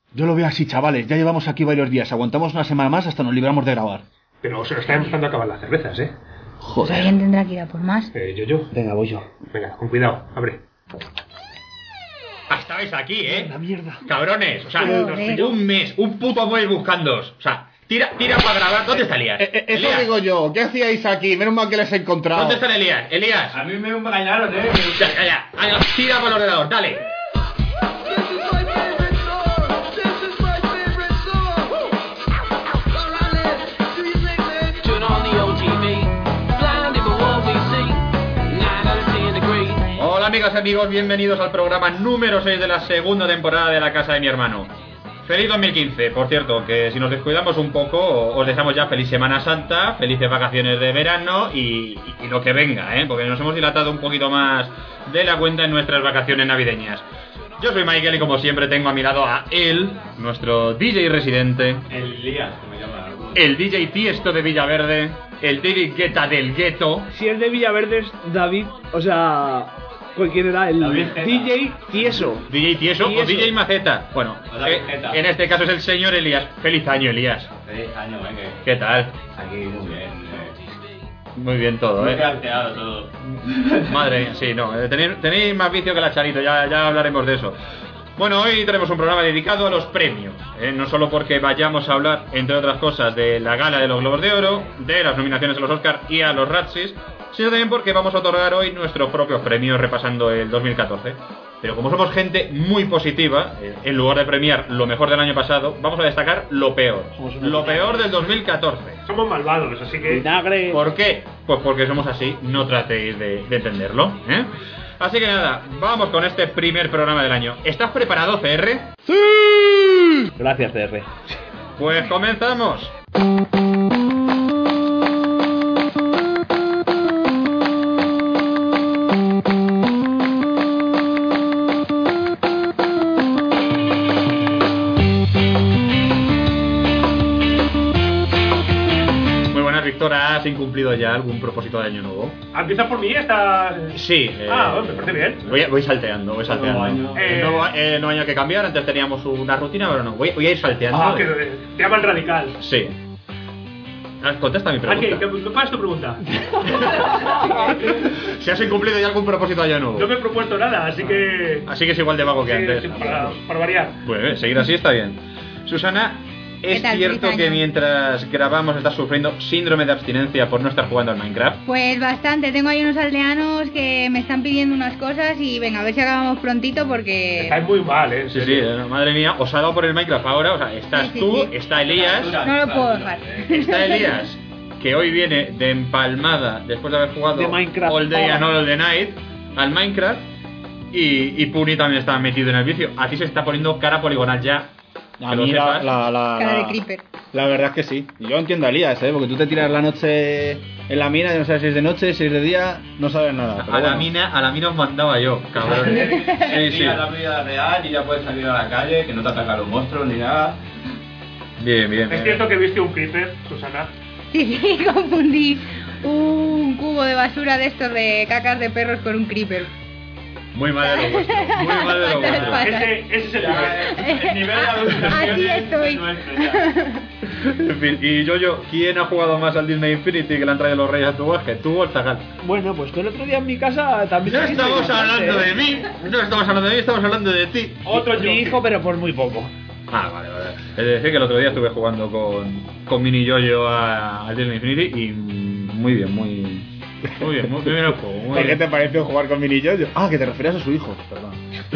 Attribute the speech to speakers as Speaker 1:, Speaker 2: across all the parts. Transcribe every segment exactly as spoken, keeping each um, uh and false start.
Speaker 1: Yo lo veo así, chavales. Ya llevamos aquí varios días. Aguantamos una semana más hasta nos libramos de grabar.
Speaker 2: Pero se nos está empezando a acabar las cervezas, ¿eh?
Speaker 3: Joder. ¿Alguien tendrá que ir a por más?
Speaker 2: Eh, yo, yo.
Speaker 1: Venga, voy yo.
Speaker 2: Venga, con cuidado. Abre.
Speaker 4: Ah, estabais aquí, ¿eh?
Speaker 1: La mierda.
Speaker 4: Cabrones. O sea,
Speaker 3: Joder.
Speaker 4: un mes, un puto mes buscándoos. O sea, tira, tira para grabar. ¿Dónde está Elías?
Speaker 1: Eh, eh, eso
Speaker 4: Elías.
Speaker 1: digo yo. ¿Qué hacíais aquí? Menos mal que les he encontrado.
Speaker 4: ¿Dónde está Elías? Elías.
Speaker 5: A mí me engañaron, ¿eh?
Speaker 4: Ya, ya, ya. Venga, tira para el ordenador, dale. Hola amigas y amigos, bienvenidos al programa número seis de la segunda temporada de La Casa de mi Hermano. Feliz dos mil quince, por cierto, que si nos descuidamos un poco, os deseamos ya feliz Semana Santa, felices vacaciones de verano y, y lo que venga, ¿eh? Porque nos hemos dilatado un poquito más de la cuenta en nuestras vacaciones navideñas. Yo soy Michael y como siempre tengo a mi lado a él, nuestro D J residente,
Speaker 5: El Elías, que me llama alguno.
Speaker 4: el D J Tiesto de Villaverde, el David Guetta del Gueto.
Speaker 6: Si es de Villaverde es David, o sea, ¿quién era? El
Speaker 5: David
Speaker 6: D
Speaker 5: Guetta.
Speaker 6: J Tieso.
Speaker 4: D J Tieso o
Speaker 6: Tieso.
Speaker 4: D J Maceta. Bueno,
Speaker 5: O David
Speaker 4: eh,
Speaker 5: Guetta.
Speaker 4: en este caso es el señor Elías. Feliz año, Elías.
Speaker 5: Feliz año, ¿eh?
Speaker 4: ¿Qué tal?
Speaker 5: Que aquí muy bien, eh.
Speaker 4: Muy bien todo,
Speaker 5: Muy
Speaker 4: ¿eh?
Speaker 5: planteado todo.
Speaker 4: Madre mía, sí, no. eh, Tenéis, tenéis más vicio que la Charito, ya, ya hablaremos de eso. Bueno, hoy tenemos un programa dedicado a los premios, ¿eh? No solo porque vayamos a hablar, entre otras cosas, de la gala de los Globos de Oro, de las nominaciones a los Oscar y a los Razzies, sino también porque vamos a otorgar hoy nuestros propios premios repasando el dos mil catorce. Pero como somos gente muy positiva, eh, en lugar de premiar lo mejor del año pasado, vamos a destacar lo peor. Lo peor del dos mil catorce.
Speaker 2: Somos malvados, así que...
Speaker 6: Vinagre.
Speaker 4: ¿Por qué? Pues porque somos así, no tratéis de, de entenderlo, ¿eh? Así que nada, vamos con este primer programa del año. ¿Estás preparado, C R?
Speaker 1: ¡Sí!
Speaker 6: Gracias, C R.
Speaker 4: Pues comenzamos. Muy buenas, Víctor. ¿Has incumplido ya algún propósito de año nuevo?
Speaker 2: Ah, ¿empieza por mí esta...?
Speaker 4: Sí. eh,
Speaker 2: Ah, bueno, me parece bien.
Speaker 4: Voy, voy salteando, voy salteando.
Speaker 5: Nuevo año.
Speaker 4: El
Speaker 2: Eh,
Speaker 4: nuevo, eh, nuevo año que cambiar, antes teníamos una rutina, pero no. Voy, voy a ir salteando.
Speaker 2: Ah, que te llaman radical.
Speaker 4: Sí. Ah, Contesta mi
Speaker 2: ¿A qué?
Speaker 4: pregunta.
Speaker 2: ¿Cuál es tu pregunta?
Speaker 4: Si has incumplido ya algún propósito de año nuevo.
Speaker 2: No me he propuesto nada, así que...
Speaker 4: Así que es igual de vago que
Speaker 2: Sí,
Speaker 4: antes.
Speaker 2: sí, para, para variar.
Speaker 4: Pues eh, seguir así está bien. Susana, ¿es
Speaker 3: ¿Qué tal?
Speaker 4: cierto
Speaker 3: Feliz
Speaker 4: que
Speaker 3: año.
Speaker 4: mientras grabamos estás sufriendo síndrome de abstinencia por no estar jugando al Minecraft?
Speaker 3: Pues bastante, tengo ahí unos aldeanos que me están pidiendo unas cosas y venga, a ver si acabamos prontito porque...
Speaker 2: Estáis muy mal, ¿eh? En
Speaker 4: Sí, sí,
Speaker 2: serio.
Speaker 4: eh, madre mía, os ha dado por el Minecraft ahora, o sea, estás
Speaker 3: Sí, sí,
Speaker 4: tú,
Speaker 3: sí.
Speaker 4: está Elías,
Speaker 3: No lo puedo dejar.
Speaker 4: está Elías, que hoy viene de empalmada después de haber jugado
Speaker 6: De Minecraft.
Speaker 4: All Day and All the Night al Minecraft, y, y Puni también está metido en el vicio. A ti se está poniendo cara poligonal ya.
Speaker 1: A
Speaker 4: que lo
Speaker 1: mí la,
Speaker 4: sepas.
Speaker 1: la, la,
Speaker 3: Cara de
Speaker 1: la-
Speaker 3: creeper.
Speaker 1: la verdad es que sí. Yo entiendo a Elías, ¿eh? Porque tú te tiras la noche en la mina y no sabes si es de noche, si es de día, no sabes nada. Pero
Speaker 4: A la
Speaker 1: bueno.
Speaker 4: mina, a la mina os mandaba yo, cabrón. Sí, sí.
Speaker 5: a la vida real y ya puedes salir a la calle, que no te atacan los monstruos ni nada.
Speaker 4: Bien, bien,
Speaker 2: Es
Speaker 4: bien.
Speaker 2: cierto que viste un creeper, Susana.
Speaker 3: Sí, sí, confundí un cubo de basura de estos de cacas de perros con un creeper.
Speaker 4: Muy mal de lo vuestro, muy mal de lo
Speaker 3: Fatal,
Speaker 4: vuestro.
Speaker 3: fatal.
Speaker 2: Ese, ese es el
Speaker 5: Ya,
Speaker 2: nivel.
Speaker 5: el nivel de alucinación
Speaker 3: Así
Speaker 5: es
Speaker 3: estoy.
Speaker 5: nuestro ya.
Speaker 4: En fin, y yo, yo, ¿quién ha jugado más al Disney Infinity que le han traído los Reyes a tu bosque? ¿Tú o el Zagal?
Speaker 6: Bueno, pues tú el otro día en mi casa también...
Speaker 4: No
Speaker 6: trajiste
Speaker 4: estamos
Speaker 6: bastante,
Speaker 4: hablando
Speaker 6: ¿eh?
Speaker 4: de mí, no estamos hablando de mí, estamos hablando de ti.
Speaker 2: Otro yo.
Speaker 6: Mi hijo, pero por muy poco.
Speaker 4: Ah, vale, vale. Es decir, que el otro día estuve jugando con, con Mini Yoyo a- al Disney Infinity y mm, muy bien, muy. Muy bien, muy bien el juego. Muy
Speaker 1: ¿Por qué
Speaker 4: bien.
Speaker 1: te pareció jugar con Mini Yoyo? Ah, que te refieres a su hijo, perdón.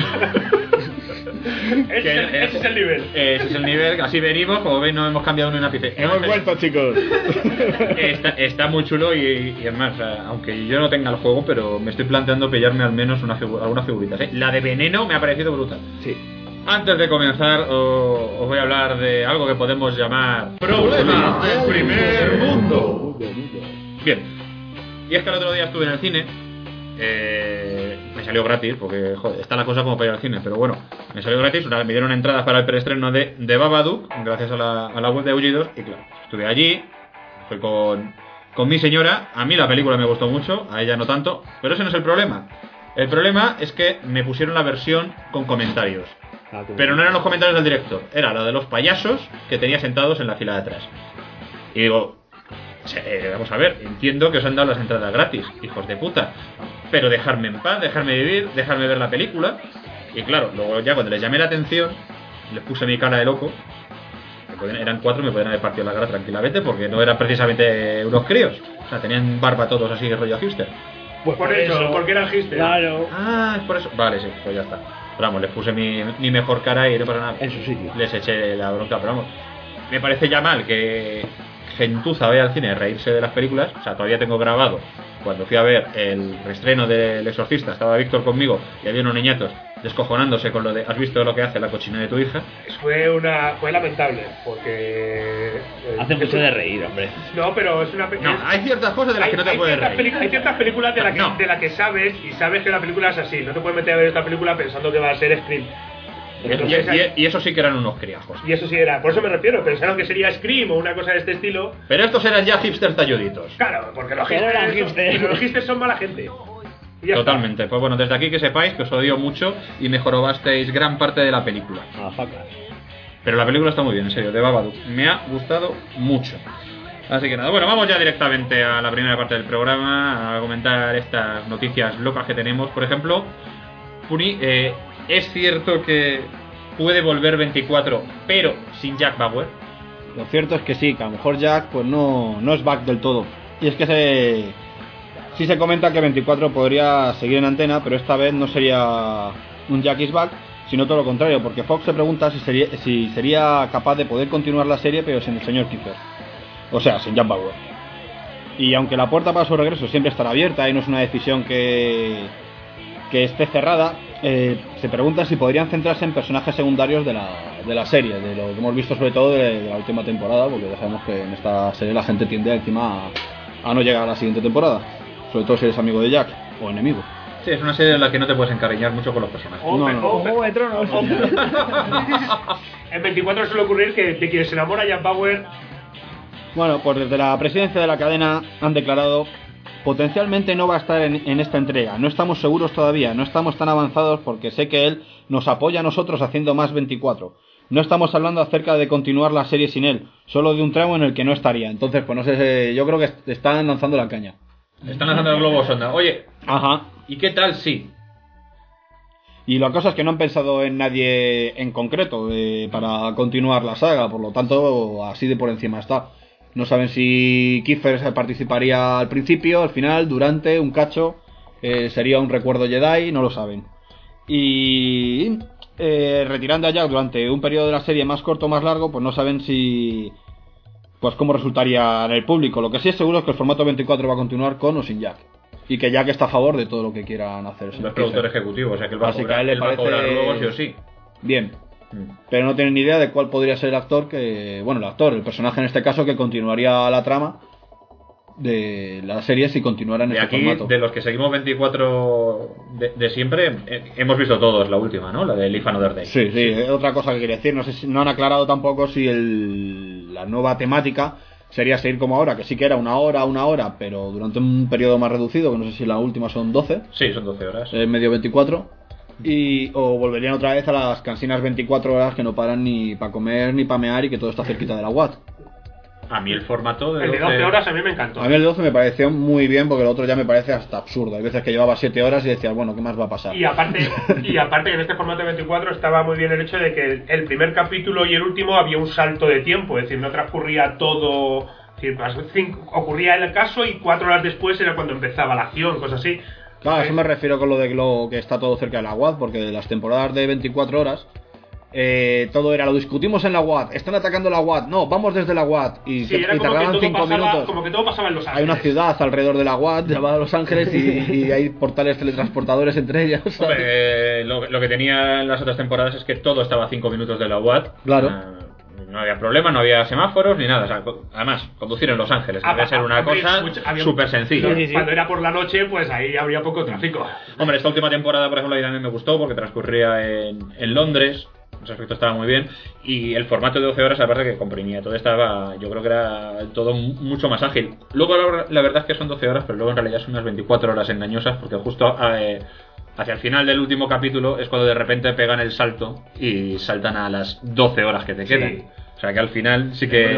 Speaker 2: Ese, es el, ese es el nivel.
Speaker 4: Eh, Ese es el nivel, así venimos, como veis no hemos cambiado ni una ápice.
Speaker 1: Hemos vuelto, chicos.
Speaker 4: Está, está muy chulo y, y además, eh, aunque yo no tenga el juego, pero me estoy planteando pillarme al menos una figu- algunas figuritas. ¿eh? La de Veneno me ha parecido brutal.
Speaker 6: Sí.
Speaker 4: Antes de comenzar, o- os voy a hablar de algo que podemos llamar problemas del primer mundo. Bien, y es que el otro día estuve en el cine. Eh, me salió gratis, porque joder, está la cosa como para ir al cine, pero bueno, me salió gratis, una- me dieron entradas para el preestreno de, de Babadook, gracias a la, a la web de Aullidos, y claro, estuve allí, fui con, con mi señora, a mí la película me gustó mucho, a ella no tanto, pero ese no es el problema. El problema es que me pusieron la versión con comentarios.
Speaker 6: Ah, qué
Speaker 4: Pero
Speaker 6: bueno.
Speaker 4: no eran los comentarios del director, era la de los payasos que tenía sentados en la fila de atrás. Y digo, eh, vamos a ver, entiendo que os han dado las entradas gratis, hijos de puta, pero dejarme en paz, dejarme vivir, dejarme ver la película. Y claro, luego ya cuando les llamé la atención, les puse mi cara de loco. Me podían- eran cuatro, me podían haber partido la cara tranquilamente porque no eran precisamente unos críos. O sea, tenían barba todos así, rollo hipster.
Speaker 6: Pues
Speaker 2: Por eso, porque era hipster.
Speaker 6: Claro.
Speaker 4: Ah, es por eso. Vale, sí, pues ya está. Pero vamos, les puse mi, mi mejor cara y no pasa nada.
Speaker 6: En su sitio.
Speaker 4: Les eché la bronca, pero vamos. Me parece ya mal que gentuza vaya al cine a reírse de las películas. O sea, todavía tengo grabado cuando fui a ver el reestreno del Exorcista. Estaba Víctor conmigo y había unos niñatos descojonándose con lo de ¿has visto lo que hace la cochina de tu hija?
Speaker 2: Fue una fue lamentable, porque... eh,
Speaker 6: Hace
Speaker 2: es
Speaker 6: mucho
Speaker 2: un-
Speaker 6: de reír, hombre.
Speaker 2: No, pero es una... pe-
Speaker 4: No,
Speaker 2: es-
Speaker 4: hay ciertas cosas de las
Speaker 2: hay,
Speaker 4: que no te
Speaker 2: hay
Speaker 4: puedes
Speaker 2: ciertas
Speaker 4: reír.
Speaker 2: peli- hay ciertas películas de las que,
Speaker 4: No.
Speaker 2: de la que sabes y sabes que la película es así. No te puedes meter a ver esta película pensando que va a ser Scream.
Speaker 4: Y,
Speaker 2: Entonces,
Speaker 4: y- y eso sí que eran unos criajos.
Speaker 2: y eso sí era, por eso me refiero, pensaron que sería Scream o una cosa de este estilo.
Speaker 4: Pero estos eran ya hipsters talluditos.
Speaker 2: Claro, porque los
Speaker 6: Pero eran
Speaker 2: hipsters,
Speaker 6: hipsters.
Speaker 2: son- los hipsters son mala gente. Y ya está.
Speaker 4: Totalmente. Pues bueno, desde aquí que sepáis que os odio mucho y me jorobasteis gran parte de la película.
Speaker 6: Ah, facas.
Speaker 4: Pero la película está muy bien, en serio, de Babadook. Me ha gustado mucho. Así que nada, bueno, vamos ya directamente a la primera parte del programa, a comentar estas noticias locas que tenemos. Por ejemplo, Puni, eh, ¿es cierto que puede volver veinticuatro, pero sin Jack Bauer?
Speaker 1: Lo cierto es que sí, que a lo mejor Jack pues no, no es back del todo. Y es que se, sí se comenta que veinticuatro podría seguir en antena, pero esta vez no sería un Jack is back, sino todo lo contrario, porque Fox se pregunta si sería, si sería capaz de poder continuar la serie pero sin el señor Kiefer. O sea, sin Jack Bauer. Y aunque la puerta para su regreso siempre estará abierta y no es una decisión que, que esté cerrada, eh, se pregunta si podrían centrarse en personajes secundarios de la, de la serie, de lo que hemos visto sobre todo de, de la última temporada, porque ya sabemos que en esta serie la gente tiende encima a, a no llegar a la siguiente temporada, sobre todo si eres amigo de Jack o enemigo.
Speaker 4: Sí, es una serie en la que no te puedes encariñar mucho con los personajes.
Speaker 2: O-
Speaker 1: No,
Speaker 2: o-
Speaker 1: no.
Speaker 2: o-
Speaker 6: Juego de Tronos.
Speaker 2: En veinticuatro suele ocurrir que de quien se enamora Jack Bauer.
Speaker 1: Bueno, pues desde la presidencia de la cadena han declarado potencialmente no va a estar en, en esta entrega. No estamos seguros todavía, no estamos tan avanzados porque sé que él nos apoya a nosotros haciendo más veinticuatro. No estamos hablando acerca de continuar la serie sin él, solo de un tramo en el que no estaría. Entonces, pues no sé, yo creo que est- están lanzando la caña.
Speaker 4: Están lanzando el globo sonda. Oye,
Speaker 1: Ajá.
Speaker 4: ¿y qué tal si?
Speaker 1: Y la cosa es que no han pensado en nadie en concreto eh, para continuar la saga, por lo tanto, así de por encima está. No saben si Kiefer participaría al principio, al final, durante, un cacho, eh, sería un recuerdo Jedi, no lo saben. Y eh, retirando a Jack durante un periodo de la serie más corto o más largo, pues no saben si... pues cómo resultaría en el público. Lo que sí es seguro es que el formato veinticuatro va a continuar con o sin Jack. Y que Jack está a favor de todo lo que quieran hacer.
Speaker 4: Es el productor ejecutivo, o sea que él va a
Speaker 1: Así que
Speaker 4: cobrar,
Speaker 1: a él le
Speaker 4: él va a
Speaker 1: parece-
Speaker 4: cobrar luego sí o sí.
Speaker 1: Bien.
Speaker 4: Mm.
Speaker 1: Pero no tienen ni idea de cuál podría ser el actor que... Bueno, el actor, el personaje en este caso que continuaría la trama de la serie si continuara en
Speaker 4: De
Speaker 1: este
Speaker 4: aquí,
Speaker 1: formato.
Speaker 4: de los que seguimos veinticuatro de, de siempre, eh, hemos visto todos la última, ¿no? La de Live Another Day.
Speaker 1: Sí, sí, es otra cosa que quería decir. No sé si no han aclarado tampoco si el, la nueva temática sería seguir como ahora, que sí que era una hora, una hora, pero durante un periodo más reducido, que no sé si la última son doce,
Speaker 4: Sí, son doce horas.
Speaker 1: eh, medio veinticuatro. Y, o volverían otra vez a las cansinas veinticuatro horas que no paran ni para comer ni para mear y que todo está cerquita de la U A T.
Speaker 4: A mí el formato de
Speaker 2: El de doce horas a mí me encantó.
Speaker 1: A mí el doce me pareció muy bien porque el otro ya me parece hasta absurdo. Hay veces que llevaba siete horas y decías, bueno, ¿qué más va a pasar?
Speaker 2: Y aparte, y aparte que en este formato de veinticuatro estaba muy bien el hecho de que el, el primer capítulo y el último había un salto de tiempo, es decir, no transcurría todo, es decir, pas- cinco- ocurría el caso y cuatro horas después era cuando empezaba la acción, cosas así.
Speaker 1: Claro, a
Speaker 2: Eh,
Speaker 1: eso me refiero con lo de lo que está todo cerca de la U A T, porque de las temporadas de veinticuatro horas, eh, todo era, lo discutimos en la U A T, están atacando la U A T, no, vamos desde la U A T, y,
Speaker 2: Sí,
Speaker 1: se-
Speaker 2: era
Speaker 1: y
Speaker 2: como que,
Speaker 1: tardaban
Speaker 2: todo
Speaker 1: cinco
Speaker 2: pasaba,
Speaker 1: minutos.
Speaker 2: como que todo pasaba en Los Ángeles.
Speaker 1: Hay una ciudad alrededor de la U A T llamada Los Ángeles y, y hay portales teletransportadores entre ellas. ¿sabes?
Speaker 4: Hombre, eh, lo, lo que tenía en las otras temporadas es que todo estaba a cinco minutos de la U A T.
Speaker 1: Claro.
Speaker 4: Ah, no había problema, no había semáforos ni nada. O sea, co- además, conducir en Los Ángeles
Speaker 2: Ah,
Speaker 4: debe ser una
Speaker 2: hombre,
Speaker 4: cosa
Speaker 2: mucho- había-
Speaker 4: súper sencilla.
Speaker 6: Sí, sí, sí.
Speaker 2: Cuando era por la noche, pues ahí habría poco tráfico.
Speaker 4: Hombre, esta última temporada, por ejemplo, a mí también me gustó porque transcurría en, en Londres. En ese aspecto estaba muy bien. Y el formato de doce horas, aparte que comprimía todo, estaba, yo creo que era todo mu- mucho más ágil. Luego, la, la verdad es que son doce horas, pero luego en realidad son unas veinticuatro horas engañosas porque justo eh, hacia el final del último capítulo es cuando de repente pegan el salto y saltan a las doce horas que te quedan.
Speaker 2: Sí.
Speaker 4: O sea que al final sí que...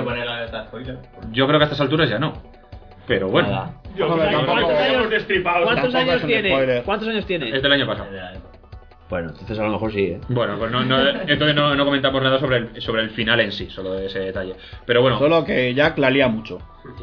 Speaker 4: Yo creo que a estas alturas ya no. Pero bueno.
Speaker 6: Nada.
Speaker 2: Yo
Speaker 1: No,
Speaker 2: creo que
Speaker 1: tampoco-
Speaker 2: ¿cuántos
Speaker 6: ¿cuántos
Speaker 2: hemos destripado?
Speaker 6: ¿Cuántos
Speaker 1: Tampoco
Speaker 6: años
Speaker 1: es un
Speaker 6: tiene?
Speaker 1: spoiler.
Speaker 6: ¿Cuántos años tiene?
Speaker 4: Es del año pasado.
Speaker 6: Bueno, entonces a lo mejor sí, ¿eh?
Speaker 4: Bueno, pues no, no, entonces no, no comentamos nada sobre el, sobre el final en sí, solo ese detalle. Pero bueno,
Speaker 1: Solo que Jack la lía mucho.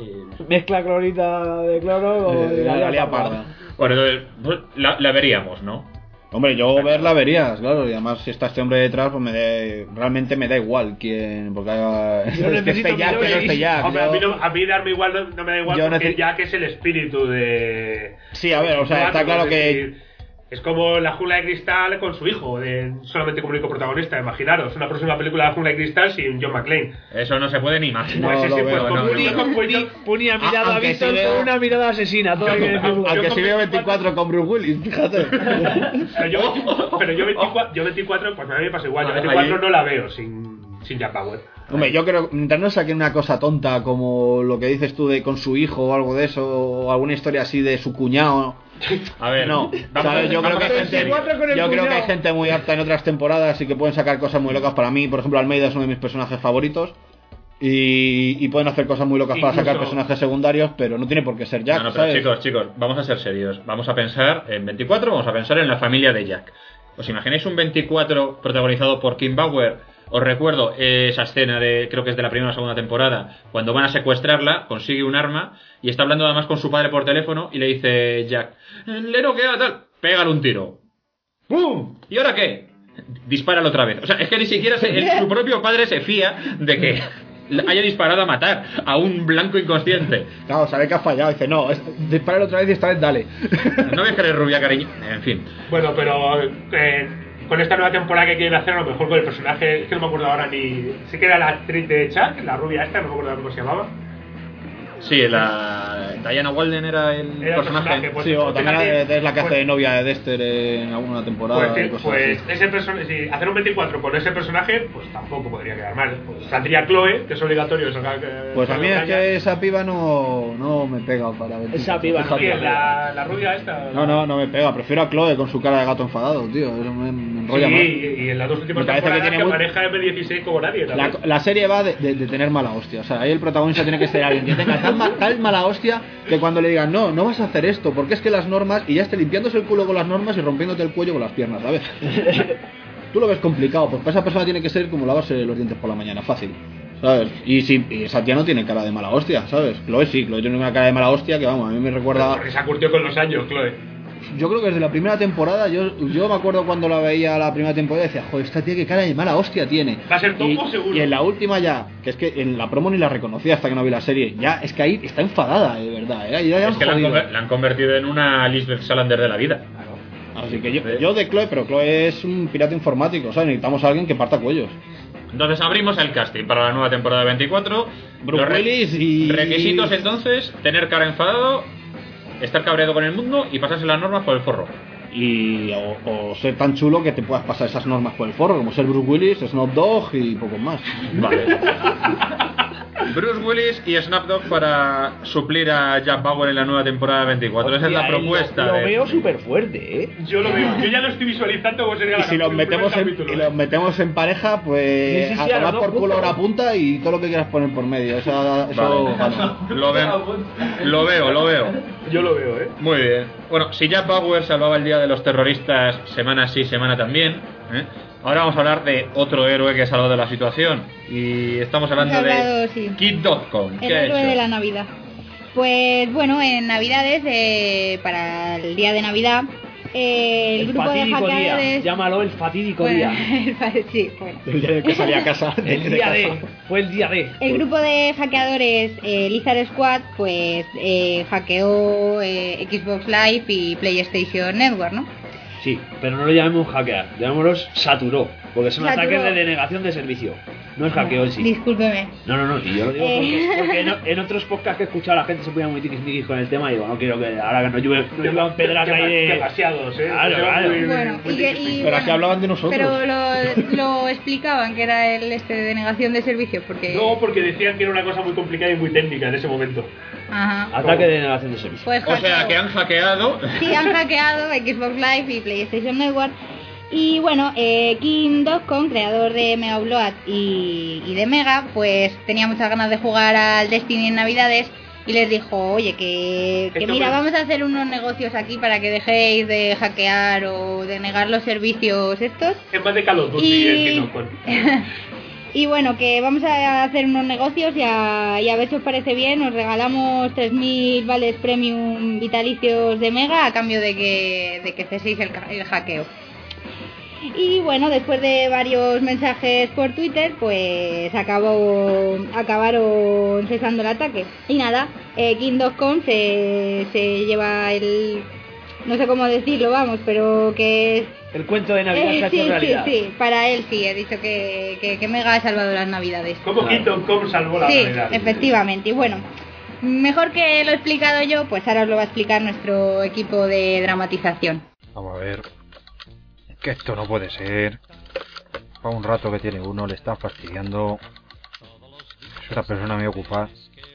Speaker 6: Mezcla clorita de cloro o
Speaker 1: Eh,
Speaker 6: de
Speaker 1: la lía
Speaker 6: parda.
Speaker 1: parda.
Speaker 4: bueno entonces, pues, la, la veríamos, ¿no?
Speaker 1: Hombre, yo verla verías, claro, y además si está este hombre detrás, pues me da, realmente me da igual quién, porque haya,
Speaker 6: Yo
Speaker 1: es que
Speaker 6: necesito
Speaker 1: esté Jack,
Speaker 6: mi
Speaker 1: que no esté
Speaker 6: Lois.
Speaker 1: Jack.
Speaker 2: Hombre,
Speaker 1: yo-
Speaker 2: a mí, no, a mí darme igual no, no me da igual
Speaker 1: Yo
Speaker 2: porque
Speaker 1: necesi-
Speaker 2: Jack es el espíritu de...
Speaker 1: Sí, a ver, o sea,
Speaker 2: Jack,
Speaker 1: está claro
Speaker 2: es
Speaker 1: que...
Speaker 2: decir, es como la jungla de cristal con su hijo, de solamente como único protagonista, imaginaros, una próxima película de la jungla de cristal sin John McClane.
Speaker 4: Eso no se puede ni más.
Speaker 1: No,
Speaker 2: Pues sí,
Speaker 1: lo
Speaker 2: sí, pues
Speaker 1: veo,
Speaker 2: con-
Speaker 1: no,
Speaker 2: con-
Speaker 1: no.
Speaker 2: con- con-
Speaker 6: Pu- Punía mirada
Speaker 1: A-
Speaker 6: a
Speaker 1: aunque
Speaker 6: Víctor
Speaker 1: sí veo-
Speaker 6: con una mirada asesina, todo hay que decirlo.
Speaker 1: Aunque
Speaker 2: Yo
Speaker 1: si
Speaker 2: con
Speaker 1: veo
Speaker 2: veinticuatro
Speaker 1: veinticuatro con Bruce Willis, fíjate.
Speaker 2: Pero yo, pero yo veinticuatro, yo veinticuatro, pues a mí me pasa igual, yo
Speaker 4: Ah,
Speaker 2: veinticuatro
Speaker 4: ahí.
Speaker 2: no la veo sin, sin Jack Bauer.
Speaker 1: Hombre, yo creo, mientras no saquen una cosa tonta como lo que dices tú de con su hijo o algo de eso, o alguna historia así de su cuñado.
Speaker 4: A ver,
Speaker 1: No,
Speaker 4: vamos
Speaker 1: ¿sabes?
Speaker 4: a-
Speaker 1: yo creo
Speaker 4: vamos
Speaker 1: que
Speaker 4: a
Speaker 1: hay
Speaker 4: ser
Speaker 1: gente,
Speaker 6: con el
Speaker 1: yo creo que hay
Speaker 6: cuñado.
Speaker 1: gente muy harta en otras temporadas y que pueden sacar cosas muy locas para mí. Por ejemplo, Almeida es uno de mis personajes favoritos. Y, y pueden hacer cosas muy locas para
Speaker 2: Incluso-
Speaker 1: sacar personajes secundarios, pero no tiene por qué ser Jack,
Speaker 4: No, no, pero
Speaker 1: ¿sabes?
Speaker 4: chicos, chicos, vamos a ser serios. Vamos a pensar en veinticuatro, vamos a pensar en la familia de Jack. ¿Os imagináis un veinticuatro protagonizado por Kim Bauer? Os recuerdo esa escena de, creo que es de la primera o segunda temporada, cuando van a secuestrarla, consigue un arma y está hablando además con su padre por teléfono y le dice Jack, Lero, ¿qué tal? Pégale un tiro. ¡Pum! ¿Y ahora qué? Dispáralo otra vez. O sea, es que ni siquiera se- el- su propio padre se fía de que haya disparado a matar a un blanco inconsciente.
Speaker 1: Claro, sabe que ha fallado. Dice, no, es, dispáralo otra vez y esta vez dale.
Speaker 4: No ves que eres rubia, cariño. En fin.
Speaker 2: Bueno, pero eh, con esta nueva temporada que quieren hacer, a lo mejor con el personaje, es que no me acuerdo ahora ni... Sí que era la actriz de Chuck, la rubia esta, no me acuerdo cómo se llamaba.
Speaker 4: Sí, la Diana Walden era el
Speaker 2: Era el
Speaker 4: personaje.
Speaker 2: personaje, pues.
Speaker 1: Sí, o también
Speaker 2: fíjate,
Speaker 1: es la que hace
Speaker 2: pues-
Speaker 1: de novia de Dexter en alguna temporada.
Speaker 2: Pues,
Speaker 1: y
Speaker 2: sí,
Speaker 1: cosas
Speaker 2: pues
Speaker 1: así.
Speaker 2: ese personaje, si hacer un veinticuatro con ese personaje, pues tampoco podría quedar mal. Pues saldría Chloe, que es obligatorio sacar. eh,
Speaker 1: Pues a mí es
Speaker 2: Chloe
Speaker 1: que esa piba no, no me pega para ver.
Speaker 6: Esa piba no.
Speaker 1: Fíjate.
Speaker 2: ¿Quién? La, la rubia esta.
Speaker 1: No, no, no me pega. Prefiero a Chloe con su cara de gato enfadado, tío. Eso me, me enrolla
Speaker 2: Sí,
Speaker 1: más.
Speaker 2: y, y en las dos últimas
Speaker 1: Me parece que
Speaker 2: temporadas que,
Speaker 1: tiene muy-
Speaker 2: maneja eme dieciséis como nadie.
Speaker 1: La,
Speaker 2: ¿sabes?
Speaker 1: la serie va de, de- de tener mala hostia. O sea, ahí el protagonista tiene que ser alguien que tenga tan, ma- tal mala hostia que cuando le digan, no, no vas a hacer esto, porque es que las normas, y ya esté limpiándose el culo con las normas y rompiéndote el cuello con las piernas, ¿sabes? Tú lo ves complicado, pues para esa persona tiene que ser como lavarse los dientes por la mañana, fácil. ¿Sabes? Y, si, y esa tía no tiene cara de mala hostia, ¿sabes? Chloe sí, Chloe tiene una cara de mala hostia que, vamos, a mí me recuerda...
Speaker 2: Porque se ha curtido con los años, Chloe.
Speaker 1: Yo creo que desde la primera temporada, yo, yo me acuerdo cuando la veía la primera temporada y decía, joder, esta tía qué cara de mala hostia tiene.
Speaker 2: Va a ser topo,
Speaker 1: y,
Speaker 2: seguro.
Speaker 1: Y en la última ya, que es que en la promo ni la reconocía hasta que no vi la serie, ya es que ahí está enfadada, de verdad, ¿eh? Ya, ya
Speaker 4: Es que la han,
Speaker 1: jodido.
Speaker 4: conver- la han convertido en una Lisbeth Salander de la vida.
Speaker 1: Así que yo, yo de Chloe, pero Chloe es un pirata informático, o sea, necesitamos a alguien que parta cuellos.
Speaker 4: Entonces abrimos el casting para la nueva temporada veinticuatro.
Speaker 1: Bruce
Speaker 4: Los re-
Speaker 1: Willis y-
Speaker 4: requisitos entonces, tener cara enfadado, estar cabreado con el mundo y pasarse las normas por el forro.
Speaker 1: Y o, o ser tan chulo que te puedas pasar esas normas por el forro, como ser Bruce Willis, Snoop Dogg y poco más.
Speaker 4: Vale. Bruce Willis y Snapdog para suplir a Jack Bauer en la nueva temporada veinticuatro. Esa es la
Speaker 6: Hostia,
Speaker 4: propuesta.
Speaker 6: Lo, lo
Speaker 4: de-
Speaker 6: veo súper fuerte, ¿eh?
Speaker 2: Yo lo veo, yo ya lo estoy visualizando como sería
Speaker 1: Y
Speaker 2: la
Speaker 1: si los
Speaker 2: el primer
Speaker 1: metemos en,
Speaker 2: capítulo,
Speaker 1: y
Speaker 2: ¿eh?
Speaker 1: los metemos en pareja, pues
Speaker 6: Sí, sí, sí,
Speaker 1: a
Speaker 6: a los
Speaker 1: tomar
Speaker 6: dos
Speaker 1: por culo
Speaker 6: juntos.
Speaker 1: hora punta y todo lo que quieras poner por medio. Esa, eso
Speaker 4: Vale.
Speaker 1: gana.
Speaker 4: Lo, ve- lo veo, lo veo.
Speaker 2: Yo lo veo, ¿eh?
Speaker 4: Muy bien. Bueno, si Jack Bauer salvaba el día de los terroristas semana sí, semana también, ¿eh? Ahora vamos a hablar de otro héroe que ha salvado la situación. Y estamos hablando
Speaker 3: Hemos hablado,
Speaker 4: de
Speaker 3: sí.
Speaker 4: Kid Dotcom.
Speaker 3: El
Speaker 4: ¿Qué ha
Speaker 3: héroe
Speaker 4: hecho?
Speaker 3: de la Navidad. Pues bueno, en Navidades, eh, para el día de Navidad, eh, el,
Speaker 6: El
Speaker 3: grupo de
Speaker 6: fatídico día.
Speaker 3: hackeadores...
Speaker 6: Llámalo el fatídico
Speaker 3: Bueno,
Speaker 6: día.
Speaker 3: sí, bueno.
Speaker 1: El día en el que salía a casa. de-
Speaker 6: El
Speaker 1: de
Speaker 6: día
Speaker 1: casa.
Speaker 6: de. Fue el día de.
Speaker 3: El grupo de hackeadores eh, Lizard Squad pues eh, hackeó eh, Xbox Live y PlayStation Network, ¿no?
Speaker 6: Sí, pero no lo llamemos hackear, llamémoslos saturó, porque son
Speaker 3: Saturó.
Speaker 6: ataques de denegación de servicio. No es hackeo en sí.
Speaker 3: Discúlpeme.
Speaker 6: No, no, no, y yo lo digo
Speaker 3: Eh.
Speaker 6: porque, porque en, en otros podcasts que he escuchado la gente se ponía muy tiquismiquis con el tema y digo, no quiero que ahora que no llueve, no lluevan pedras ahí de...
Speaker 2: Demasiados, ¿eh?
Speaker 6: Claro,
Speaker 2: Se va
Speaker 6: claro.
Speaker 2: muy-
Speaker 3: Bueno,
Speaker 2: muy
Speaker 3: y, que-
Speaker 2: difícil.
Speaker 3: y,
Speaker 1: Pero aquí
Speaker 3: bueno,
Speaker 1: hablaban de nosotros.
Speaker 3: Pero lo, lo explicaban que era el este de denegación de servicio porque
Speaker 2: No, porque decían que era una cosa muy complicada y muy técnica en ese momento.
Speaker 3: Ajá.
Speaker 6: Ataque de denegación de servicio.
Speaker 3: Pues
Speaker 4: O sea,
Speaker 3: hackeo.
Speaker 4: que han hackeado.
Speaker 3: Sí, han hackeado Xbox Live y PlayStation Network. Y bueno, eh, King Dotcom, creador de Mega Upload y, y de Mega, pues tenía muchas ganas de jugar al Destiny en Navidades y les dijo, oye, que, que
Speaker 2: Esto
Speaker 3: mira,
Speaker 2: me-
Speaker 3: vamos a hacer unos negocios aquí para que dejéis de hackear o de negar los servicios estos.
Speaker 2: Es más de Call of Duty
Speaker 3: Y-
Speaker 2: el Kingdom Come.
Speaker 3: Y bueno, que vamos a hacer unos negocios y a, y a ver si os parece bien, os regalamos tres mil vales premium vitalicios de Mega a cambio de que, de que ceséis el, ca- el hackeo. Y bueno, después de varios mensajes por Twitter, pues acabó, acabaron cesando el ataque. Y nada, eh, King Dotcom se, se lleva el... no sé cómo decirlo, vamos, pero que es...
Speaker 6: El cuento de Navidad
Speaker 3: Eh,
Speaker 6: se ha
Speaker 3: sí,
Speaker 6: hecho
Speaker 3: sí,
Speaker 6: realidad.
Speaker 3: sí, para él sí, he dicho que, que, que Mega ha salvado las Navidades.
Speaker 2: ¿Cómo
Speaker 6: Claro.
Speaker 2: Kingdom Come salvó la
Speaker 3: Sí,
Speaker 2: Navidad?
Speaker 3: efectivamente. Y bueno, mejor que lo he explicado yo, pues ahora os lo va a explicar nuestro equipo de dramatización.
Speaker 7: Vamos a ver. Que esto no puede ser. Para un rato que tiene uno, le están fastidiando. Es una persona muy ocupada.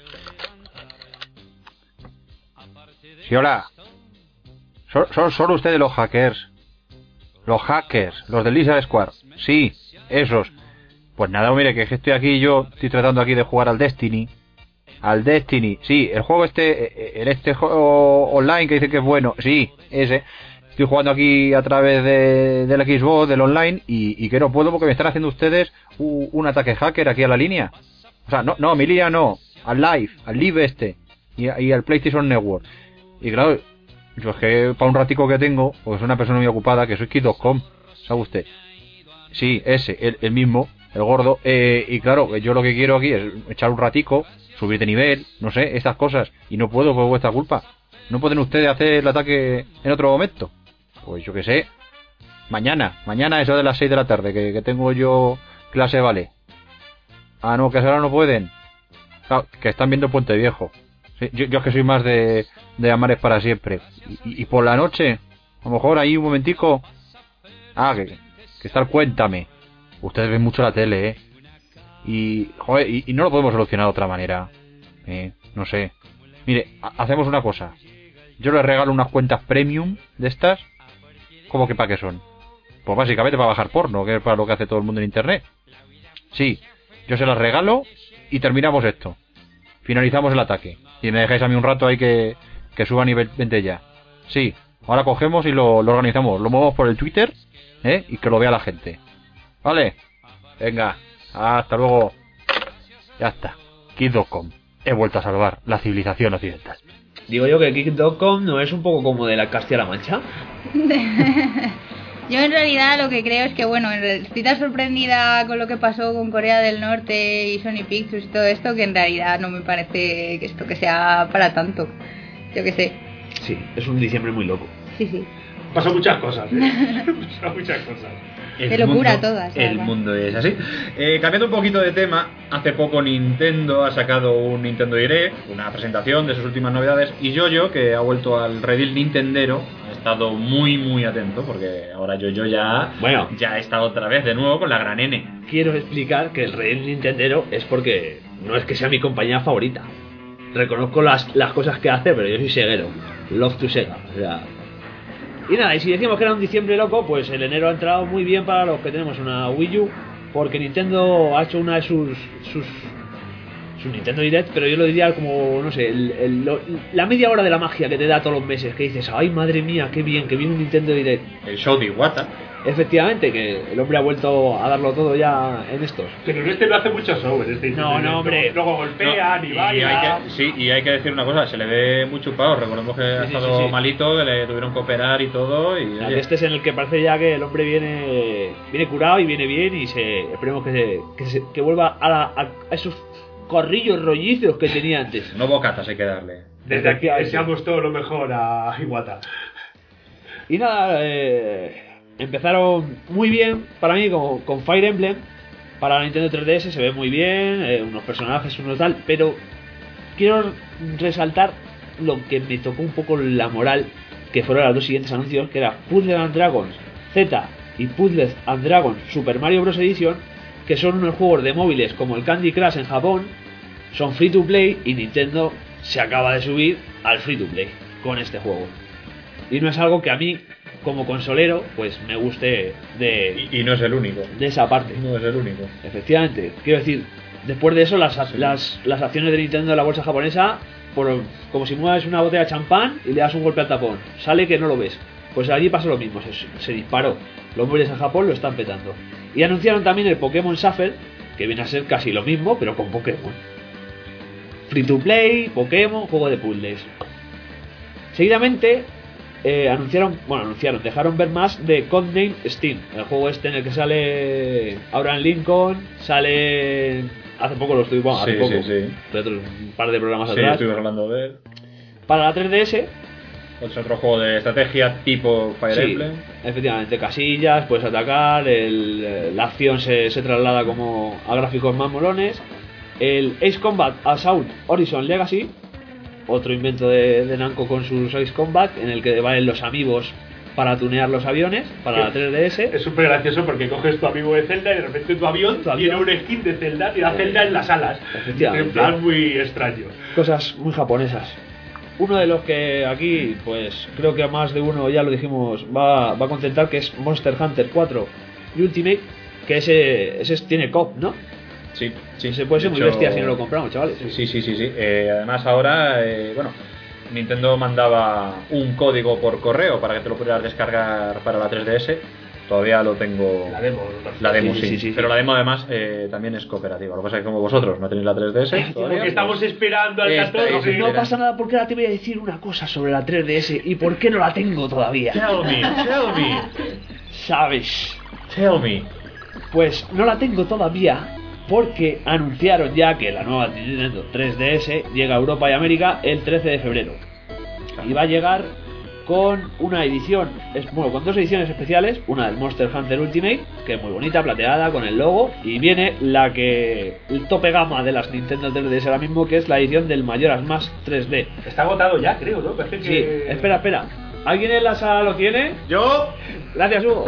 Speaker 7: Sí, hola. Son, son solo ustedes los hackers. Los hackers, los de Lizard Squad. Sí, esos. Pues nada, mire, que es que estoy aquí yo, estoy tratando aquí de jugar al Destiny. Al Destiny, sí, el juego este, el este juego online que dice que es bueno, sí, ese. Estoy jugando aquí a través de, del Xbox, del online, y, y que no puedo porque me están haciendo ustedes un, un ataque hacker aquí a la línea. O sea, no, no, mi línea no, al live, al live este, y, y al PlayStation Network. Y claro, yo es que para un ratico que tengo, pues soy una persona muy ocupada, que soy Kid punto com, ¿sabe usted? Sí, ese, el, el mismo, el gordo, eh, y claro, yo lo que quiero aquí es echar un ratico, subir de nivel, no sé, estas cosas, y no puedo por vuestra culpa. ¿No pueden ustedes hacer el ataque en otro momento? Pues yo qué sé, mañana, mañana eso de las seis de la tarde, que, que tengo yo clase vale. Ah, no, que ahora no pueden. Claro, que están viendo Puente Viejo. Sí, yo, yo es que soy más de, de Amares para siempre. Y, y, y por la noche, a lo mejor ahí un momentico. Ah, que, que estar cuéntame. Ustedes ven mucho la tele, ¿eh? Y, joder, y, y no lo podemos solucionar de otra manera. Eh, no sé. Mire, ha- hacemos una cosa. Yo les regalo unas cuentas premium de estas. ¿Cómo que para qué son? Pues básicamente para bajar porno, que es para lo que hace todo el mundo en internet. Sí, yo se las regalo y terminamos esto. Finalizamos el ataque. Y me dejáis a mí un rato ahí que, que suba a nivel veinte ya. Sí, ahora cogemos y lo, lo organizamos. Lo movemos por el Twitter, ¿eh? Y que lo vea la gente. ¿Vale? Venga, hasta luego. Ya está. Kid punto com. He vuelto a salvar la civilización occidental.
Speaker 6: Digo yo que Kick punto com no es un poco como de la Castilla-La Mancha.
Speaker 3: Yo en realidad lo que creo es que, bueno, en real- estoy tan sorprendida con lo que pasó con Corea del Norte y Sony Pictures y todo esto, que en realidad no me parece que esto que sea para tanto. Yo qué sé.
Speaker 6: Sí, es un diciembre muy loco.
Speaker 3: Sí, sí.
Speaker 2: Pasó muchas cosas, ¿eh? Pasó muchas cosas.
Speaker 4: El
Speaker 3: De locura
Speaker 4: mundo-
Speaker 3: todas,
Speaker 4: El
Speaker 3: además.
Speaker 4: mundo es así. Eh, cambiando un poquito de tema, hace poco Nintendo ha sacado un Nintendo Direct, una presentación de sus últimas novedades, y Yoyo, que ha vuelto al redil nintendero, ha estado muy muy atento, porque ahora Yoyo ya,
Speaker 6: Bueno.
Speaker 4: ya está otra vez de nuevo con la gran N.
Speaker 6: Quiero explicar que el rey Nintendero es porque no es que sea mi compañía favorita. Reconozco las, las cosas que hace, pero yo soy seguero. Love to Sega. O sea. Y nada, y si decimos que era un diciembre loco, pues el enero ha entrado muy bien para los que tenemos una Wii U, porque Nintendo ha hecho una de sus sus, sus Nintendo Direct, pero yo lo diría como, no sé, el, el- lo- la media hora de la magia que te da todos los meses, que dices, ay madre mía, qué bien, que viene un Nintendo Direct.
Speaker 4: El show de Iwata.
Speaker 6: Efectivamente, que el hombre ha vuelto a darlo todo ya en estos.
Speaker 2: Pero en este no hace mucho show, en este
Speaker 6: No, no, hombre.
Speaker 2: Luego golpea,
Speaker 4: No,
Speaker 2: ni
Speaker 4: y
Speaker 2: baila.
Speaker 4: hay que, sí, y hay que decir una cosa, se le ve muy chupado. Recordemos que ha
Speaker 6: Sí, sí,
Speaker 4: estado
Speaker 6: sí, sí.
Speaker 4: malito, que le tuvieron que operar y todo. Y,
Speaker 6: O sea,
Speaker 4: oye,
Speaker 6: que este es en el que parece ya que el hombre viene viene curado y viene bien y se esperemos que se, que, se- que vuelva a, la- a- a esos corrillos rollizos que tenía antes.
Speaker 4: no bocatas hay que darle.
Speaker 2: Desde aquí deseamos todo lo mejor a Iwata.
Speaker 6: Y nada, eh, empezaron muy bien para mí con, con Fire Emblem. Para la Nintendo tres D S se ve muy bien, eh, unos personajes, unos tal, pero quiero resaltar lo que me tocó un poco la moral, que fueron los dos siguientes anuncios, que era Puzzle and Dragons Z y Puzzle and Dragons Super Mario Bros. Edition, que son unos juegos de móviles como el Candy Crush en Japón, son free to play y Nintendo se acaba de subir al free to play con este juego. Y no es algo que a mí, como consolero, pues me guste de,
Speaker 4: Y, y no es el único.
Speaker 6: de esa parte.
Speaker 4: No es el único.
Speaker 6: Efectivamente, quiero decir, después de eso las, las, las acciones de Nintendo en la bolsa japonesa, por, como si mueves una botella de champán y le das un golpe al tapón, sale que no lo ves. Pues allí pasa lo mismo, se, se disparó. Los móviles en Japón lo están petando. Y anunciaron también el Pokémon Shuffle, que viene a ser casi lo mismo, pero con Pokémon. Free to play, Pokémon, juego de puzzles. Seguidamente eh, anunciaron, bueno, anunciaron, dejaron ver más de Codename Steam, el juego este en el que sale Abraham Lincoln, sale hace poco lo estuve, bueno, hace
Speaker 4: Sí,
Speaker 6: poco,
Speaker 4: sí, sí.
Speaker 6: de otro- un par de programas
Speaker 4: Sí,
Speaker 6: atrás.
Speaker 4: estuvimos hablando de él.
Speaker 6: Para la tres D S,
Speaker 4: Es otro juego de estrategia tipo Fire
Speaker 6: sí,
Speaker 4: Emblem.
Speaker 6: efectivamente, casillas, puedes atacar, el, la acción se, se traslada como a gráficos más molones. El Ace Combat Assault Horizon Legacy, otro invento de, de Namco con sus Ace Combat, en el que valen los amigos para tunear los aviones, para la tres D S.
Speaker 2: Es súper gracioso porque coges tu amigo de Zelda y de repente tu avión
Speaker 6: Tu
Speaker 2: tiene
Speaker 6: avión.
Speaker 2: un skin de Zelda y la Zelda en las alas.
Speaker 6: Efectivamente.
Speaker 2: En plan muy extraño.
Speaker 6: Cosas muy japonesas. Uno de los que aquí, pues creo que a más de uno ya lo dijimos, va, va a contentar, que es Monster Hunter cuatro Ultimate, que ese, ese tiene C O P, ¿no?
Speaker 4: Sí, sí.
Speaker 6: Se puede ser
Speaker 4: De
Speaker 6: muy
Speaker 4: hecho-
Speaker 6: bestia si no lo compramos, chavales.
Speaker 4: Sí, sí, sí, sí. Eh, además ahora, eh, bueno, Nintendo mandaba un código por correo para que te lo pudieras descargar para la tres D S. Todavía lo tengo.
Speaker 2: La demo.
Speaker 4: La demo,
Speaker 6: Sí,
Speaker 4: sí,
Speaker 6: sí, sí, sí.
Speaker 4: Pero la demo además eh, también es cooperativa. Lo que pasa es que como vosotros no tenéis la tres D S todavía,
Speaker 2: Porque estamos
Speaker 4: pues,
Speaker 2: esperando al
Speaker 4: Esta
Speaker 2: catorce.
Speaker 4: es-
Speaker 6: No pasa nada porque ahora te voy a decir una cosa sobre la tres D S y por qué no la tengo todavía.
Speaker 4: Tell me, tell me,
Speaker 6: ¿Sabes?
Speaker 4: tell me.
Speaker 6: Pues no la tengo todavía porque anunciaron ya que la nueva Nintendo tres D S llega a Europa y América el trece de febrero. Y va a llegar con una edición, es, bueno, con dos ediciones especiales, una del Monster Hunter Ultimate, que es muy bonita, plateada, con el logo, y viene la que, el tope gama de las Nintendo tres D S ahora mismo, que es la edición del Majora's Mask tres D.
Speaker 2: Está agotado ya, creo, ¿no? Parece que...
Speaker 6: Sí, espera, espera. ¿Alguien en la sala lo tiene?
Speaker 2: Yo...
Speaker 6: Gracias, Hugo.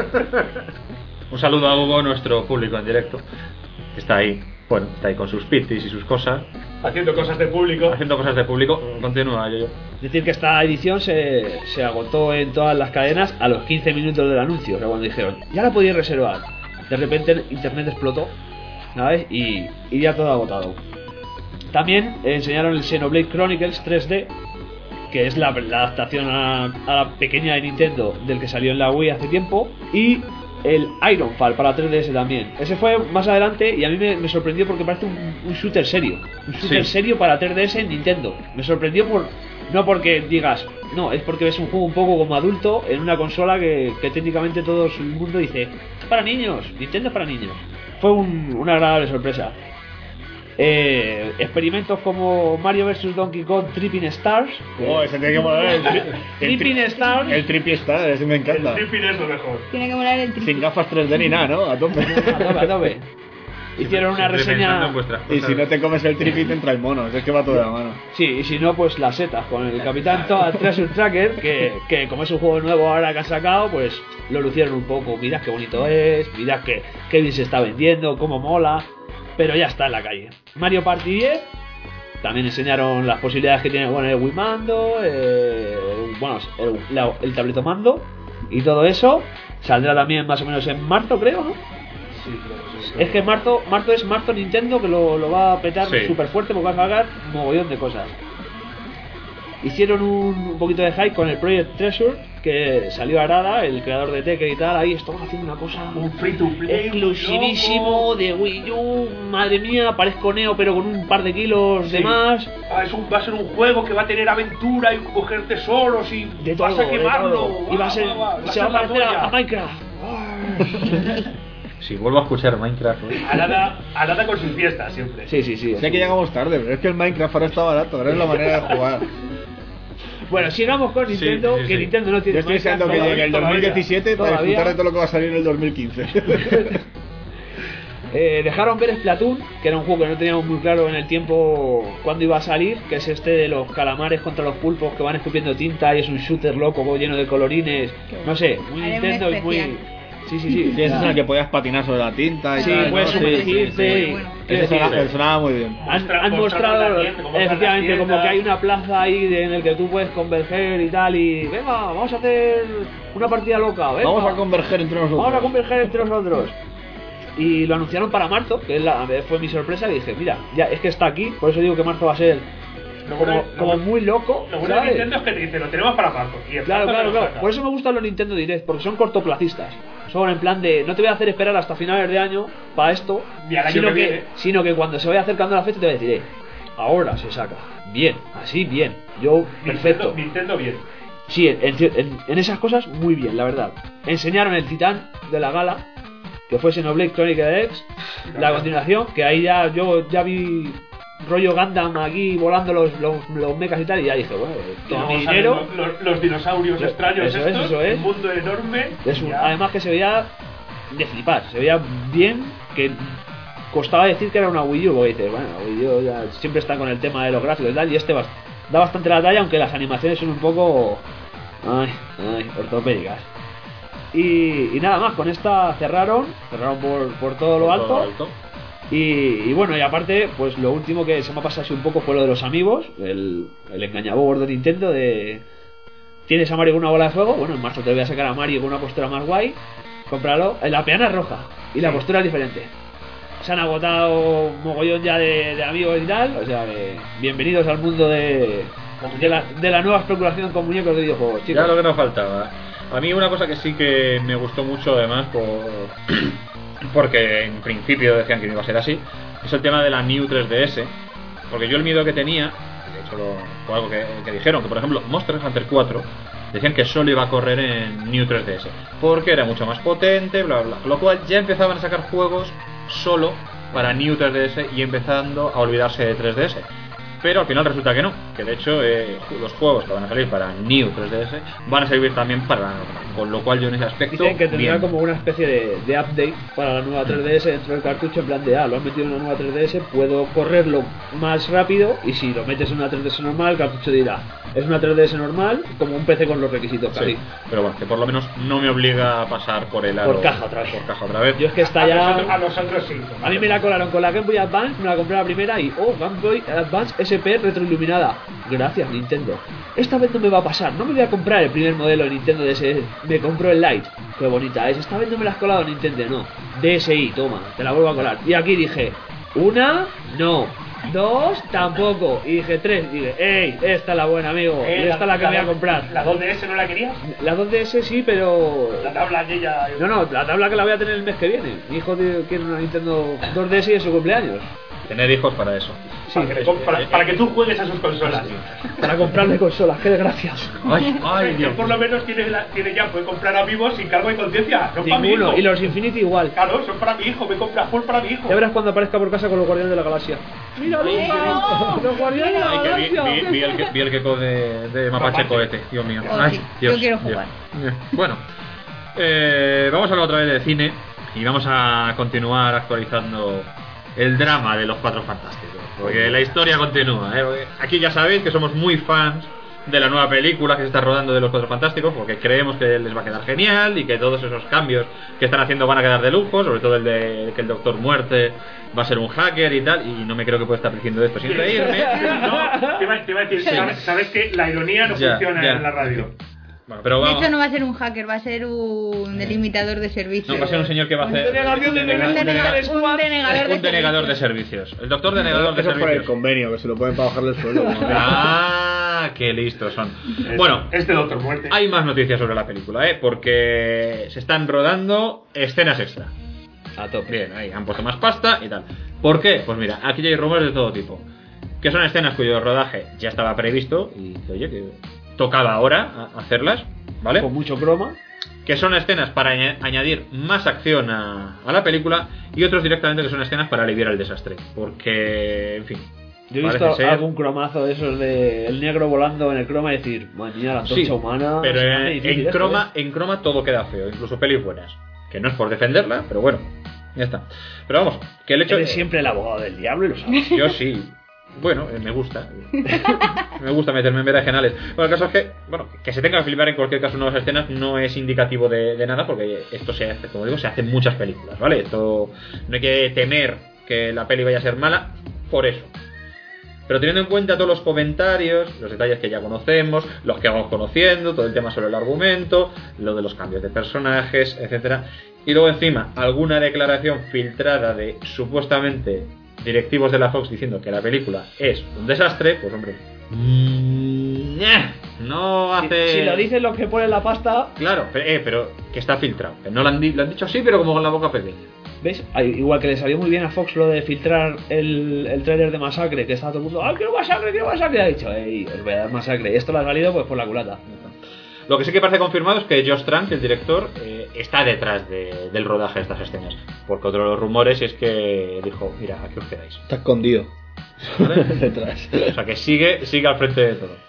Speaker 4: Un saludo a Hugo, nuestro público en directo, que está ahí, bueno, está ahí con sus pizzis y sus cosas,
Speaker 2: Haciendo cosas de público.
Speaker 4: haciendo cosas de público. Continúa, yo, yo.
Speaker 6: Decir que esta edición se, se agotó en todas las cadenas a los quince minutos del anuncio, o sea, cuando dijeron, ya la podéis reservar. De repente internet explotó, ¿sabes? Y, y ya todo agotado. También enseñaron el Xenoblade Chronicles tres D, que es la, la adaptación a, a la pequeña de Nintendo del que salió en la Wii hace tiempo, y el Ironfall para tres D S también. Ese fue más adelante y a mí me, me sorprendió porque parece un, un shooter serio. Un shooter
Speaker 4: Sí.
Speaker 6: serio para tres D S en Nintendo. Me sorprendió por no porque digas, no, es porque ves un juego un poco como adulto en una consola que, que técnicamente todo el mundo dice, es para niños, Nintendo es para niños. Fue un- una agradable sorpresa. Eh, experimentos como Mario versus. Donkey Kong Tripping Stars.
Speaker 1: Oh, ese tiene que molar el, tri- el,
Speaker 6: Tripping
Speaker 1: tri-
Speaker 6: Stars.
Speaker 1: el Trippy Star, ese me
Speaker 2: El
Speaker 1: encanta.
Speaker 2: tripping es lo mejor.
Speaker 3: Tiene que molar el tri-
Speaker 1: Sin gafas tres D ni nada, ¿no? A tope.
Speaker 6: A tope, a tope. Hicieron una
Speaker 4: Siempre pensando
Speaker 6: reseña.
Speaker 4: en vuestras
Speaker 1: Y
Speaker 4: cosas.
Speaker 1: si no te comes el Trippy te entra el mono, es que va todo de la mano.
Speaker 6: Sí, y si no, pues las setas con el Capitán Toad Treasure Tracker, que, que como es un juego nuevo ahora que han sacado, pues lo lucieron un poco. Mirad qué bonito es, mirad que, qué bien se está vendiendo, cómo mola, pero ya está en la calle. Mario Party diez, también enseñaron las posibilidades que tiene bueno, el Wii Mando, eh, bueno, el, la- el tableto mando y todo eso. Saldrá también más o menos en marzo, creo, ¿no? Es que marzo, marzo es marzo Nintendo, que lo, lo va a petar
Speaker 4: Sí.
Speaker 6: súper fuerte porque va a sacar un mogollón de cosas. Hicieron un, un poquito de hype con el Project Treasure, que salió Arada, el creador de Tekken y tal. Ahí estamos haciendo una cosa
Speaker 2: Un free to play.
Speaker 6: exclusivísimo de Wii U. Madre mía, parezco Neo, pero con un par de kilos de
Speaker 2: Sí.
Speaker 6: más.
Speaker 2: Ah, es un, va a ser un juego que va a tener aventura y coger tesoros y
Speaker 6: De todo,
Speaker 2: vas a
Speaker 6: de
Speaker 2: quemarlo.
Speaker 6: todo. Y va a ser, se va a
Speaker 2: la
Speaker 6: parecer a,
Speaker 2: polla.
Speaker 6: a Minecraft.
Speaker 4: Si vuelvo a escuchar Minecraft, ¿eh?
Speaker 2: Arada, Arada con sus fiestas siempre.
Speaker 6: Sí, sí, sí.
Speaker 1: Sé que llegamos tarde, pero es que el Minecraft ahora está barato, ahora es la manera de jugar.
Speaker 6: Bueno, sigamos con Nintendo,
Speaker 4: sí, sí,
Speaker 6: que
Speaker 4: sí.
Speaker 6: Nintendo no
Speaker 1: Yo
Speaker 6: tiene
Speaker 1: estoy deseando que
Speaker 6: Minecraft
Speaker 1: llegue el
Speaker 6: todavía.
Speaker 1: dos mil diecisiete para
Speaker 6: Todavía.
Speaker 1: disfrutar de todo lo que va a salir en el dos mil quince.
Speaker 6: Eh, dejaron ver Splatoon, que era un juego que no teníamos muy claro en el tiempo cuándo iba a salir, que es este de los calamares contra los pulpos que van escupiendo tinta y es un shooter loco lleno de colorines, no sé, muy
Speaker 3: Haré un
Speaker 6: Nintendo y muy...
Speaker 3: especial.
Speaker 6: Sí, sí, sí.
Speaker 1: Sí, ese es el que podías patinar sobre la tinta y
Speaker 6: Sí,
Speaker 1: tal.
Speaker 6: puedes
Speaker 1: ¿no?
Speaker 6: sumergirte.
Speaker 3: sí,
Speaker 6: y-
Speaker 3: bueno.
Speaker 1: Ese sonaba, sonaba muy bien.
Speaker 6: Han,
Speaker 2: Mostra-
Speaker 6: han
Speaker 2: mostramos
Speaker 6: mostrado
Speaker 2: la tienda, cómo están
Speaker 6: efectivamente
Speaker 2: las
Speaker 6: como
Speaker 2: tiendas.
Speaker 6: que hay una plaza ahí de- en el que tú puedes converger y tal y venga, vamos a hacer una partida loca, venga,
Speaker 1: Vamos a converger entre nosotros.
Speaker 6: vamos a converger entre nosotros. Y lo anunciaron para marzo, que es la- fue mi sorpresa, y dije, mira, ya es que está aquí, por eso digo que marzo va a ser
Speaker 2: Lo
Speaker 6: como,
Speaker 2: bueno-
Speaker 6: como
Speaker 2: lo-
Speaker 6: muy loco,
Speaker 2: Lo bueno de
Speaker 6: ¿sabes?
Speaker 2: Nintendo es que te dice, lo tenemos para marzo. Y en
Speaker 6: Claro,
Speaker 2: marzo
Speaker 6: claro,
Speaker 2: te lo
Speaker 6: claro.
Speaker 2: saca.
Speaker 6: Por eso me gustan los Nintendo Direct, porque son cortoplacistas. Son en plan de, no te voy a hacer esperar hasta finales de año para esto,
Speaker 2: Ni al año
Speaker 6: sino
Speaker 2: que
Speaker 6: que,
Speaker 2: viene.
Speaker 6: sino que cuando se vaya acercando la fecha te voy a decir, eh, ahora se saca. Bien, así bien. Yo, perfecto.
Speaker 2: Nintendo, Nintendo bien.
Speaker 6: Sí, en, en- en esas cosas muy bien, la verdad. Enseñaron el titán de la gala, que fue Xenoblade Chronicles X, la continuación, que ahí ya yo ya vi rollo Gundam aquí volando los, los, los mechas y tal, y ya dije, bueno,
Speaker 2: Y
Speaker 6: todo
Speaker 2: luego
Speaker 6: mi
Speaker 2: salen
Speaker 6: dinero.
Speaker 2: Los, los- los dinosaurios
Speaker 6: Eso
Speaker 2: extraños
Speaker 6: es,
Speaker 2: estos,
Speaker 6: eso es.
Speaker 2: un mundo enorme.
Speaker 6: Es
Speaker 2: y
Speaker 6: un-
Speaker 2: ya.
Speaker 6: además que se veía de flipar, se veía bien, que costaba decir que era una Wii U, porque dices, bueno, la Wii U ya siempre está con el tema de los gráficos y tal, y este bast- da bastante la talla, aunque las animaciones son un poco, ay, ay, ortopédicas. Y, y nada más, con esta cerraron, cerraron por, por todo lo
Speaker 4: Por
Speaker 6: alto.
Speaker 4: todo lo alto.
Speaker 6: Y, y bueno, y aparte, pues lo último que se me ha pasado así un poco fue lo de los amigos, el, el engañabobos de Nintendo de... ¿Tienes a Mario con una bola de fuego? Bueno, en marzo te voy a sacar a Mario con una postura más guay, cómpralo. Eh, La peana es roja y la postura es diferente. Se han agotado mogollón ya de, de amigos y tal, o sea, que bienvenidos al mundo de, de, la, de la nueva especulación con muñecos de videojuegos, chicos.
Speaker 4: Ya lo que nos faltaba. A mí una cosa que sí que me gustó mucho, además, por... porque en principio decían que no iba a ser así, es el tema de la New tres D S. Porque yo el miedo que tenía, de hecho lo, fue algo que, que dijeron, que por ejemplo Monster Hunter cuatro decían que solo iba a correr en New tres D S, porque era mucho más potente, bla bla bla. Lo cual ya empezaban a sacar juegos solo para New tres D S y empezando a olvidarse de tres D S. Pero al final resulta que no, que de hecho eh, los juegos que van a salir para New tres D S van a servir también para la normal, con lo cual yo en ese aspecto
Speaker 6: Dicen que tendrá
Speaker 4: bien.
Speaker 6: como una especie de, de update para la nueva tres D S dentro del cartucho, en plan de, ah, lo han metido en una nueva tres D S, puedo correrlo más rápido, y si lo metes en una tres D S normal, el cartucho dirá, es una tres D S normal, como un P C con los requisitos casi.
Speaker 4: Sí, pero bueno, que por lo menos no me obliga a pasar por el aro.
Speaker 6: Por caja otra vez.
Speaker 4: Por caja otra vez.
Speaker 6: Yo es que está
Speaker 2: a,
Speaker 6: ya...
Speaker 2: nosotros, a nosotros sí.
Speaker 6: A mí me la colaron con la Game Boy Advance, me la compré la primera y, oh, Game Boy Advance S P retroiluminada. Gracias, Nintendo. Esta vez no me va a pasar, no me voy a comprar el primer modelo de Nintendo D S, me compro el Lite. Qué bonita es, esta vez no me la has colado Nintendo, no. D S I, toma, te la vuelvo a colar. Y aquí dije, una, no. Dos, tampoco. Y dije tres, y dije, ey, esta es la buena, amigo.
Speaker 2: Eh,
Speaker 6: y esta es la que me voy a comprar.
Speaker 2: ¿La dos D S no la querías?
Speaker 6: La dos D S sí, pero...
Speaker 2: La tabla de ella.
Speaker 6: No, no, la tabla que la voy a tener el mes que viene. Mi hijo tiene- quiere una Nintendo dos D S y es su cumpleaños.
Speaker 4: Tener hijos para eso.
Speaker 2: Para, que, le com- para, para que tú juegues a sus consolas.
Speaker 6: Para comprarle consolas, qué desgracia.
Speaker 4: Ay, ay,
Speaker 2: Que
Speaker 4: Dios.
Speaker 2: por lo menos tiene, la, tiene ya, puede comprar amigos sin cargo de conciencia. Son para mi
Speaker 6: Ninguno.
Speaker 2: hijo.
Speaker 6: Y los Infinity igual.
Speaker 2: Claro, son para mi hijo. Me compra full para mi hijo.
Speaker 6: Ya verás cuando aparezca por casa con los Guardianes de la Galaxia. ¡Mira,
Speaker 3: Ay,
Speaker 6: Lucas!
Speaker 3: no.
Speaker 6: ¡Los Guardianes de la
Speaker 4: Ay, que vi,
Speaker 6: Galaxia!
Speaker 4: vi- vi el que, vi el queco de, de Mapache
Speaker 2: Mapache.
Speaker 4: Cohete, Dios mío.
Speaker 3: Oh,
Speaker 4: Ay,
Speaker 3: sí,
Speaker 4: Dios,
Speaker 3: yo quiero
Speaker 4: Dios.
Speaker 3: jugar.
Speaker 4: Bien. Bueno, eh, vamos a hablar otra vez de cine y vamos a continuar actualizando el drama de los Cuatro Fantásticos, porque la historia continúa, ¿eh? Porque aquí ya sabéis que somos muy fans de la nueva película que se está rodando de los Cuatro Fantásticos, porque creemos que les va a quedar genial y que todos esos cambios que están haciendo van a quedar de lujo, sobre todo el de que el Doctor Muerte va a ser un hacker y tal, y no me creo que pueda estar diciendo esto sin reírme.
Speaker 2: No, te iba, te iba a decir, sabes, sabes que la ironía no
Speaker 4: Ya,
Speaker 2: funciona
Speaker 4: ya.
Speaker 2: en la radio.
Speaker 4: Bueno, pero
Speaker 3: De
Speaker 4: vamos.
Speaker 3: hecho no va a ser un hacker, va a ser un delimitador de servicios.
Speaker 4: No, va a ser un señor que va a hacer
Speaker 6: denegación de
Speaker 3: Un,
Speaker 6: denega-
Speaker 3: denega-
Speaker 6: denega-
Speaker 3: un denegador de
Speaker 4: un denegador de
Speaker 3: servicios.
Speaker 4: servicios. El doctor denegador de
Speaker 1: Eso es por el
Speaker 4: servicios.
Speaker 1: convenio, que se lo pueden para bajarle el sueldo. ¿no?
Speaker 4: Ah, qué listos son. Bueno,
Speaker 2: Este Doctor Muerte.
Speaker 4: hay más noticias sobre la película, ¿eh? Porque se están rodando escenas extra.
Speaker 6: A tope.
Speaker 4: Bien, ahí han puesto más pasta y tal. ¿Por qué? Pues mira, aquí ya hay rumores de todo tipo. Que son escenas cuyo rodaje ya estaba previsto y que, oye, que tocaba ahora a- hacerlas, ¿vale?
Speaker 6: Con mucho croma.
Speaker 4: Que son escenas para aña- añadir más acción a, a la película y otros directamente que son escenas para aliviar el desastre. Porque, en fin.
Speaker 6: Yo he
Speaker 4: parece
Speaker 6: visto
Speaker 4: ser-
Speaker 6: algún cromazo de esos de el negro volando en el croma y decir, madre mía, la antorcha
Speaker 4: Sí,
Speaker 6: humana.
Speaker 4: pero
Speaker 6: se me hace
Speaker 4: en,
Speaker 6: difícil
Speaker 4: en
Speaker 6: esto,
Speaker 4: croma,
Speaker 6: ¿eh?
Speaker 4: en croma todo queda feo, incluso pelis buenas. Que no es por defenderla, pero bueno, ya está. Pero vamos, que el hecho
Speaker 6: Eres siempre el abogado del diablo y lo sabes.
Speaker 4: Yo sí. Bueno, eh, me gusta. Me gusta meterme en berenjenales. Bueno, el caso es que, bueno, que se tenga que filmar en cualquier caso nuevas escenas no es indicativo de, de nada, porque esto se hace, como digo, se hace en muchas películas, ¿vale? Esto no hay que temer que la peli vaya a ser mala por eso. Pero teniendo en cuenta todos los comentarios, los detalles que ya conocemos, los que vamos conociendo, todo el tema sobre el argumento, lo de los cambios de personajes, etcétera, y luego encima alguna declaración filtrada de supuestamente directivos de la Fox diciendo que la película es un desastre, pues hombre, mmm, no hace...
Speaker 6: Si, si lo dicen los que ponen la pasta...
Speaker 4: Claro, pero, eh, pero que está filtrado. Que no lo han, di- lo han dicho así, pero como con la boca pequeña.
Speaker 6: ¿Ves? Ay, igual que le salió muy bien a Fox lo de filtrar el, el tráiler de Masacre, que estaba todo el mundo, ¡ah, quiero Masacre, quiero Masacre! Y ha dicho, ¡ey, os voy a dar Masacre! Y esto lo ha salido pues por la culata.
Speaker 4: Lo que sí que parece confirmado es que Josh Trank, el director, eh, está detrás de, del rodaje de estas escenas. Porque otro de los rumores es que dijo, mira, aquí os quedáis.
Speaker 1: Está escondido.
Speaker 4: ¿Vale?
Speaker 1: Detrás.
Speaker 4: O sea que sigue, sigue al frente de todo.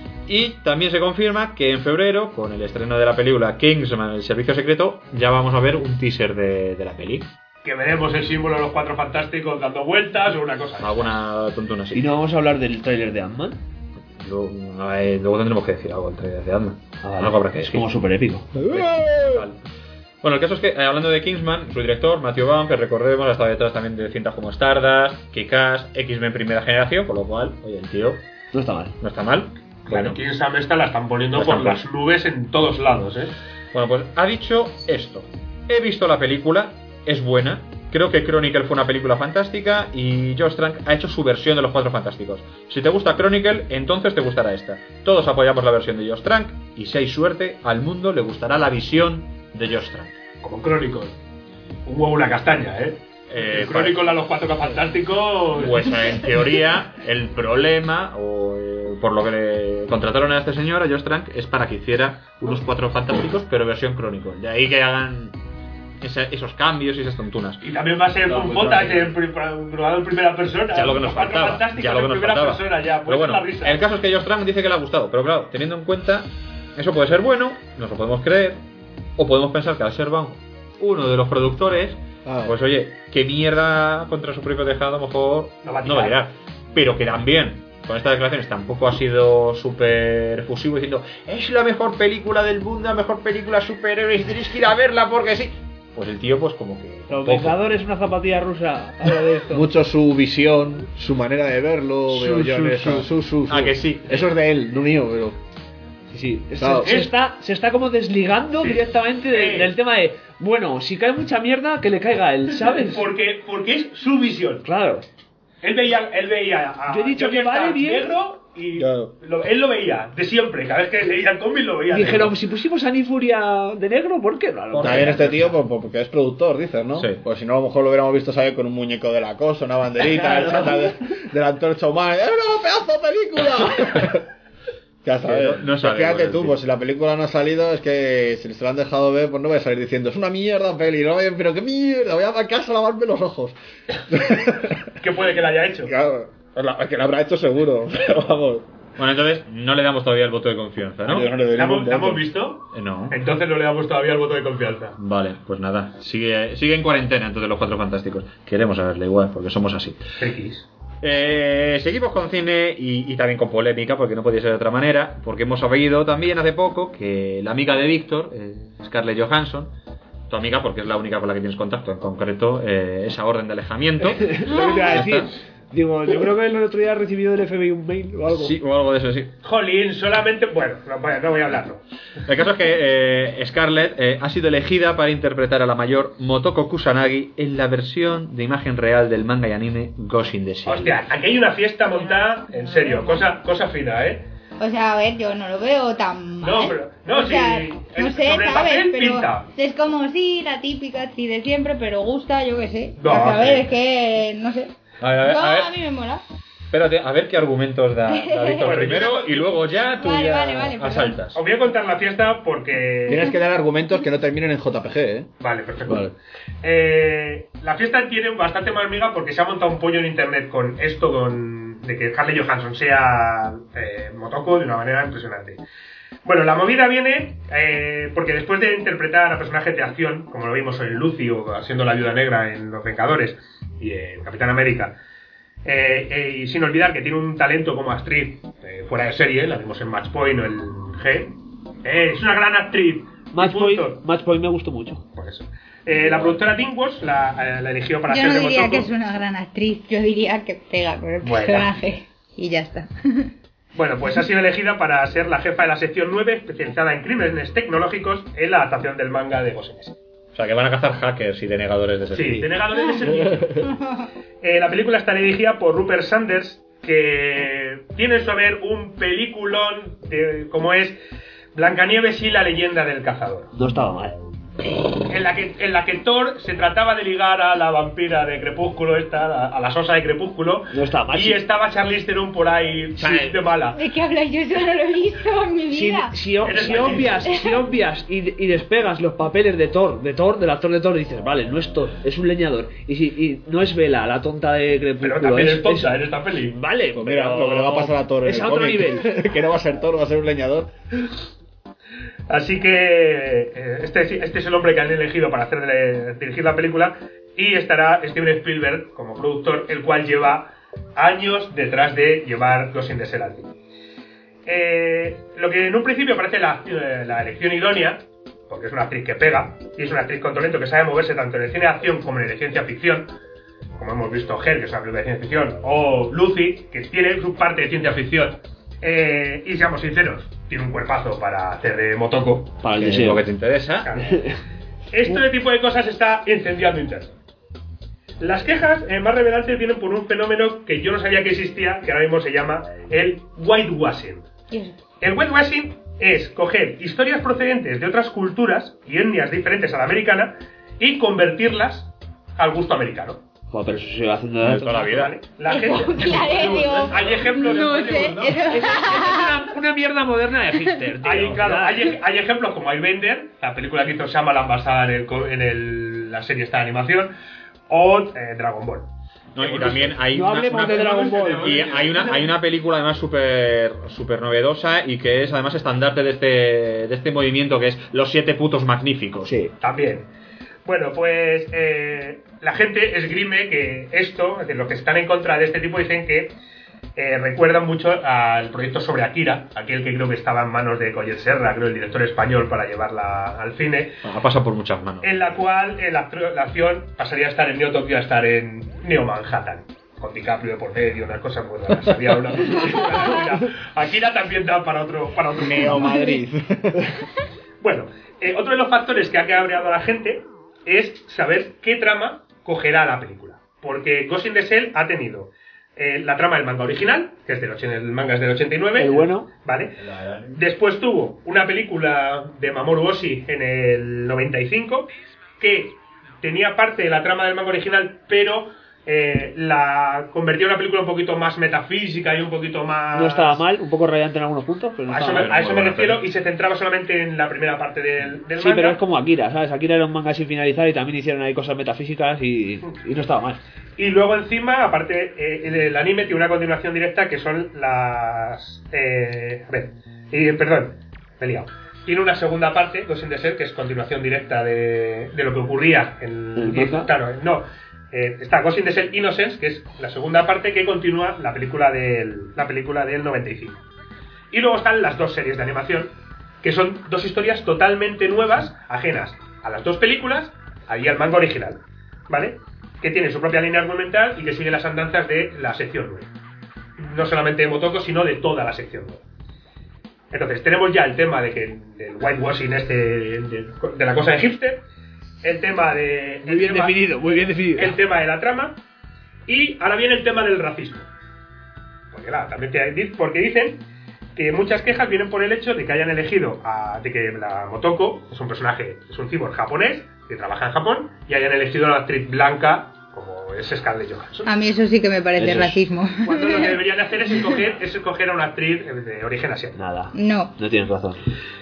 Speaker 4: Y también se confirma que en febrero, con el estreno de la película Kingsman, el servicio secreto, ya vamos a ver un teaser de, de la peli.
Speaker 2: Que veremos el símbolo de los Cuatro Fantásticos dando vueltas o una cosa así.
Speaker 4: Alguna tontuna así.
Speaker 6: ¿Y no vamos a hablar del tráiler de Ant-Man?
Speaker 4: Luego, eh, luego tendremos que decir algo del trailer de Ant-Man.
Speaker 6: Ah, vale.
Speaker 4: Algo habrá que
Speaker 6: Es
Speaker 4: decir.
Speaker 6: como súper épico.
Speaker 4: Vale. Bueno, el caso es que, eh, hablando de Kingsman, su director, Matthew Vaughn, que recordemos, ha estado detrás también de cintas como Stardust, Kick-Ass, X-Men primera generación, por lo cual, oye, el tío
Speaker 6: No está mal.
Speaker 4: no está mal.
Speaker 2: Bueno, quién sabe, esta la están poniendo
Speaker 4: La
Speaker 2: por
Speaker 4: están
Speaker 2: las nubes en todos lados, ¿eh?
Speaker 4: Bueno, pues ha dicho esto. He visto la película, es buena. Creo que Chronicle fue una película fantástica y Josh Trank ha hecho su versión de los Cuatro Fantásticos. Si te gusta Chronicle, entonces te gustará esta. Todos apoyamos la versión de Josh Trank y si hay suerte, al mundo le gustará la visión de Josh Trank.
Speaker 2: Como Chronicle. Un huevo, una castaña, ¿eh?
Speaker 4: Eh,
Speaker 2: el Chronicle a los Cuatro Fantásticos.
Speaker 4: Pues en teoría, el problema, o eh, por lo que le contrataron a este señor, a Josh Trank, es para que hiciera unos Cuatro Fantásticos, pero versión Chronicle. De ahí que hagan esa, esos cambios y esas tontunas.
Speaker 2: Y también va a ser
Speaker 4: No,
Speaker 2: un
Speaker 4: muy
Speaker 2: Fota
Speaker 4: bien.
Speaker 2: rodado en primera persona.
Speaker 4: Ya lo que nos
Speaker 2: Los Cuatro
Speaker 4: faltaba.
Speaker 2: Fantásticos
Speaker 4: Ya lo que
Speaker 2: en
Speaker 4: nos
Speaker 2: primera
Speaker 4: faltaba.
Speaker 2: persona, ya.
Speaker 4: Pero
Speaker 2: Pues
Speaker 4: bueno,
Speaker 2: la risa.
Speaker 4: el caso es que Josh Trank dice que le ha gustado, pero claro, teniendo en cuenta, eso puede ser bueno, nos lo podemos creer, o podemos pensar que al ser Vaughn uno de los productores,
Speaker 1: Ah.
Speaker 4: pues oye, qué mierda contra su propio tejado, a lo mejor
Speaker 2: No va a
Speaker 4: no va a
Speaker 2: tirar.
Speaker 4: tirar. Pero que también, con estas declaraciones, tampoco ha sido súper efusivo diciendo, es la mejor película del mundo, la mejor película superhéroes, tenéis que ir a verla porque sí. Pues el tío, pues como que...
Speaker 6: Los
Speaker 4: poco.
Speaker 6: Vengadores, una zapatilla rusa. Habla de esto.
Speaker 1: Mucho su visión, su manera de verlo,
Speaker 6: Su,
Speaker 1: veo yo en
Speaker 6: su,
Speaker 1: eso.
Speaker 6: su.
Speaker 1: Su, su,
Speaker 4: Ah,
Speaker 1: su.
Speaker 4: que sí.
Speaker 1: Eso es de él, no mío, pero...
Speaker 6: Sí, sí. Se,
Speaker 1: Claro.
Speaker 6: se está, se está como desligando
Speaker 2: Sí.
Speaker 6: directamente de-
Speaker 2: Sí.
Speaker 6: del tema de, bueno, si cae mucha mierda, que le caiga a él, ¿sabes?
Speaker 2: Porque, porque es su visión.
Speaker 6: Claro.
Speaker 2: Él veía, él veía a
Speaker 6: Yo he dicho
Speaker 2: Johnny
Speaker 6: que vale
Speaker 2: Stark
Speaker 6: bien.
Speaker 2: negro y
Speaker 1: Claro.
Speaker 2: lo- él lo veía de siempre. Cada vez que leía el cómic lo veía.
Speaker 6: Dijeron,
Speaker 2: negro.
Speaker 6: si pusimos a Nifuria de negro, ¿por qué no?
Speaker 4: Por-
Speaker 1: También este tío, pues, porque es productor, dices, ¿no?
Speaker 4: Sí.
Speaker 1: Pues si no, a lo mejor lo hubiéramos visto salir con un muñeco de la cosa, una banderita, el chándal de, de la antorcha humana. ¡Es una pedazo de película! Ya sabes.
Speaker 4: No- no
Speaker 1: Pues
Speaker 4: sabe,
Speaker 1: fíjate
Speaker 4: bueno,
Speaker 1: tú,
Speaker 4: tío.
Speaker 1: pues si la película no ha salido, es que si se la han dejado ver, pues no voy a salir diciendo, es una mierda peli, no, pero qué mierda, voy a casa a lavarme los ojos.
Speaker 2: ¿Qué puede que le haya hecho?
Speaker 1: Claro, pues la- que lo habrá hecho seguro, pero vamos.
Speaker 4: Bueno, entonces no le damos todavía el voto de confianza, ¿no?
Speaker 1: Yo no le doy
Speaker 2: ¿La hemos,
Speaker 1: ningún
Speaker 2: la hemos
Speaker 1: voto.
Speaker 2: visto?
Speaker 4: Eh, no.
Speaker 2: Entonces no le damos todavía el voto de confianza.
Speaker 4: Vale, pues nada, sigue, sigue en cuarentena entonces los Cuatro Fantásticos. Queremos saberle igual, porque somos así.
Speaker 2: X.
Speaker 4: Eh, seguimos con cine y, y también con polémica, porque no podía ser de otra manera, porque hemos sabido también hace poco que la amiga de Víctor, eh, Scarlett Johansson, tu amiga porque es la única con la que tienes contacto, en concreto eh, esa orden de alejamiento.
Speaker 6: Lo que te iba a
Speaker 4: Ya
Speaker 6: decir.
Speaker 4: está.
Speaker 6: Digo, yo creo que el otro día ha recibido del F B I un mail o algo.
Speaker 4: Sí, o algo de eso, sí.
Speaker 2: Jolín, solamente. Bueno, no, voy a- no voy a hablarlo.
Speaker 4: El caso es que eh, Scarlett eh, ha sido elegida para interpretar a la mayor Motoko Kusanagi en la versión de imagen real del manga y anime Ghost in the Shell.
Speaker 2: Hostia, aquí hay una fiesta montada, en serio, cosa, cosa fina, ¿eh?
Speaker 3: O sea, a ver, yo no lo veo tan mal.
Speaker 2: No, pero- no,
Speaker 3: o sea,
Speaker 2: sí,
Speaker 3: no
Speaker 2: el-
Speaker 3: sé,
Speaker 2: sobre el
Speaker 3: ¿sabes?
Speaker 2: papel
Speaker 3: Pero
Speaker 2: pinta.
Speaker 3: es como, sí, la típica actriz de siempre, pero gusta, yo qué sé.
Speaker 2: No,
Speaker 3: a ver,
Speaker 2: sí.
Speaker 3: es que, no sé.
Speaker 4: A ver, a ver,
Speaker 3: No,
Speaker 4: a ver.
Speaker 3: a mí me mola.
Speaker 4: Espérate, a ver qué argumentos da, da Víctor
Speaker 2: Bueno,
Speaker 4: primero
Speaker 2: yo-
Speaker 4: y luego ya tú
Speaker 3: Vale,
Speaker 4: ya
Speaker 3: vale, vale, perdón.
Speaker 4: asaltas.
Speaker 2: Os voy a contar la fiesta porque.
Speaker 1: Tienes que dar argumentos que no terminen en J P G, ¿eh?
Speaker 2: Vale, perfecto.
Speaker 1: Vale.
Speaker 2: Eh, la fiesta tiene bastante más miga porque se ha montado un pollo en internet con esto, con de que Scarlett Johansson sea eh, Motoko de una manera impresionante. Bueno, la movida viene eh, porque después de interpretar a personajes de acción, como lo vimos en Lucy o siendo la Viuda Negra en Los Vengadores y en Capitán América, Eh, eh, y sin olvidar que tiene un talento como actriz eh, fuera de serie, la vimos en Match Point o el G. Eh, es una gran actriz.
Speaker 6: Match Point, Match Point me gustó mucho.
Speaker 2: Por eso. Eh, la productora DreamWorks la, eh, la eligió para
Speaker 3: yo
Speaker 2: hacer
Speaker 3: no
Speaker 2: de
Speaker 3: diría
Speaker 2: Motoko.
Speaker 3: que es una gran actriz, yo diría que pega con el
Speaker 2: Bueno.
Speaker 3: personaje y ya está.
Speaker 2: Bueno, pues ha sido elegida para ser la jefa de la sección nueve, especializada en crímenes tecnológicos, en la adaptación del manga de Ghost in the Shell.
Speaker 4: O sea, que van a cazar hackers y denegadores de
Speaker 2: Sí,
Speaker 4: servicio.
Speaker 2: denegadores de servicio. Eh, la película está dirigida por Rupert Sanders, que tiene en su haber un peliculón de, como es Blancanieves y la leyenda del cazador.
Speaker 6: No estaba mal.
Speaker 2: En la que en la que Thor se trataba de ligar a la vampira de Crepúsculo, esta, a, a la sosa de Crepúsculo,
Speaker 6: No estaba mal.
Speaker 2: y
Speaker 6: sí.
Speaker 2: estaba Charlize Theron por ahí
Speaker 6: sea,
Speaker 2: sí, de mala.
Speaker 3: ¿De qué hablas? Yo eso no lo he visto en mi
Speaker 6: Si,
Speaker 3: vida.
Speaker 6: si, o-
Speaker 2: Eres
Speaker 6: si
Speaker 2: machista.
Speaker 6: obvias, si obvias y, y despegas los papeles de Thor, de Thor, del actor de Thor, y dices, vale, no es Thor, es un leñador. Y si y no es Bella, la tonta de Crepúsculo.
Speaker 2: Pero también es,
Speaker 6: es
Speaker 2: tonta en esta peli.
Speaker 6: Vale,
Speaker 1: Pues mira,
Speaker 6: pero
Speaker 1: lo que le va a pasar a Thor en
Speaker 6: es
Speaker 1: el
Speaker 6: a otro
Speaker 1: cómic.
Speaker 6: nivel.
Speaker 1: Que no va a ser Thor, va a ser un leñador.
Speaker 2: Así que eh, este, este es el hombre que han elegido para hacer de- dirigir la película, y estará Steven Spielberg como productor, el cual lleva años detrás de llevar Ghost in the Shell al cine. Eh, lo que en un principio parece la, eh, la elección idónea, porque es una actriz que pega, y es una actriz con talento que sabe moverse tanto en el cine de acción como en el de ciencia ficción, como hemos visto Her, que es una película de ciencia ficción, o Lucy, que tiene su parte de ciencia ficción. Eh, y seamos sinceros, tiene un cuerpazo para hacer de Motoko.
Speaker 6: Para el
Speaker 4: Que es
Speaker 6: deseo.
Speaker 4: lo que te interesa.
Speaker 2: Claro. Este tipo de cosas está incendiando internet. Las quejas eh, más revelantes vienen por un fenómeno que yo no sabía que existía, que ahora mismo se llama el whitewashing. El whitewashing es coger historias procedentes de otras culturas y etnias diferentes a la americana y convertirlas al gusto americano.
Speaker 6: Joder, pero eso se va haciendo
Speaker 4: De
Speaker 6: de
Speaker 4: toda la vida.
Speaker 2: ¿Vale? La gente,
Speaker 3: Claro, digo,
Speaker 2: hay ejemplos
Speaker 3: no
Speaker 2: de-
Speaker 3: sé.
Speaker 6: Es, es una, una mierda moderna de hipster, tío.
Speaker 2: Hay, claro,
Speaker 6: Ya.
Speaker 2: hay, hay ejemplos como Airbender, la película que hizo Shyamalan basada en, el, co- en el, la serie esta de animación, o eh, Dragon Ball.
Speaker 4: No, y también hay
Speaker 6: No
Speaker 4: una,
Speaker 6: hablemos
Speaker 4: una-
Speaker 6: de Dragon Ball.
Speaker 4: y hay una hay una película además súper súper novedosa y que es además estandarte de este de este movimiento, que es Los Siete Putos Magníficos.
Speaker 6: Sí.
Speaker 2: También. Bueno, pues eh, la gente esgrime que esto, es decir, los que están en contra de este tipo dicen que eh, recuerdan mucho al proyecto sobre Akira, aquel que creo que estaba en manos de Collet Serra, creo el director español, para llevarla al cine,
Speaker 4: Ha pasado por muchas manos.
Speaker 2: en la cual eh, la, la acción pasaría a estar en Neo Tokio a estar en Neo Manhattan, con DiCaprio de por medio, unas cosas muy raras. Había una Akira. Akira también da para otro para otro
Speaker 1: Neo Madrid.
Speaker 2: Bueno, eh, otro de los factores que ha cabreado a la gente es saber qué trama cogerá la película. Porque Ghost in the Shell ha tenido eh, la trama del manga original, que es del och- el manga es del ochenta y nueve.
Speaker 6: El bueno.
Speaker 2: Vale. Después tuvo una película de Mamoru Oshii en el noventa y cinco, que tenía parte de la trama del manga original, pero eh, la convirtió en una película un poquito más metafísica y un poquito más...
Speaker 6: No estaba mal, un poco radiante en algunos puntos, pero no
Speaker 2: A eso,
Speaker 6: estaba
Speaker 2: me,
Speaker 6: mal.
Speaker 2: a eso
Speaker 4: Muy
Speaker 2: me
Speaker 4: buena
Speaker 2: refiero,
Speaker 4: peli.
Speaker 2: y se centraba solamente en la primera parte del, del
Speaker 6: Sí,
Speaker 2: manga.
Speaker 6: pero es como Akira, ¿sabes? Akira era un manga sin finalizar y también hicieron ahí cosas metafísicas y, y no estaba mal.
Speaker 2: Y luego encima, aparte, eh, el, el anime tiene una continuación directa que son las... Eh, a ver, eh, perdón, me he liado. Tiene una segunda parte, Ghost in the Shell, que es continuación directa de, de lo que ocurría en...
Speaker 6: ¿El manga?
Speaker 2: Claro, no. Eh, está Ghost in the Shell Innocence, que es la segunda parte que continúa la película del, la película del noventa y cinco. Y luego están las dos series de animación, que son dos historias totalmente nuevas, ajenas a las dos películas y al manga original, ¿vale? Que tiene su propia línea argumental y que sigue las andanzas de la sección nueve. No solamente de Motoko, sino de toda la sección nueve. Entonces, tenemos ya el tema de que del whitewashing este, de, de la cosa de hipster, el tema de...
Speaker 6: Muy
Speaker 2: el
Speaker 6: bien
Speaker 2: tema-
Speaker 6: definido, muy bien definido.
Speaker 2: el tema de la trama, y ahora viene el tema del racismo. Porque, claro, también te- porque dicen que muchas quejas vienen por el hecho de que hayan elegido a, de que la Motoko es un personaje, es un cyborg japonés que trabaja en Japón, y hayan elegido a una actriz blanca como es Scarlett Johansson.
Speaker 3: A mí eso sí que me parece
Speaker 6: Eso es.
Speaker 3: racismo.
Speaker 2: Cuando lo que deberían hacer es escoger, es escoger a una actriz de origen asiático.
Speaker 6: Nada,
Speaker 3: No.
Speaker 6: no tienes razón.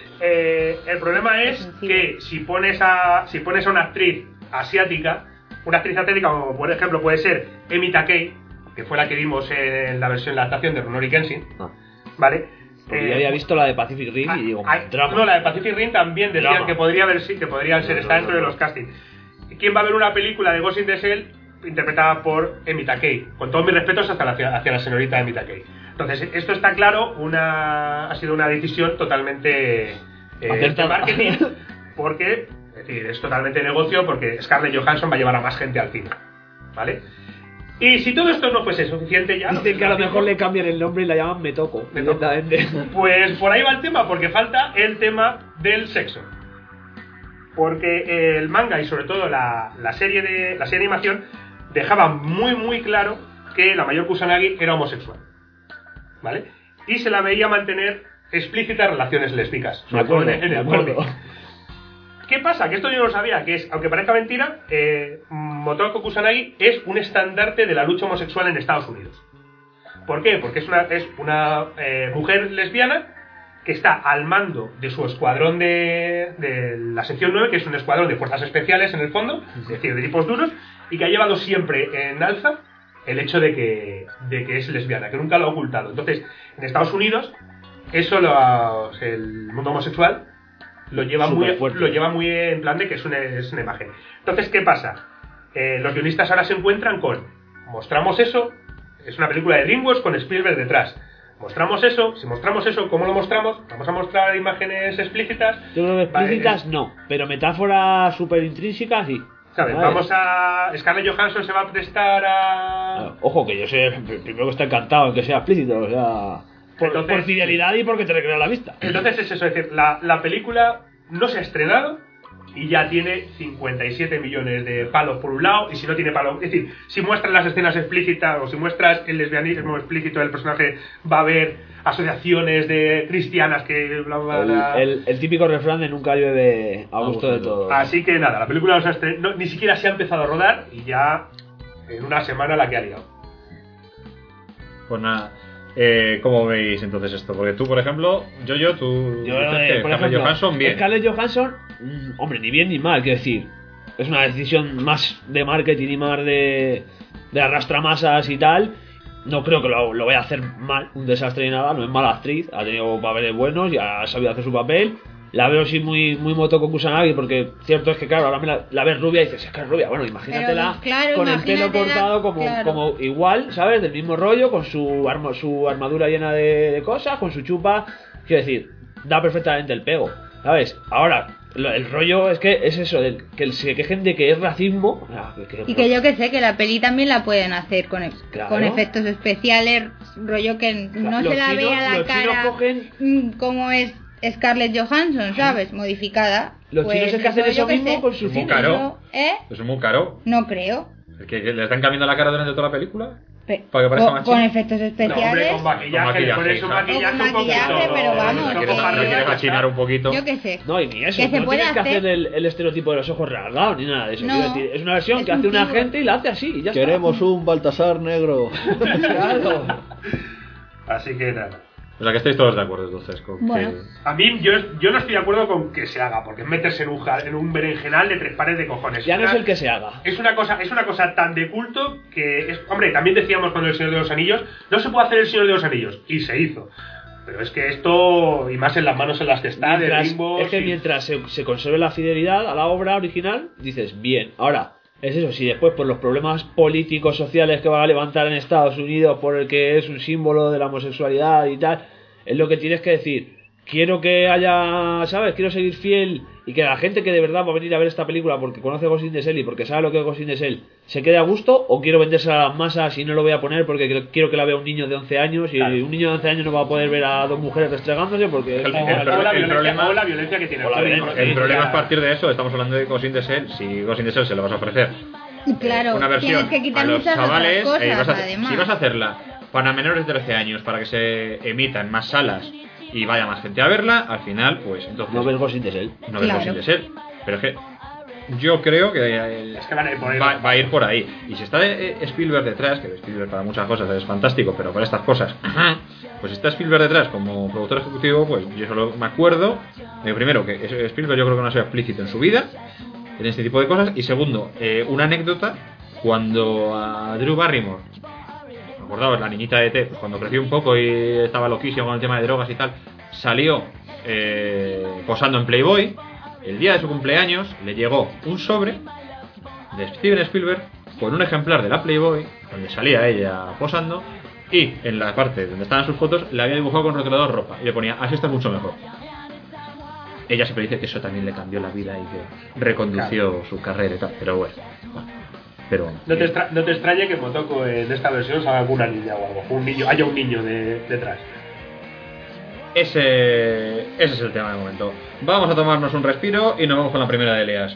Speaker 2: Eh, el problema es que si pones a si pones a una actriz asiática, una actriz asiática como por ejemplo puede ser Emi Takei, que fue la que vimos en la versión la adaptación de Rurouni Kenshin,
Speaker 6: Ah.
Speaker 2: ¿vale?
Speaker 6: Porque
Speaker 2: Eh,
Speaker 6: yo había visto la de Pacific Rim
Speaker 2: ah,
Speaker 6: y digo,
Speaker 2: ah,
Speaker 6: drama.
Speaker 2: no, la de Pacific Rim también decían
Speaker 6: Drama.
Speaker 2: que podría haber sí, que podría ser
Speaker 6: No,
Speaker 2: está
Speaker 6: no,
Speaker 2: dentro
Speaker 6: no,
Speaker 2: de
Speaker 6: no.
Speaker 2: los castings. ¿Quién va a ver una película de Ghost in the Shell interpretada por Amy Takei. Con todos mis respetos hacia la, hacia la señorita Amy Takei. Entonces, esto está claro, una ha sido una decisión totalmente eh, de marketing, porque es decir, es totalmente negocio, porque Scarlett Johansson va a llevar a más gente al cine, ¿vale? Y si todo esto no fuese suficiente ya...
Speaker 6: Dicen que a lo mejor le cambian el nombre y la llaman Metoko.
Speaker 2: directamente. Pues por ahí va el tema, porque falta el tema del sexo. Porque el manga y sobre todo la, la serie de la serie de animación dejaba muy muy claro que la Mayor Kusanagi era homosexual, ¿vale? Y se la veía mantener explícitas relaciones lésbicas, sobre todo en, en el cómic. ¿Qué pasa? Que esto yo no lo sabía, que es, aunque parezca mentira, eh, Motoko Kusanagi es un estandarte de la lucha homosexual en Estados Unidos. ¿Por qué? Porque es una, es una eh, mujer lesbiana que está al mando de su escuadrón de, de la sección nueve, que es un escuadrón de fuerzas especiales en el fondo, es decir, de tipos duros, y que ha llevado siempre en alza el hecho de que, de que es lesbiana, que nunca lo ha ocultado. Entonces, en Estados Unidos, eso lo, el mundo homosexual lo lleva muy lo lleva muy en plan de que es una, es una imagen. Entonces, ¿qué pasa? Eh, los guionistas ahora se encuentran con mostramos eso, es una película de DreamWorks con Spielberg detrás. Mostramos eso, si mostramos eso, ¿cómo lo mostramos? Vamos a mostrar imágenes explícitas.
Speaker 6: Yo creo que explícitas vale. No, pero metáforas súper intrínsecas sí.
Speaker 2: ¿Sabes? Vale. Vamos a... Scarlett Johansson se va a prestar a...
Speaker 6: Ah, ojo, que yo sé, primero que está encantado en que sea explícito, o sea... Por, entonces, por fidelidad y porque te recrea la vista.
Speaker 2: Entonces es eso, es decir, la, la película no se ha estrenado y ya tiene cincuenta y siete millones de palos por un lado, y si no tiene palos, es decir, si muestras las escenas explícitas o si muestras el lesbianismo explícito del personaje, va a haber asociaciones de cristianas que bla, bla, bla.
Speaker 6: El, el, el típico refrán de nunca llueve a gusto de todo.
Speaker 2: Así que nada, la película no se ha estrenado, no, ni siquiera se ha empezado a rodar y ya en una semana la que ha liado.
Speaker 4: Pues nada. Eh, ¿Cómo veis entonces esto? Porque tú, por ejemplo, yo, yo, tú,
Speaker 6: yo, eh, por
Speaker 4: Scarlett Johansson, bien.
Speaker 6: Scarlett Johansson, mmm, hombre, ni bien ni mal, quiero decir, es una decisión más de marketing y más de, de arrastramasas y tal. No creo que lo, lo vaya a hacer mal, un desastre ni nada, no es mala actriz, ha tenido papeles buenos y ha sabido hacer su papel. La veo sí muy, muy Motoko Kusanagi, porque cierto es que, claro, ahora me la, la ves rubia y dices, es que es rubia. Bueno, imagínatela
Speaker 3: Pero, claro,
Speaker 6: con el pelo cortado como,
Speaker 3: claro.
Speaker 6: como igual, ¿sabes? Del mismo rollo, con su, arma, su armadura llena de, de cosas, con su chupa. Quiero decir, da perfectamente el pego, ¿sabes? Ahora, lo, el rollo es que es eso, el, que se quejen de que es racismo. Que, que,
Speaker 3: y que yo que sé, que la peli también la pueden hacer con,
Speaker 6: claro.
Speaker 3: con efectos especiales, rollo que no
Speaker 6: los
Speaker 3: se la
Speaker 6: chinos,
Speaker 3: vea la cara
Speaker 6: cogen...
Speaker 3: como es Scarlett Johansson, ¿sabes? Modificada.
Speaker 6: Los
Speaker 3: pues
Speaker 6: chinos es que hacen eso
Speaker 3: que
Speaker 6: mismo
Speaker 3: sé.
Speaker 6: con su
Speaker 4: Es muy
Speaker 6: cine.
Speaker 4: caro.
Speaker 3: ¿Eh?
Speaker 4: Eso es muy caro.
Speaker 3: No creo.
Speaker 4: ¿Es que, que le están cambiando la cara durante toda la película?
Speaker 3: Pe
Speaker 4: Para que parezca
Speaker 3: con,
Speaker 4: más
Speaker 3: con
Speaker 4: chino.
Speaker 3: efectos especiales.
Speaker 2: No, hombre, con maquillaje,
Speaker 4: Con maquillaje,
Speaker 2: con eso
Speaker 4: claro.
Speaker 2: maquillaje,
Speaker 3: O con
Speaker 2: un poquito.
Speaker 3: maquillaje, pero vamos,
Speaker 2: no
Speaker 3: que-
Speaker 2: coja
Speaker 4: No
Speaker 2: rollo,
Speaker 4: quieres
Speaker 2: ya
Speaker 4: achinar
Speaker 2: está.
Speaker 4: un poquito.
Speaker 3: Yo qué sé.
Speaker 6: No, y ni eso,
Speaker 3: Que se
Speaker 6: no
Speaker 3: puede
Speaker 6: tienes que
Speaker 3: hacer.
Speaker 6: hacer el, el estereotipo de los ojos rasgados ni nada de eso.
Speaker 3: No.
Speaker 6: Quiero decir, es una versión
Speaker 3: Es
Speaker 6: que hace
Speaker 3: un
Speaker 6: una
Speaker 3: tipo-
Speaker 6: gente y la hace así y ya
Speaker 1: Queremos un Baltasar negro.
Speaker 6: Claro.
Speaker 2: Así que nada.
Speaker 4: O sea que estáis todos de acuerdo entonces con
Speaker 3: Bueno.
Speaker 4: que...
Speaker 2: A mí, yo, yo no estoy de acuerdo con que se haga, porque es meterse en un, ja- en un berenjenal de tres pares de cojones.
Speaker 6: Ya no
Speaker 2: Una-
Speaker 6: es el que se haga.
Speaker 2: Es una cosa, es una cosa tan de culto que es, hombre, también decíamos cuando el Señor de los Anillos, no se puede hacer el Señor de los Anillos, y se hizo. Pero es que esto, y más en las manos en las que está, de
Speaker 6: Mientras-
Speaker 2: limbo.
Speaker 6: es que mientras se, se conserve la fidelidad a la obra original, dices, bien. Ahora, es eso, si después por los problemas políticos, sociales que van a levantar en Estados Unidos, por el que es un símbolo de la homosexualidad y tal, es lo que tienes que decir. Quiero que haya, ¿sabes? Quiero seguir fiel y que la gente que de verdad va a venir a ver esta película porque conoce Ghost in the Shell y porque sabe lo que es Ghost in the Shell se quede a gusto, o quiero venderse a las masas y no lo voy a poner porque quiero- quiero que la vea un niño de once años y
Speaker 2: Claro.
Speaker 6: un niño de once años no va a poder ver a dos mujeres restregándose porque
Speaker 4: El-
Speaker 6: es
Speaker 2: O,
Speaker 6: como-
Speaker 4: el-
Speaker 2: o la
Speaker 4: el
Speaker 2: violencia,
Speaker 4: problema-
Speaker 2: o la violencia que tiene
Speaker 6: o la
Speaker 2: el
Speaker 6: violencia,
Speaker 2: público.
Speaker 4: El
Speaker 6: Sí,
Speaker 4: problema
Speaker 2: ya-
Speaker 4: es partir de eso, estamos hablando de Ghost in the Shell. Si Ghost in the Shell se lo vas a ofrecer
Speaker 3: Claro,
Speaker 4: una versión
Speaker 3: tienes que quitar
Speaker 4: a los
Speaker 3: muchas
Speaker 4: chavales,
Speaker 3: otras cosas,
Speaker 4: eh, vas a hacer-
Speaker 3: además.
Speaker 4: si vas a hacerla para menores de trece años, para que se emita en más salas y vaya más gente a verla, al final, pues entonces
Speaker 6: no ves Ghost in the Shell.
Speaker 4: no ves
Speaker 3: Claro.
Speaker 4: Ghost in the Shell. Pero es que yo creo que eh,
Speaker 2: Es que van a ir por ahí.
Speaker 4: va, va a ir por ahí. Y si está eh, Spielberg detrás, que Spielberg para muchas cosas es fantástico, pero para estas cosas, pues si está Spielberg detrás como productor ejecutivo, pues yo solo me acuerdo de primero que es- Spielberg yo creo que no ha sido explícito en su vida en este tipo de cosas, y segundo, eh, una anécdota cuando a Drew Barrymore, ¿me acordabas? La niñita de E T, pues cuando creció un poco y estaba loquísimo con el tema de drogas y tal, salió eh, posando en Playboy. El día de su cumpleaños le llegó un sobre de Steven Spielberg con un ejemplar de la Playboy, donde salía ella posando, y en la parte donde estaban sus fotos le había dibujado con rotulador ropa, y le ponía, así estás mucho mejor. Ella siempre dice que eso también le cambió la vida y que recondució claro. su carrera y tal, pero bueno. bueno pero bueno.
Speaker 2: No te, extra- no te extrañe que Motoko en esta versión salga alguna niña o algo, un niño, haya un niño de, detrás.
Speaker 4: Ese, ese es el tema de momento. Vamos a tomarnos un respiro y nos vamos con la primera de Eleas.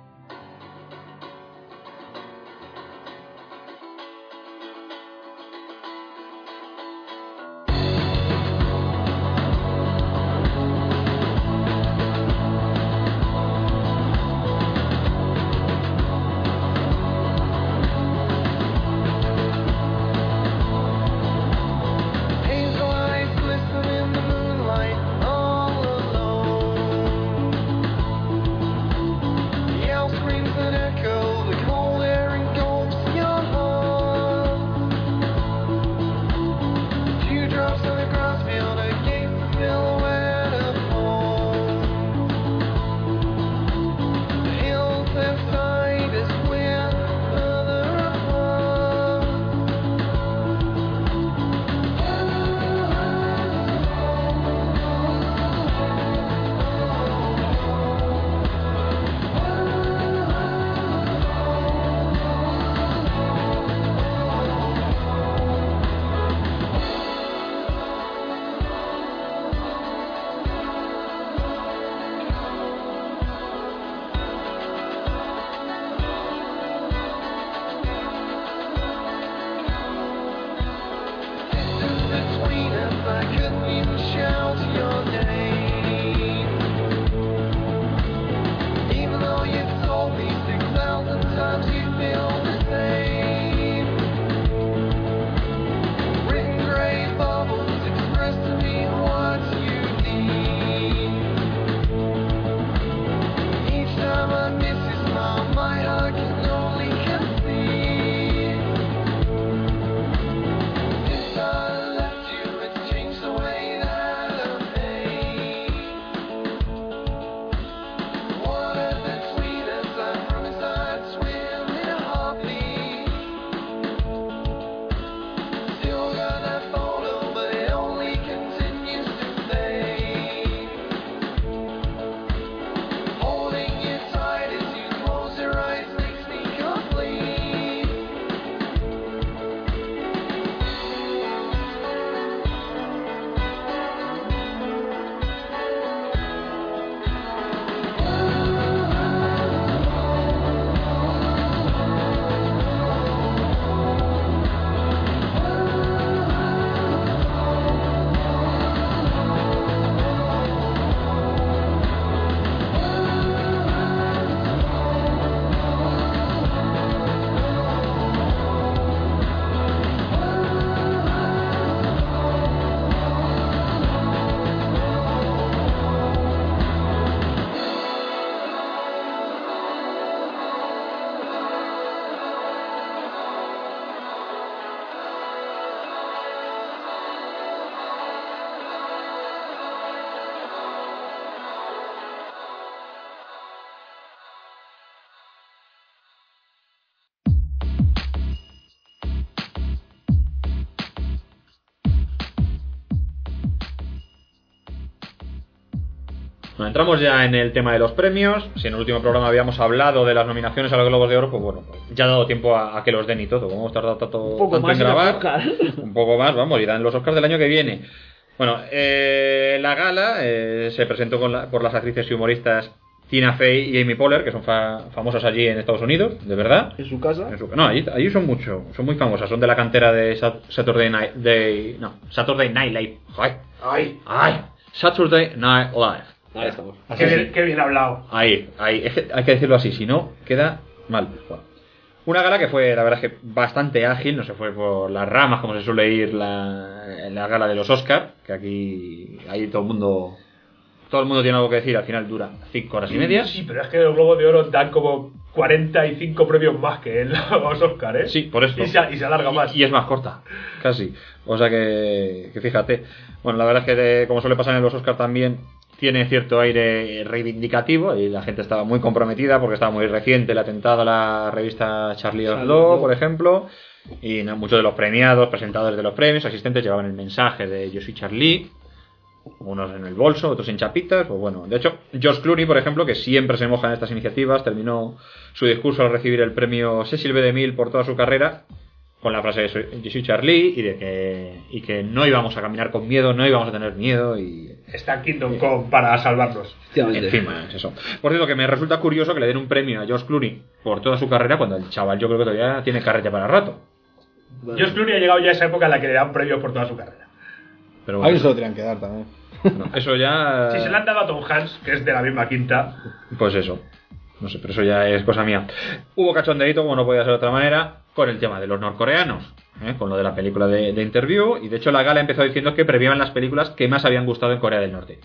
Speaker 4: Bueno, entramos ya en el tema de los premios. Si en el último programa habíamos hablado de las nominaciones a los Globos de Oro, pues bueno, pues ya ha dado tiempo a, a que los den y todo. Como hemos tardado tanto,
Speaker 6: un poco
Speaker 4: tanto
Speaker 6: más
Speaker 4: en grabar, un poco más, vamos, y dan los Oscars del año que viene. Bueno, eh, la gala eh, se presentó con la, por las actrices y humoristas Tina Fey y Amy Poehler, que son fa- famosas allí en Estados Unidos, de verdad.
Speaker 6: ¿En su casa?
Speaker 4: En su, no, allí, allí son mucho, son muy famosas, son de la cantera de Sat- Saturday Night, de, no, Saturday Night Live. Ay, ay, ay, Saturday Night Live.
Speaker 6: Ahí estamos.
Speaker 2: Qué bien, qué bien hablado.
Speaker 4: Ahí, ahí, es que hay que decirlo así, si no, queda mal. Bueno. Una gala que fue, la verdad es que bastante ágil, no se fue por las ramas como se suele ir la, la gala de los Oscars, que aquí ahí todo el mundo todo el mundo tiene algo que decir, al final dura cinco horas y media.
Speaker 2: Sí, pero es que los Globos de Oro dan como cuarenta y cinco premios más que en los Oscars, ¿eh?
Speaker 4: Sí, por eso.
Speaker 2: Y se, y se alarga más.
Speaker 4: Y, y es más corta, casi. O sea que, que fíjate. Bueno, la verdad es que de, como suele pasar en los Oscars también, tiene cierto aire reivindicativo y la gente estaba muy comprometida porque estaba muy reciente el atentado a la revista Charlie Hebdo, por ejemplo, y no, muchos de los premiados, presentadores de los premios, asistentes llevaban el mensaje de Yo soy Charlie, unos en el bolso, otros en chapitas. Pues bueno, de hecho, George Clooney, por ejemplo, que siempre se moja en estas iniciativas, terminó su discurso al recibir el premio Cecil B. DeMille por toda su carrera con la frase de Yo soy Charlie y de que, y que no íbamos a caminar con miedo, no íbamos a tener miedo y...
Speaker 2: Está Kingdom Come para salvarnos.
Speaker 4: Encima es eso. Por cierto, que me resulta curioso que le den un premio a George Clooney por toda su carrera cuando el chaval yo creo que todavía tiene carrete para rato.
Speaker 2: Bueno. George Clooney ha llegado ya a esa época en la que le dan premios por toda su carrera.
Speaker 1: Pero bueno, a mí se lo tenían que dar también.
Speaker 4: No, eso ya...
Speaker 2: Si se le han dado a Tom Hanks, que es de la misma quinta.
Speaker 4: Pues eso. No sé, pero eso ya es cosa mía. Hubo cachondeíto, como no podía ser de otra manera, con el tema de los norcoreanos, ¿eh? Con lo de la película de, de Interview. Y de hecho la gala empezó diciendo que premiaban las películas que más habían gustado en Corea del Norte.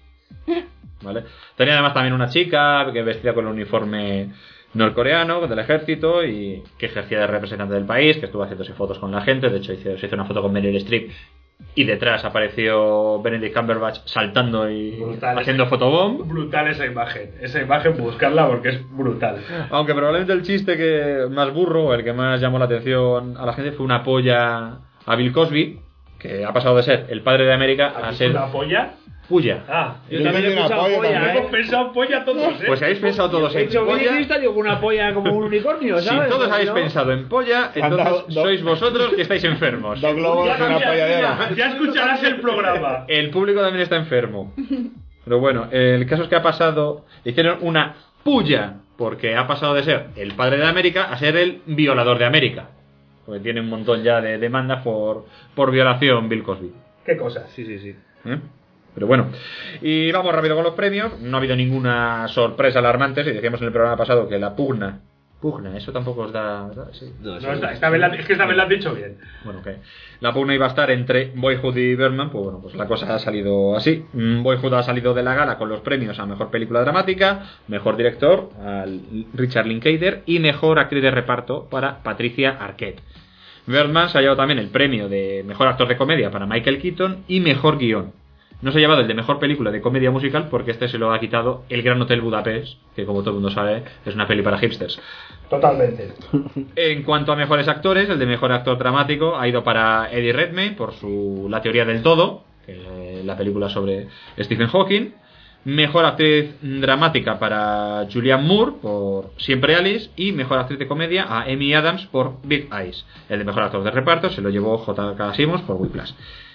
Speaker 4: ¿Vale? Tenía además también una chica que vestía con el uniforme norcoreano del ejército y que ejercía de representante del país, que estuvo haciéndose fotos con la gente. De hecho hizo, se hizo una foto con Meryl Streep y detrás apareció Benedict Cumberbatch saltando y brutal haciendo ese, fotobomb.
Speaker 2: Brutal esa imagen, esa imagen buscarla porque es brutal.
Speaker 4: Aunque probablemente el chiste que más burro, el que más llamó la atención a la gente fue una polla a Bill Cosby, que ha pasado de ser el padre de América a ser
Speaker 2: una polla.
Speaker 4: Puya.
Speaker 2: Ah,
Speaker 6: yo, yo también he pensado polla, polla
Speaker 2: ¿eh? Hemos pensado polla todos, ¿eh?
Speaker 4: Pues habéis pensado todos en
Speaker 6: hecho,
Speaker 4: polla.
Speaker 6: He digo una polla como un unicornio, ¿sabes?
Speaker 4: Si todos habéis
Speaker 6: ¿no?
Speaker 4: pensado en polla, entonces
Speaker 1: dado,
Speaker 4: sois vosotros que estáis enfermos.
Speaker 1: Dos globos y una polladera.
Speaker 2: Ya escucharás el programa.
Speaker 4: El público también está enfermo. Pero bueno, el caso es que ha pasado... Hicieron una puya porque ha pasado de ser el padre de América a ser el violador de América. Porque tiene un montón ya de demandas por, por violación Bill Cosby.
Speaker 2: Qué cosas.
Speaker 6: Sí, sí, sí.
Speaker 4: ¿Eh? Pero bueno, y vamos rápido con los premios. No ha habido ninguna sorpresa alarmante. Si decíamos en el programa pasado que la pugna Pugna, eso tampoco os da... Sí.
Speaker 2: No, no esta, esta vez la, es que esta vez lo has dicho bien.
Speaker 4: Bueno, que la pugna iba a estar entre Boyhood y Birdman. Pues bueno, pues la cosa ha salido así. Boyhood ha salido de la gala con los premios a Mejor Película Dramática, Mejor Director al Richard Linklater y Mejor Actriz de Reparto para Patricia Arquette. Birdman se ha llevado también el premio de Mejor Actor de Comedia para Michael Keaton y Mejor Guión. No se ha llevado el de Mejor Película de Comedia Musical porque este se lo ha quitado El Gran Hotel Budapest, que como todo el mundo sabe es una peli para hipsters.
Speaker 2: Totalmente.
Speaker 4: En cuanto a Mejores Actores, el de Mejor Actor Dramático ha ido para Eddie Redmayne por su La Teoría del Todo, que es la película sobre Stephen Hawking. Mejor Actriz Dramática para Julianne Moore por Siempre Alice. Y Mejor Actriz de Comedia a Amy Adams por Big Eyes. El de Mejor Actor de Reparto se lo llevó J K. Simmons por Whiplash.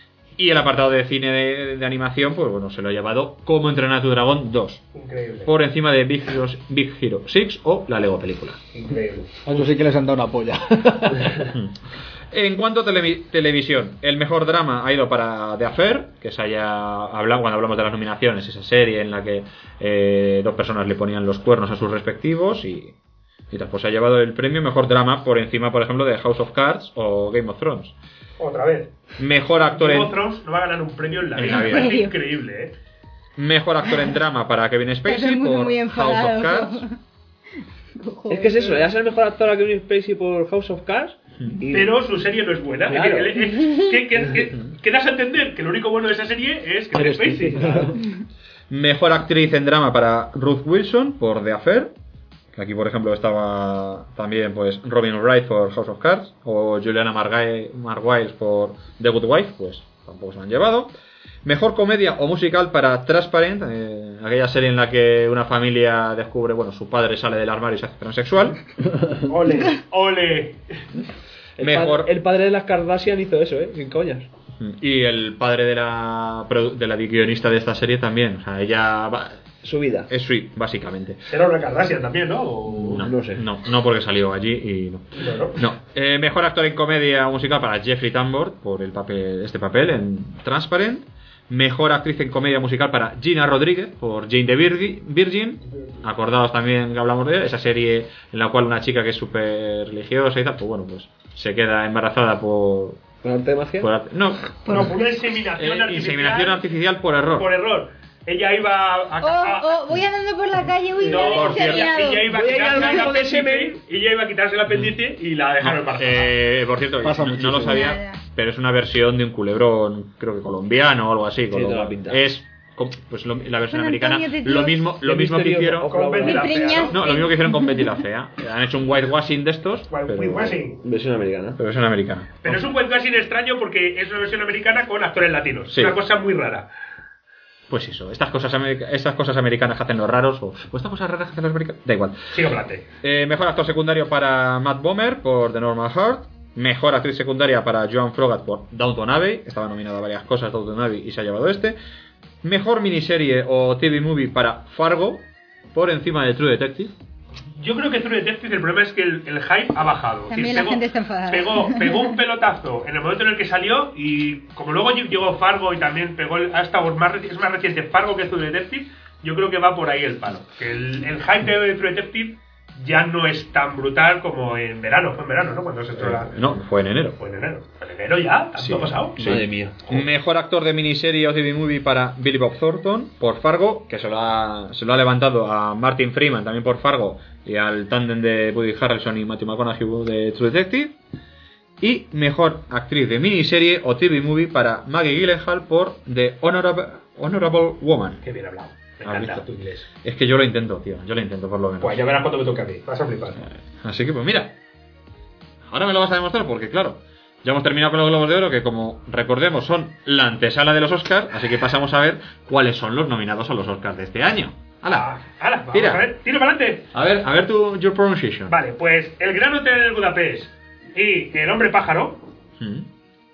Speaker 4: Y el apartado de cine de, de animación, pues bueno, se lo ha llevado Cómo entrenar a tu dragón dos.
Speaker 2: Increíble.
Speaker 4: Por encima de Big Hero, Big Hero seis o la Lego Película.
Speaker 2: Increíble.
Speaker 1: A eso sí que les han dado una polla.
Speaker 4: En cuanto a tele- televisión, el mejor drama ha ido para The Affair, que se haya hablado cuando hablamos de las nominaciones, esa serie en la que eh, dos personas le ponían los cuernos a sus respectivos y, y después se ha llevado el premio mejor drama por encima, por ejemplo, de House of Cards o Game of Thrones.
Speaker 2: Otra vez.
Speaker 4: Mejor actor
Speaker 2: Game
Speaker 4: en...
Speaker 2: of Thrones no va a ganar un premio en la
Speaker 4: En
Speaker 2: vida.
Speaker 4: la vida.
Speaker 2: Es increíble, ¿eh?
Speaker 4: Mejor actor en drama para Kevin Spacey
Speaker 3: Muy,
Speaker 4: por
Speaker 3: muy
Speaker 4: House of
Speaker 3: enfadado.
Speaker 4: Cards.
Speaker 6: Es que es eso, le das el mejor actor a Kevin Spacey por House of Cards. Y...
Speaker 2: Pero su serie no es buena.
Speaker 6: Claro.
Speaker 2: ¿Qué, qué, qué, qué, qué das a entender? Que lo único bueno de esa serie es Kevin Spacey.
Speaker 4: Mejor actriz en drama para Ruth Wilson por The Affair. Que aquí, por ejemplo, estaba también pues Robin Wright por House of Cards o Juliana Marguerite Marguiles por The Good Wife, pues tampoco se lo han llevado. Mejor comedia o musical para Transparent, eh, aquella serie en la que una familia descubre, bueno, su padre sale del armario y se hace transexual.
Speaker 2: Ole, ole.
Speaker 6: El,
Speaker 4: Mejor.
Speaker 6: pa- el padre de las Kardashian hizo eso, ¿eh? Sin coñas.
Speaker 4: Y el padre de la produ- de la guionista de esta serie también. O sea, ella va-
Speaker 6: Su vida.
Speaker 4: es sweet, básicamente.
Speaker 2: Era una Kardashian también, ¿no? O...
Speaker 4: No,
Speaker 6: no sé.
Speaker 4: No, no porque salió allí y no.
Speaker 2: Bueno.
Speaker 4: No. Eh, mejor actor en comedia o musical para Jeffrey Tambor por el papel, este papel en Transparent. Mejor actriz en comedia musical para Gina Rodríguez por Jane the Virgi- Virgin. Acordaos también que hablamos de esa serie en la cual una chica que es súper religiosa y tal, pues bueno, pues se queda embarazada por...
Speaker 6: ¿Con arte de magia?
Speaker 4: por arte- no,
Speaker 2: No, por una inseminación
Speaker 4: eh,
Speaker 2: artificial.
Speaker 4: inseminación artificial por error.
Speaker 2: Por error. Ella iba a... a-
Speaker 3: Oh,
Speaker 2: a-
Speaker 3: oh, voy andando por la calle, uy,
Speaker 2: No,
Speaker 3: me
Speaker 4: por
Speaker 3: han
Speaker 4: cierto,
Speaker 2: ella,
Speaker 3: enseñado.
Speaker 2: ella iba a
Speaker 6: Voy a ir
Speaker 2: quitarse
Speaker 6: al
Speaker 2: el
Speaker 6: banco de
Speaker 2: apéndice.
Speaker 6: semen.
Speaker 2: Ella iba a quitarse el apéndice y la dejaron embarazada.
Speaker 4: Eh, por cierto,
Speaker 1: Pasa
Speaker 4: no, no
Speaker 1: muchísimo.
Speaker 4: lo sabía,
Speaker 3: Ya, ya.
Speaker 4: pero es una versión de un culebrón, creo que colombiano o algo así.
Speaker 6: toda
Speaker 4: Colom-
Speaker 6: la pinta.
Speaker 4: Es pues lo- la versión
Speaker 3: San
Speaker 4: americana,
Speaker 3: Antonio de
Speaker 4: lo
Speaker 3: Dios.
Speaker 4: mismo, lo
Speaker 6: Qué
Speaker 4: mismo que
Speaker 6: misterio,
Speaker 4: hicieron.
Speaker 6: ojo.
Speaker 2: Con Betty la
Speaker 3: Me
Speaker 2: Fea, ¿no?
Speaker 3: preñaste.
Speaker 4: No, lo mismo que hicieron con Betty la Fea. Han hecho un whitewashing de estos,
Speaker 2: White-
Speaker 4: pero,
Speaker 2: whitewashing.
Speaker 6: Versión americana.
Speaker 4: pero versión americana.
Speaker 2: Pero es un whitewashing extraño porque es una versión americana con actores latinos.
Speaker 4: Sí.
Speaker 2: Una cosa muy rara.
Speaker 4: Pues eso, estas cosas, america- estas cosas americanas que hacen los raros, o, o estas cosas raras que hacen los americanos, da igual.
Speaker 2: Sigo adelante.
Speaker 4: Eh, mejor actor secundario para Matt Bomer por The Normal Heart. Mejor actriz secundaria para Joan Frogat por Downton Abbey. Estaba nominada a varias cosas Downton Abbey y se ha llevado este. Mejor miniserie o T V movie para Fargo por encima de True Detective.
Speaker 2: Yo creo que True Detective el problema es que el, el hype ha bajado.
Speaker 3: También
Speaker 2: Es
Speaker 3: la
Speaker 2: decir,
Speaker 3: gente está enfadada.
Speaker 2: Pegó, pegó un pelotazo en el momento en el que salió y como luego llegó Fargo y también pegó el, hasta más, reci- es más reciente Fargo que True Detective, yo creo que va por ahí el palo. Que el, el hype de True Detective ya no es tan brutal como en verano. Fue en verano, ¿no? Cuando se entró la...
Speaker 4: No, fue en enero.
Speaker 2: Fue en enero. Fue en enero ya, tanto
Speaker 4: Sí.
Speaker 2: ha pasado.
Speaker 4: Sí.
Speaker 6: Madre mía.
Speaker 4: Mejor actor de miniserie o T V movie para Billy Bob Thornton por Fargo, que se lo ha, se lo ha levantado a Martin Freeman también por Fargo y al tándem de Woody Harrelson y Matthew McConaughey de True Detective. Y mejor actriz de miniserie o T V movie para Maggie Gyllenhaal por The Honorable, Honorable Woman.
Speaker 2: Qué bien hablado. Me
Speaker 4: ¿Has
Speaker 2: encanta
Speaker 4: visto?
Speaker 2: tu inglés.
Speaker 4: Es que yo lo intento, tío, yo lo intento por lo menos.
Speaker 2: Pues ya verás cuando me toque a mí. Vas a flipar.
Speaker 4: Así que pues mira, ahora me lo vas a demostrar porque claro, ya hemos terminado con los Globos de Oro que como recordemos son la antesala de los Oscars, así que pasamos a ver cuáles son los nominados a los Oscars de este año. ¡Hala!
Speaker 2: Ah, hala, vamos
Speaker 4: Tira.
Speaker 2: a ver. Tiro para adelante.
Speaker 4: A ver, a ver tu your pronunciation.
Speaker 2: Vale, pues El Gran Hotel de Budapest y El Hombre Pájaro.
Speaker 4: Mm.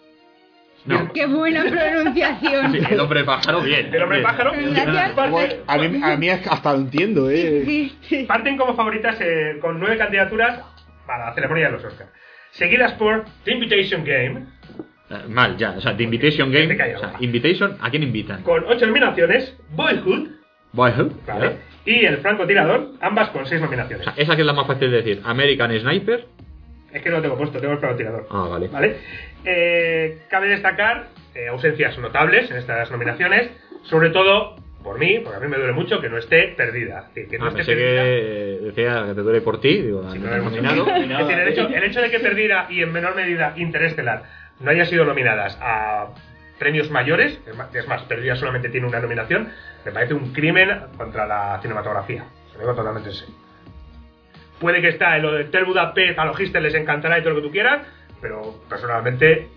Speaker 4: No.
Speaker 3: Qué buena pronunciación.
Speaker 4: Sí, el hombre pájaro, bien.
Speaker 2: El Hombre
Speaker 4: bien.
Speaker 2: Pájaro.
Speaker 3: Gracias.
Speaker 2: Parte-
Speaker 1: A mí, a mí es que hasta lo entiendo, ¿eh?
Speaker 3: Sí, sí.
Speaker 2: Parten como favoritas eh, con nueve candidaturas para la ceremonia de los Oscars. Seguidas por The Invitation Game,
Speaker 4: Eh, Mal, ya. O sea, The Invitation Game.
Speaker 2: Te callas,
Speaker 4: O sea,
Speaker 2: va.
Speaker 4: Invitation, ¿a quién invitan?
Speaker 2: con ocho nominaciones. Boyhood,
Speaker 4: Boyhood.
Speaker 2: ¿vale?
Speaker 4: ¿ya?
Speaker 2: Y El Francotirador, ambas con seis
Speaker 4: O
Speaker 2: nominaciones.
Speaker 4: sea, esa que es la más fácil de decir. American Sniper.
Speaker 2: Es que no lo tengo puesto, tengo El Francotirador.
Speaker 4: Ah, vale.
Speaker 2: ¿Vale? Eh, cabe destacar eh, ausencias notables en estas nominaciones, sobre todo por mí, porque a mí me duele mucho que no esté Perdida. Es decir, que no
Speaker 4: Ah,
Speaker 2: esté
Speaker 4: pensé
Speaker 2: Perdida.
Speaker 4: que decía que te duele por ti. Digo,
Speaker 2: Sí,
Speaker 4: no
Speaker 2: no
Speaker 4: te
Speaker 2: es
Speaker 4: has
Speaker 2: mucho.
Speaker 4: nominado.
Speaker 2: Es decir, el hecho, el hecho de que Perdida y en menor medida Interestelar no hayan sido nominadas a premios mayores, es más, es más, Perdida solamente tiene una nominación, me parece un crimen contra la cinematografía. Se lo digo totalmente en serio. Puede que está en lo de Hotel Budapest, a los Gister les encantará y todo lo que tú quieras, pero personalmente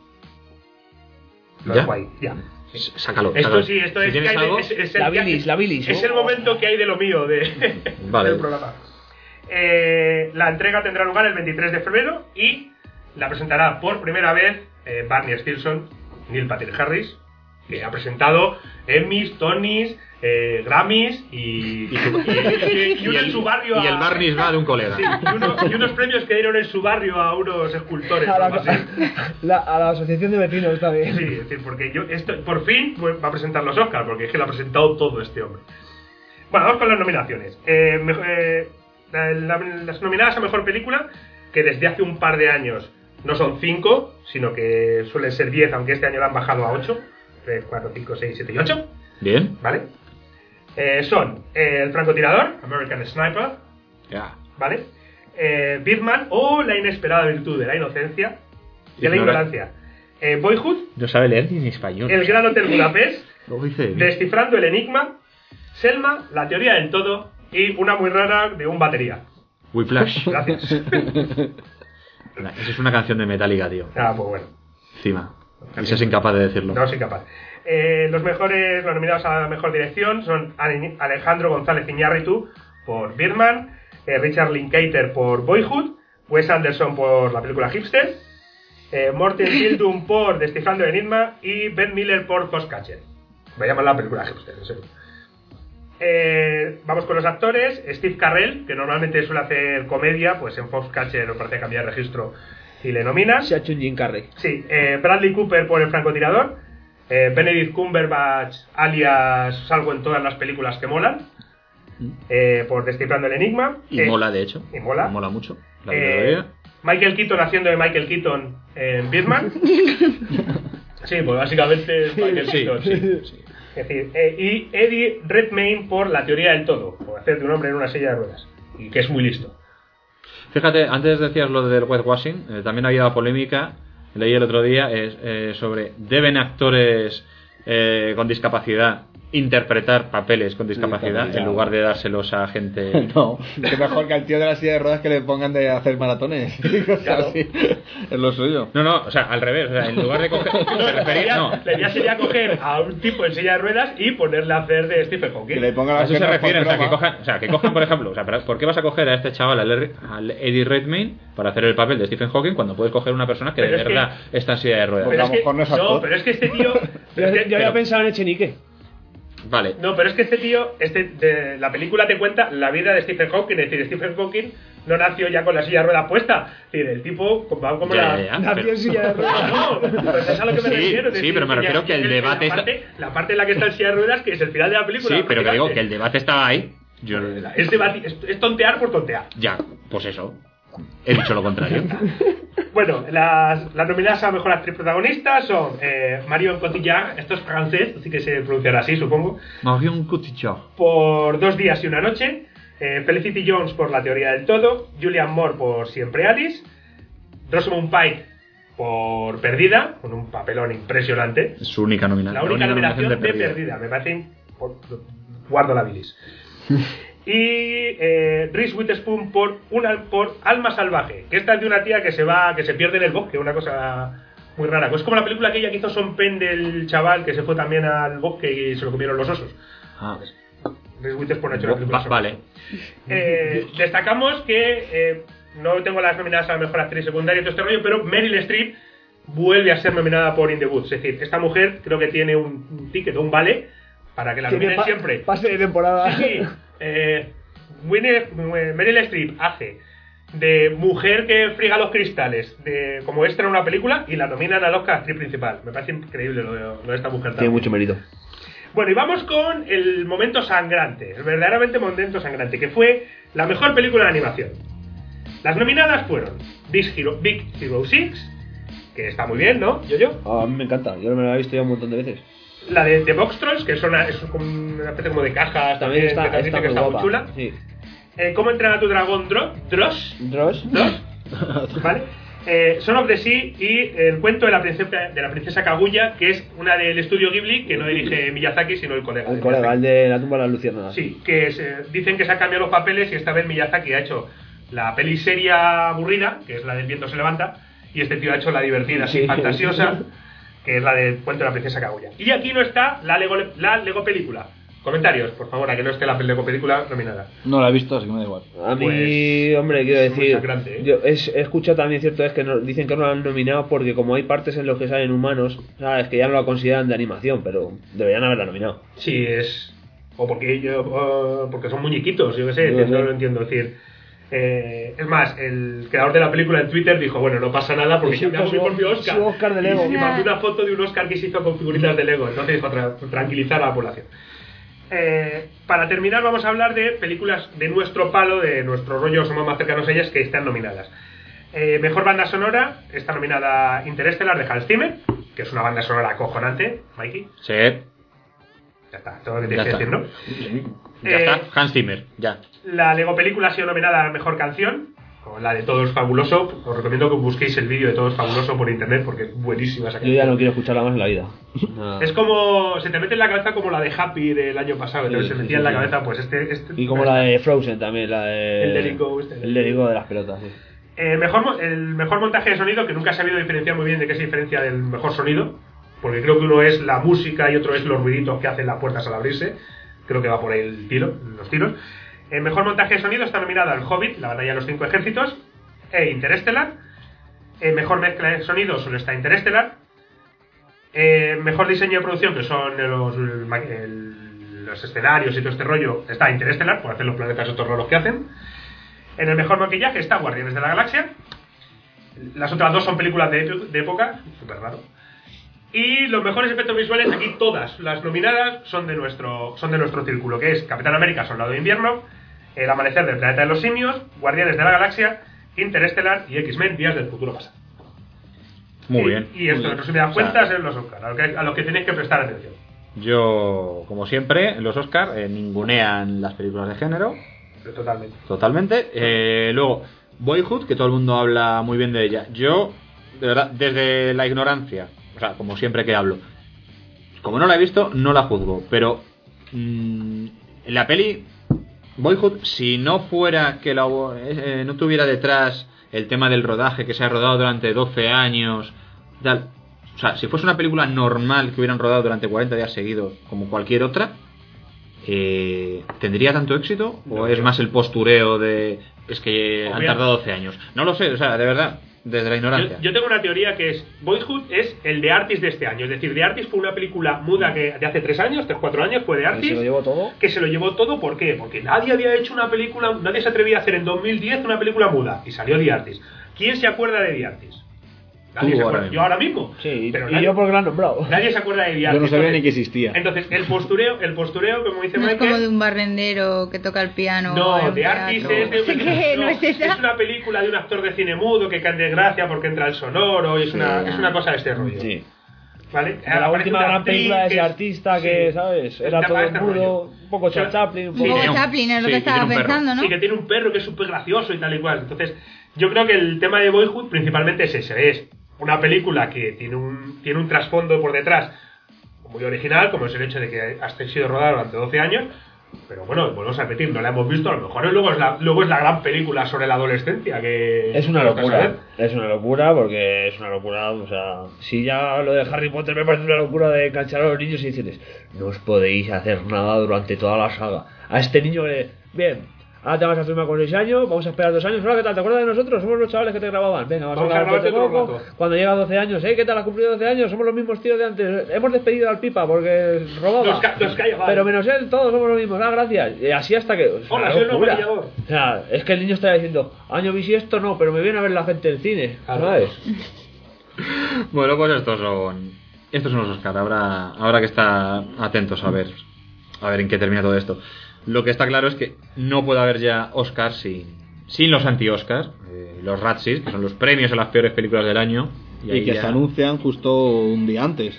Speaker 2: lo
Speaker 4: ¿Ya?
Speaker 2: dejo ahí, ya.
Speaker 4: S- Sácalo.
Speaker 2: Esto
Speaker 4: sácalo.
Speaker 2: sí, esto
Speaker 4: Si
Speaker 2: es,
Speaker 4: tienes
Speaker 2: que hay de-
Speaker 4: algo,
Speaker 2: es, es el,
Speaker 6: La bilis, la bilis,
Speaker 2: es
Speaker 6: ¿no?
Speaker 2: el momento que hay de lo mío de,
Speaker 4: Vale.
Speaker 2: del programa. Eh, la entrega tendrá lugar el veintitrés de febrero y la presentará por primera vez eh, Barney Stinson, Neil Patrick Harris, que ha presentado Emmys, Tonys, eh, Grammys y, y, y- y uno en su barrio
Speaker 4: y el
Speaker 2: a-
Speaker 4: barniz va de un colega.
Speaker 2: Sí, y, uno- y unos premios que dieron en su barrio a unos escultores o
Speaker 8: A
Speaker 2: algo así.
Speaker 8: la, la- a la asociación de vecinos también.
Speaker 2: Sí, es decir, porque yo esto, por fin pues, va a presentar los Oscars, porque es que lo ha presentado todo este hombre. Bueno, vamos con las nominaciones. Eh, mej- eh, la- la- las nominadas a Mejor Película, que desde hace un par de años no son cinco, sino que suelen ser diez, aunque este año la han bajado a ocho. tres, cuatro, cinco, seis, siete y ocho.
Speaker 4: Bien.
Speaker 2: ¿Vale? Eh, son eh, El Francotirador, American Sniper,
Speaker 4: Ya.
Speaker 2: ¿vale? Eh, Birdman o La Inesperada Virtud de la Inocencia, de la
Speaker 4: Ignora-
Speaker 2: Ignorancia. Eh, Boyhood,
Speaker 4: No sabe leer ni en español.
Speaker 2: El Gran Hotel Budapest,
Speaker 4: Luego dice bien.
Speaker 2: Descifrando el Enigma, Selma, La Teoría del Todo y una muy rara de un batería.
Speaker 4: Whiplash.
Speaker 2: Gracias.
Speaker 4: Esa es una canción de Metallica, tío.
Speaker 2: Ah, pues bueno,
Speaker 4: Encima. Y seas incapaz de decirlo.
Speaker 2: no soy capaz. Eh, los mejores, los nominados a la mejor dirección son Ale- Alejandro González Iñárritu por Birdman, eh, Richard Linklater por Boyhood, Wes Anderson por la película Hipster, eh, Morten Hildum por Descifrando el Enigma y Ben Miller por Foxcatcher. Me llaman la película Hipster, en serio. Eh, vamos con los actores. Steve Carell, que normalmente suele hacer comedia, pues en Foxcatcher nos parece cambiar registro y le nominan.
Speaker 6: Se ha hecho un Jim Carrey.
Speaker 2: Sí, eh, Bradley Cooper por El Francotirador, eh, Benedict Cumberbatch alias Salgo en todas las películas que molan, eh, por Descifrando el Enigma.
Speaker 4: Y
Speaker 2: eh,
Speaker 4: mola, de hecho.
Speaker 2: y mola.
Speaker 4: Mola mucho. La
Speaker 2: eh,
Speaker 4: categoría.
Speaker 2: Michael Keaton haciendo de Michael Keaton en Birdman. Sí, pues básicamente es Michael
Speaker 4: Sí,
Speaker 2: Keaton,
Speaker 4: sí,
Speaker 2: sí.
Speaker 4: sí.
Speaker 2: Es decir, eh, y Eddie Redmayne por La Teoría del Todo, por hacer de un hombre en una silla de ruedas, y que es muy listo.
Speaker 4: Fíjate, antes decías lo del whitewashing, eh, también había polémica, leí el otro día, es, eh, sobre ¿deben actores eh, con discapacidad interpretar papeles con discapacidad
Speaker 1: Discapacidad.
Speaker 4: en lugar de dárselos a gente.
Speaker 1: No, que mejor que al tío de la silla de ruedas que le pongan de hacer maratones y cosas
Speaker 2: Claro.
Speaker 1: así. Es lo suyo.
Speaker 4: No, no, o sea, al revés, o sea, en lugar de coger. me refería-
Speaker 2: Sería-
Speaker 4: no,
Speaker 2: La idea sería coger a un tipo en silla de ruedas y ponerle a hacer de Stephen Hawking.
Speaker 1: Que le pongan
Speaker 4: a
Speaker 1: las
Speaker 4: eso se
Speaker 1: piernas por
Speaker 4: refieren, o sea, que
Speaker 1: broma.
Speaker 4: cojan, o sea, que cojan, por ejemplo, o sea, pero ¿por qué vas a coger a este chaval, al, R- al Eddie Redmayne, para hacer el papel de Stephen Hawking cuando puedes coger una persona que
Speaker 2: Pero
Speaker 4: de
Speaker 2: es que-
Speaker 4: verdad está en silla de ruedas?
Speaker 2: Pero
Speaker 1: a
Speaker 2: es
Speaker 1: lo
Speaker 2: que,
Speaker 1: mejor no es
Speaker 2: no,
Speaker 1: actor.
Speaker 2: pero es que este tío.
Speaker 8: Yo,
Speaker 2: pero es que-
Speaker 8: yo había
Speaker 2: pero-
Speaker 8: pensado en Echenique.
Speaker 4: Vale.
Speaker 2: No, pero es que este tío, este, de, la película te cuenta la vida de Stephen Hawking. Es decir, Stephen Hawking no nació ya con la silla de ruedas puesta. Es decir, el tipo va como
Speaker 4: Ya,
Speaker 2: la.
Speaker 4: ya, ya.
Speaker 8: Nació
Speaker 4: pero-
Speaker 8: en silla de ruedas.
Speaker 2: No, pues es a lo que me
Speaker 4: Sí,
Speaker 2: refiero. es
Speaker 4: sí,
Speaker 2: decir,
Speaker 4: pero me
Speaker 2: ya-
Speaker 4: refiero que el
Speaker 2: el-
Speaker 4: debate
Speaker 2: la
Speaker 4: está-
Speaker 2: parte, la parte en la que está en silla de ruedas, que es el final de la película.
Speaker 4: Sí, pero que digo
Speaker 2: prácticamente.
Speaker 4: que el debate estaba ahí. Yo,
Speaker 2: Es, debati- es, es tontear por tontear.
Speaker 4: ya, pues eso. He dicho lo contrario.
Speaker 2: Bueno, las, las nominadas a Mejor Actriz Protagonista son eh, Marion Cotillard, esto es francés, así que se pronunciará así, supongo,
Speaker 4: Marion Cotillard.
Speaker 2: por Dos días y una noche, eh, Felicity Jones por La teoría del todo, Julianne Moore por Siempre Alice, Rosamund Pike por Perdida, con un papelón impresionante,
Speaker 4: Es su única nominación.
Speaker 2: la única nominación de
Speaker 4: Perdida.
Speaker 2: Perdida, me parece, in- por- guardo la bilis. Y eh, Reese Witherspoon por una por Alma Salvaje, que esta es de una tía que se va, que se pierde en el bosque, una cosa muy rara. Pues es como la película aquella que hizo Son Penn del chaval que se fue también al bosque y se lo comieron los osos.
Speaker 4: Ah,
Speaker 2: Reese Witherspoon ha hecho la película.
Speaker 4: va-
Speaker 2: sobre
Speaker 4: vale.
Speaker 2: eso. Eh, destacamos que eh, no tengo las nominadas a la mejor actriz secundaria y todo este rollo, pero Meryl Streep vuelve a ser nominada por In the Woods. Es decir, esta mujer creo que tiene un, un ticket, un vale, para que la
Speaker 8: Tiene
Speaker 2: nominen
Speaker 8: pa-
Speaker 2: siempre.
Speaker 8: Pase de temporada.
Speaker 2: Sí, sí. Eh, Winnie- Meryl Streep hace de mujer que friega los cristales de, como extra en una película y la nominan al Oscar actriz principal. Me parece increíble lo de, lo de esta mujer
Speaker 6: Tiene
Speaker 2: también.
Speaker 6: mucho mérito.
Speaker 2: Bueno, y vamos con el momento sangrante, el verdaderamente momento sangrante, que fue la mejor película de animación. Las nominadas fueron Big Hero, Big Hero seis, que está muy bien, ¿no? Yo, yo.
Speaker 6: A mí me encanta, yo me lo he visto ya un montón de veces.
Speaker 2: La de The Box Trolls, que es una, es como una especie como de cajas
Speaker 6: También está,
Speaker 2: que,
Speaker 6: está
Speaker 2: que
Speaker 6: muy
Speaker 2: está muy
Speaker 6: guapa.
Speaker 2: chula.
Speaker 6: Sí.
Speaker 2: Eh, ¿Cómo entrenar a tu dragón Dro Dross?
Speaker 6: Dross.
Speaker 2: Dross, ¿vale? Eh, Son of the Sea y el cuento de la princesa de la princesa Kaguya, que es una del estudio Ghibli que no dirige Miyazaki, sino el colega.
Speaker 6: El
Speaker 2: de
Speaker 6: colega, el
Speaker 2: Miyazaki.
Speaker 6: de la tumba de las luciérnagas.
Speaker 2: Sí, que se- dicen que se han cambiado los papeles y esta vez Miyazaki ha hecho la peli seria aburrida, que es la del viento se levanta, y este tío ha hecho la divertida, así
Speaker 6: Sí.
Speaker 2: fantasiosa, que es la del cuento de la princesa Kaguya. Y aquí no está la Lego, la Lego película. Comentarios, por favor, a que no esté la Lego película nominada.
Speaker 1: No la he visto, así que me da igual.
Speaker 6: A mí,
Speaker 2: Pues,
Speaker 6: hombre, quiero
Speaker 2: es muy
Speaker 6: decir,
Speaker 2: sangrante, ¿eh?
Speaker 6: yo es- he escuchado también cierto es que no- dicen que no lo han nominado porque como hay partes en los que salen humanos, sabes que ya no lo consideran de animación, pero deberían haberla nominado.
Speaker 2: Sí, es. O porque yo, o porque son muñequitos, yo qué sé,
Speaker 6: Yo
Speaker 2: que
Speaker 6: sé.
Speaker 2: no lo entiendo. Es decir, eh, es más, el creador de la película en Twitter dijo: bueno, no pasa nada porque
Speaker 8: Sí,
Speaker 2: yo me hago mi
Speaker 8: su-
Speaker 2: propio Oscar.
Speaker 8: su Oscar de Lego.
Speaker 2: Y, y mandó una foto de un Oscar que se hizo con figuritas de Lego, entonces para tra- tranquilizar a la población. Eh, para terminar, vamos a hablar de películas de nuestro palo, de nuestro rollo, somos más cercanos a ellas, que están nominadas. Eh, mejor banda sonora está nominada Interstellar de Hans Zimmer, que es una banda sonora acojonante. Mikey,
Speaker 4: Sí,
Speaker 2: ya está, todo lo que
Speaker 4: ya
Speaker 2: tienes que
Speaker 4: está.
Speaker 2: decir, ¿no?
Speaker 4: Ya
Speaker 2: Eh,
Speaker 4: está, Hans Zimmer, ya.
Speaker 2: La Lego película ha sido nominada a la mejor canción, con la de Todo es Fabuloso. Os recomiendo que busquéis el vídeo de Todo es Fabuloso por internet porque es buenísima esa
Speaker 6: Yo
Speaker 2: canción.
Speaker 6: ya no quiero escucharla más en la vida. Nada.
Speaker 2: Es como. Se te mete en la cabeza como la de Happy del año pasado.
Speaker 6: Sí,
Speaker 2: entonces se
Speaker 6: sí,
Speaker 2: metía
Speaker 6: sí,
Speaker 2: en la
Speaker 6: sí.
Speaker 2: cabeza, pues este. este
Speaker 6: Y como la de Frozen también, la de...
Speaker 2: El Let It Go, este.
Speaker 6: El Let It Go de las pelotas, sí.
Speaker 2: Eh, mejor, mo- el mejor montaje de sonido, que nunca he sabido diferenciar muy bien de qué se diferencia del mejor sonido, porque creo que uno es la música y otro es los ruiditos que hacen las puertas al abrirse. Creo que va por ahí el tiro, los tiros. El mejor montaje de sonido está nominada El Hobbit, La batalla de los cinco ejércitos, e Interestelar. El mejor mezcla de sonido solo está Interestelar. Eh, mejor diseño de producción, que son los, el ma- el- los escenarios y todo este rollo, está Interestelar, por hacer los planetas estos raros que hacen. En el mejor maquillaje está Guardianes de la Galaxia. Las otras dos son películas de, epo- de época, súper raro. Y los mejores efectos visuales, aquí todas las nominadas son de nuestro son de nuestro círculo, que es Capitán América, Soldado de Invierno, El Amanecer del Planeta de los Simios, Guardianes de la Galaxia, Interestelar y X-Men, Días del Futuro Pasado.
Speaker 4: Muy
Speaker 2: y,
Speaker 4: bien.
Speaker 2: Y esto, en resumidas
Speaker 4: O sea,
Speaker 2: cuentas, es los Oscar, a lo que, a lo que tenéis que prestar atención.
Speaker 4: Yo, como siempre, los Oscar eh, ningunean las películas de género,
Speaker 2: Pero totalmente.
Speaker 4: totalmente. Eh, luego, Boyhood, que todo el mundo habla muy bien de ella. Yo, de verdad, desde la ignorancia, o sea, como siempre que hablo, como no la he visto, no la juzgo, pero mmm, la peli Boyhood, si no fuera que la, eh, no tuviera detrás el tema del rodaje, que se ha rodado durante doce años, tal, o sea, si fuese una película normal que hubieran rodado durante cuarenta días seguidos, como cualquier otra, eh, ¿tendría tanto éxito? ¿O no, es más el postureo de es que han tardado doce años? No lo sé, o sea, de verdad, desde la ignorancia.
Speaker 2: Yo, yo tengo una teoría que es Boyhood es el The Artist de este año. Es decir, The Artist fue una película muda que de hace tres años, tres, cuatro años, fue The Artist.
Speaker 8: ¿Se lo llevó todo?
Speaker 2: Que se lo llevó todo, ¿por qué? Porque nadie había hecho una película, nadie se atrevía a hacer en dos mil diez una película muda. Y salió The Artist. ¿Quién se acuerda de The Artist? Nadie se acuerda. Yo ahora mismo.
Speaker 8: Sí,
Speaker 2: pero
Speaker 8: y
Speaker 2: nadie,
Speaker 8: yo por gran nombrado.
Speaker 2: Nadie se acuerda de The Artist.
Speaker 1: Yo no sabía ni que existía.
Speaker 2: Entonces, el postureo, el postureo, como dice
Speaker 3: No es
Speaker 2: Michael,
Speaker 3: como de un barrendero que toca el piano.
Speaker 2: no,
Speaker 3: en un
Speaker 2: The Artist
Speaker 3: teatro.
Speaker 2: es, de,
Speaker 3: ¿Qué?
Speaker 2: no,
Speaker 3: ¿No es esa?
Speaker 2: es una película de un actor de cine mudo que cae en desgracia porque entra el sonoro y es,
Speaker 3: Sí,
Speaker 2: una,
Speaker 3: ya.
Speaker 2: es una cosa de este rollo.
Speaker 8: Sí.
Speaker 2: ¿Vale?
Speaker 8: Como la
Speaker 2: Aparece
Speaker 8: última
Speaker 2: una
Speaker 8: gran
Speaker 2: actriz
Speaker 8: película de ese
Speaker 2: que es-
Speaker 8: artista que,
Speaker 2: sí.
Speaker 8: ¿sabes? Era
Speaker 2: Está
Speaker 8: todo
Speaker 2: para este
Speaker 8: mudo,
Speaker 2: rollo.
Speaker 8: un poco Charles Chaplin, un
Speaker 3: Un
Speaker 8: poco...
Speaker 3: poco
Speaker 4: Sí,
Speaker 3: Chaplin es lo
Speaker 4: sí,
Speaker 3: que
Speaker 4: y tiene
Speaker 3: estaba
Speaker 4: un perro.
Speaker 3: pensando, ¿no?
Speaker 2: Sí, que tiene un perro que es súper gracioso y tal y cual. Entonces, yo creo que el tema de Boyhood principalmente es ese. Es una película que tiene un, tiene un trasfondo por detrás muy original, como es el hecho de que ha sido rodada durante doce años. Pero bueno, volvemos a repetir, no la hemos visto, a lo mejor luego es la, luego es la gran película sobre la adolescencia que...
Speaker 8: Es una
Speaker 2: que vas a ver.
Speaker 8: locura, es una locura porque es una locura, o sea, si ya lo de Harry Potter me parece una locura de enganchar a los niños y decirles, no os podéis hacer nada durante toda la saga. A este niño que, bien, ahora te vas a firmar con seis años, vamos a esperar dos años, hola, ¿qué tal? ¿Te acuerdas de nosotros? Somos los chavales que te grababan, venga, vamos,
Speaker 2: Vamos
Speaker 8: a
Speaker 2: a
Speaker 8: grabar
Speaker 2: grabarte
Speaker 8: poco,
Speaker 2: otro rato.
Speaker 8: cuando llega a doce años, ¿eh? ¿Qué tal? ¿Has cumplido doce años? Somos los mismos tíos de antes, hemos despedido al Pipa porque robaba,
Speaker 2: Nos ca- nos cae mal.
Speaker 8: pero menos él, todos somos los mismos, ah, gracias, y así hasta que... es
Speaker 2: Hola,
Speaker 8: una
Speaker 2: soy el nuevo
Speaker 8: locura.
Speaker 2: maquillador.
Speaker 8: O sea, es que el niño está diciendo, año bisiesto no, pero me viene a ver la gente del cine,
Speaker 2: Claro.
Speaker 8: ¿sabes?
Speaker 4: Bueno, pues estos son estos son los Oscar. Habrá, habrá que estar atentos a ver a ver en qué termina todo esto. Lo que está claro es que no puede haber ya Oscar sin, sin los anti-Oscar, eh, los Razzies, que son los premios a las peores películas del año.
Speaker 1: Y,
Speaker 4: ahí
Speaker 1: que
Speaker 4: ya-
Speaker 1: se anuncian justo un día antes.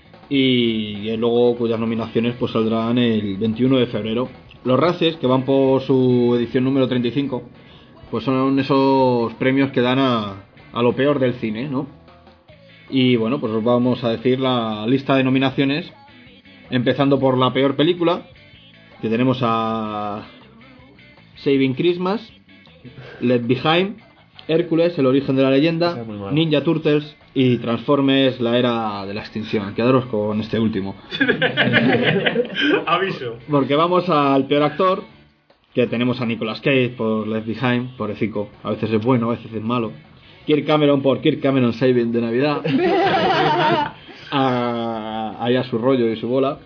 Speaker 1: Y, y luego cuyas nominaciones pues saldrán el veintiuno de febrero. Los Razzies, que van por su edición número treinta y cinco, pues son esos premios que dan a, a lo peor del cine, ¿no? Y bueno, pues os vamos a decir la lista de nominaciones, empezando por la peor película, que tenemos a Saving Christmas, Left Behind, Hércules, El origen de la leyenda,
Speaker 8: Esa es muy mala.
Speaker 1: Ninja Turtles y Transformers, la era de la extinción. Quedaros con este último.
Speaker 2: Aviso.
Speaker 1: Porque vamos al peor actor, que tenemos a Nicolas Cage por Left Behind, pobrecito, a veces es bueno, a veces es malo. Kirk Cameron por Kirk Cameron Saving de Navidad. a, ahí a su rollo y su bola.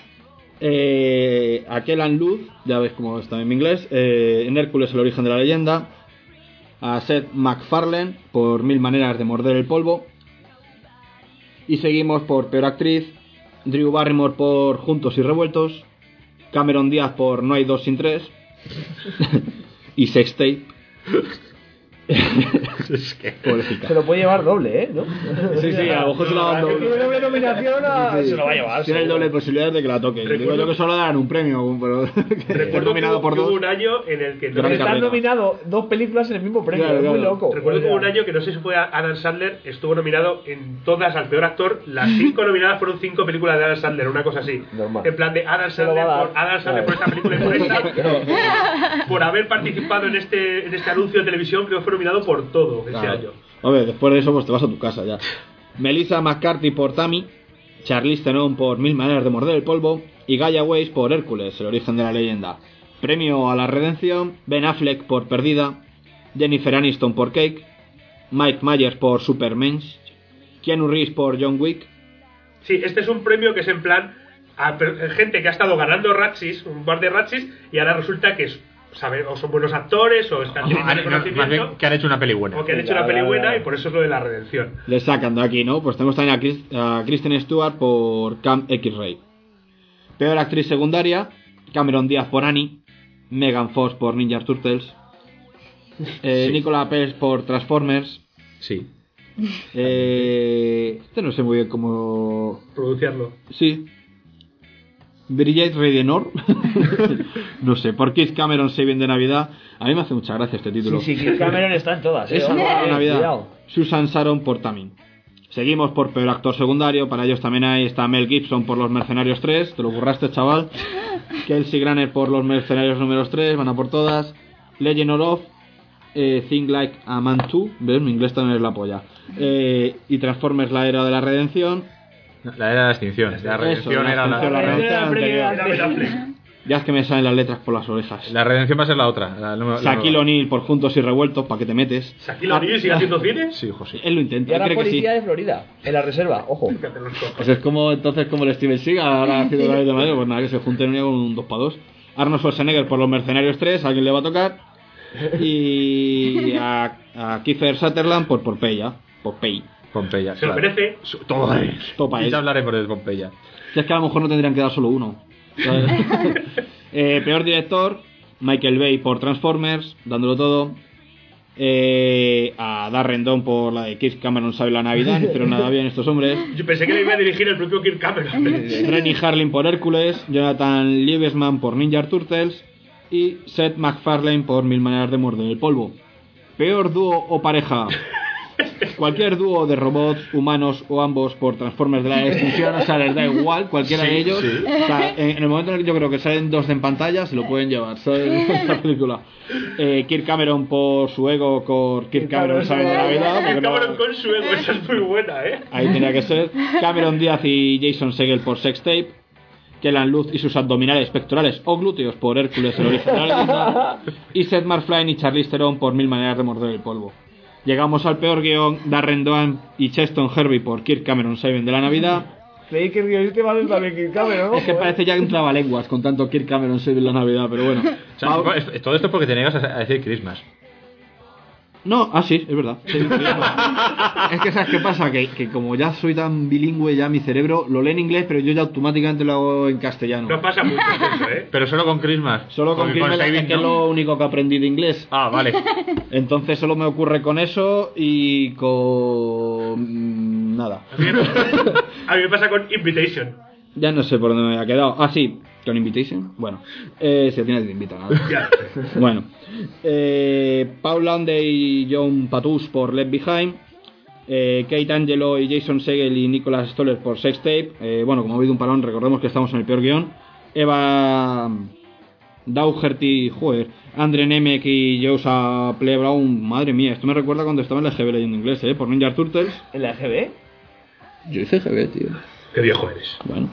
Speaker 1: Eh, a Kellan Luz, ya ves cómo está en inglés, eh, en Hércules, El origen de la leyenda. A Seth MacFarlane por Mil maneras de morder el polvo. Y seguimos por peor actriz, Drew Barrymore por Juntos y revueltos, Cameron Díaz por No hay dos sin tres y Sextape.
Speaker 4: Es que-
Speaker 1: Pobrecita.
Speaker 8: Se lo puede llevar doble, ¿eh? ¿No?
Speaker 1: Sí, sí, a lo mejor se lo dan doble.
Speaker 8: Tiene doble nominación, a-
Speaker 1: Sí, sí.
Speaker 8: se lo va a llevar.
Speaker 1: Tiene el
Speaker 8: seguro.
Speaker 1: doble de posibilidades de que la toque.
Speaker 2: Recuerdo-
Speaker 1: Digo yo que solo dan un premio, pero que
Speaker 2: Recuerdo
Speaker 1: es nominado
Speaker 2: que,
Speaker 1: por
Speaker 2: que hubo
Speaker 1: dos.
Speaker 2: un año en el que...
Speaker 1: Gran
Speaker 8: Porque están
Speaker 1: carrera.
Speaker 8: nominados dos películas en el mismo premio,
Speaker 1: Claro,
Speaker 8: es muy
Speaker 1: claro.
Speaker 8: loco.
Speaker 2: Recuerdo que hubo
Speaker 8: O
Speaker 2: un
Speaker 8: sea,
Speaker 2: año que no sé si fue Adam Sandler, estuvo nominado en todas al peor actor. Las cinco nominadas fueron cinco películas de Adam Sandler, una cosa así.
Speaker 8: Normal.
Speaker 2: En plan de Adam
Speaker 8: Se lo
Speaker 2: Sandler,
Speaker 8: va a dar.
Speaker 2: por, Adam Sandler por esta película y por esta, por haber participado en este, en este anuncio de televisión, creo que fue nominado por todo ese
Speaker 1: Claro.
Speaker 2: año.
Speaker 1: Hombre, después de eso pues te vas a tu casa ya. Melissa McCarthy por Tammy, Charlize Theron por Mil maneras de morder el polvo y Gaia Weiss por Hércules, El origen de la leyenda. Premio a la redención, Ben Affleck por Perdida, Jennifer Aniston por Cake, Mike Myers por Supermensch, Keanu Reeves por John Wick.
Speaker 2: Sí, este es un premio que es en plan a per- gente que ha estado ganando Razzies, un par de Razzies, y ahora resulta que es, sabe, o son buenos actores o están teniendo
Speaker 4: Ah, no, más bien
Speaker 2: reconocimiento
Speaker 4: que han hecho una peli buena.
Speaker 2: o que han hecho
Speaker 8: Ya,
Speaker 2: una peli
Speaker 8: ya,
Speaker 2: buena
Speaker 8: ya.
Speaker 2: y por eso es lo de la redención.
Speaker 1: Le sacan de aquí, ¿no? Pues tenemos también a, Chris- a Kristen Stewart por Camp X-Ray. Peor actriz secundaria, Cameron Díaz por Annie, Megan Fox por Ninja Turtles, eh,
Speaker 4: Sí.
Speaker 1: Nicola Pérez por Transformers.
Speaker 4: Sí.
Speaker 1: Eh, este no sé muy bien cómo...
Speaker 2: Pronunciarlo.
Speaker 1: Sí. Bridget Redenor. No sé, por Keith Cameron Saving de Navidad. A mí me hace mucha gracia este título.
Speaker 8: Sí, sí, Kirk Cameron está en todas, ¿eh?
Speaker 1: Esa
Speaker 8: Ojo,
Speaker 1: de
Speaker 8: eh,
Speaker 1: Navidad.
Speaker 8: cuidado.
Speaker 1: Susan Sharon por Tammy. Seguimos por peor actor secundario. Para ellos también ahí está Mel Gibson por Los Mercenarios tres. Te lo curraste, chaval. Kelsey Grammer por Los Mercenarios números tres, van a por todas. Legend of eh, Think Like a Man dos, ¿ves? Mi inglés también es la polla. Eh, y Transformers La Era de la Redención.
Speaker 4: La era de la extinción. La redención
Speaker 1: Eso,
Speaker 4: era la,
Speaker 1: extinción, la redención anterior.
Speaker 2: Era Ben Affleck.
Speaker 1: Ya es que me salen las letras por las orejas.
Speaker 4: la redención va a ser la otra. La, la,
Speaker 1: Shaquille
Speaker 4: la,
Speaker 1: O'Neal por Juntos y Revueltos, ¿para qué te metes?
Speaker 2: ¿Shaquille O'Neal sigue haciendo cine?
Speaker 4: Sí, José.
Speaker 1: Él lo
Speaker 6: Y
Speaker 1: intenta, él
Speaker 6: ahora
Speaker 1: cree que sí.
Speaker 6: policía de Florida, en la reserva, ojo.
Speaker 1: Pues es como entonces como el Steven Seagal ahora ha sido la de Madrid, pues nada, que se junten con un dos para dos. Arnold Schwarzenegger por Los Mercenarios tres, a alguien le va a tocar. Y a, a Kiefer Sutherland por Pompeya. Popeye.
Speaker 4: Pompeya.
Speaker 2: Se lo
Speaker 4: claro.
Speaker 2: merece.
Speaker 4: Todo es.
Speaker 1: Topa
Speaker 4: Y
Speaker 1: es.
Speaker 4: ya hablaremos de Pompeya.
Speaker 1: Si es que a lo mejor no tendrían que dar solo uno. ¿Sabes? eh, peor director, Michael Bay por Transformers, dándolo todo. Eh, a Darren Don por la de Kirk Cameron sabe la Navidad, no hicieron nada bien estos hombres.
Speaker 2: Yo pensé que le iba a dirigir el propio Kirk Cameron.
Speaker 1: Rennie Harlin por Hércules, Jonathan Liebesman por Ninja Turtles y Seth MacFarlane por Mil Maneras de Morder el Polvo. Peor dúo o pareja. Cualquier dúo de robots, humanos o ambos por Transformers de la extinción, o sea, les da igual, cualquiera
Speaker 4: Sí,
Speaker 1: de ellos.
Speaker 4: sí.
Speaker 1: O sea, en, en el momento en el que yo creo que salen dos en pantalla, se lo pueden llevar, ¿sabes? Esta película. Eh, Kirk Cameron por su ego, con Kirk Cameron sabe de la vida. porque
Speaker 2: Kirk
Speaker 1: no-
Speaker 2: Cameron con su ego, esa es muy buena, ¿eh?
Speaker 1: Ahí tenía que ser. Cameron Díaz y Jason Segel por Sex Tape. Kellan Lutz y sus abdominales, pectorales o glúteos por Hércules el original. Y Seth MacFarlane y Charlize Theron por Mil Maneras de Morder el Polvo. Llegamos al peor guión, Darren Doan y Cheston Hervey por Kirk Cameron Saben de la Navidad.
Speaker 6: Creí que el guionista va a ser también Kirk Cameron, ¿no?
Speaker 1: Es que parece ya un trabalenguas con tanto Kirk Cameron Saben de la Navidad, pero bueno.
Speaker 4: O sea,
Speaker 1: Pau-
Speaker 4: es- todo esto es porque te niegas a a decir Christmas.
Speaker 1: No, ah sí, es verdad. Sí, es que sabes qué pasa, que, que como ya soy tan bilingüe, ya mi cerebro lo lee en inglés, pero yo ya automáticamente lo hago en castellano.
Speaker 2: No pasa mucho eso, ¿eh?
Speaker 4: Pero solo con Christmas.
Speaker 1: Solo con
Speaker 4: Porque
Speaker 1: Christmas, es
Speaker 4: Saving
Speaker 1: que es
Speaker 4: no.
Speaker 1: lo único que aprendí de inglés.
Speaker 4: Ah, vale.
Speaker 1: Entonces solo me ocurre con eso y con... mm, nada.
Speaker 2: A mí me pasa- a mí me pasa con Invitation.
Speaker 1: Ya no sé por dónde me había quedado. Ah, sí, con Invitation. Bueno, eh, si a ti nadie te invita a nada.
Speaker 2: Ya.
Speaker 1: Bueno, eh, Paul Lande y John Patus por Left Behind. Eh, Kate Angelo y Jason Segel y Nicholas Stoller por Sex Tape. Eh, bueno, como ha habido un parón, recordemos que estamos en el peor guión. Eva Dougherty, joder, Andre Nemec y Josa Play Brown. Madre mía, esto me recuerda cuando estaba en la G B leyendo inglés, ¿eh? Por Ninja Turtles.
Speaker 6: ¿En la G B?
Speaker 1: Yo hice G B, tío.
Speaker 2: Qué viejo eres.
Speaker 1: Bueno.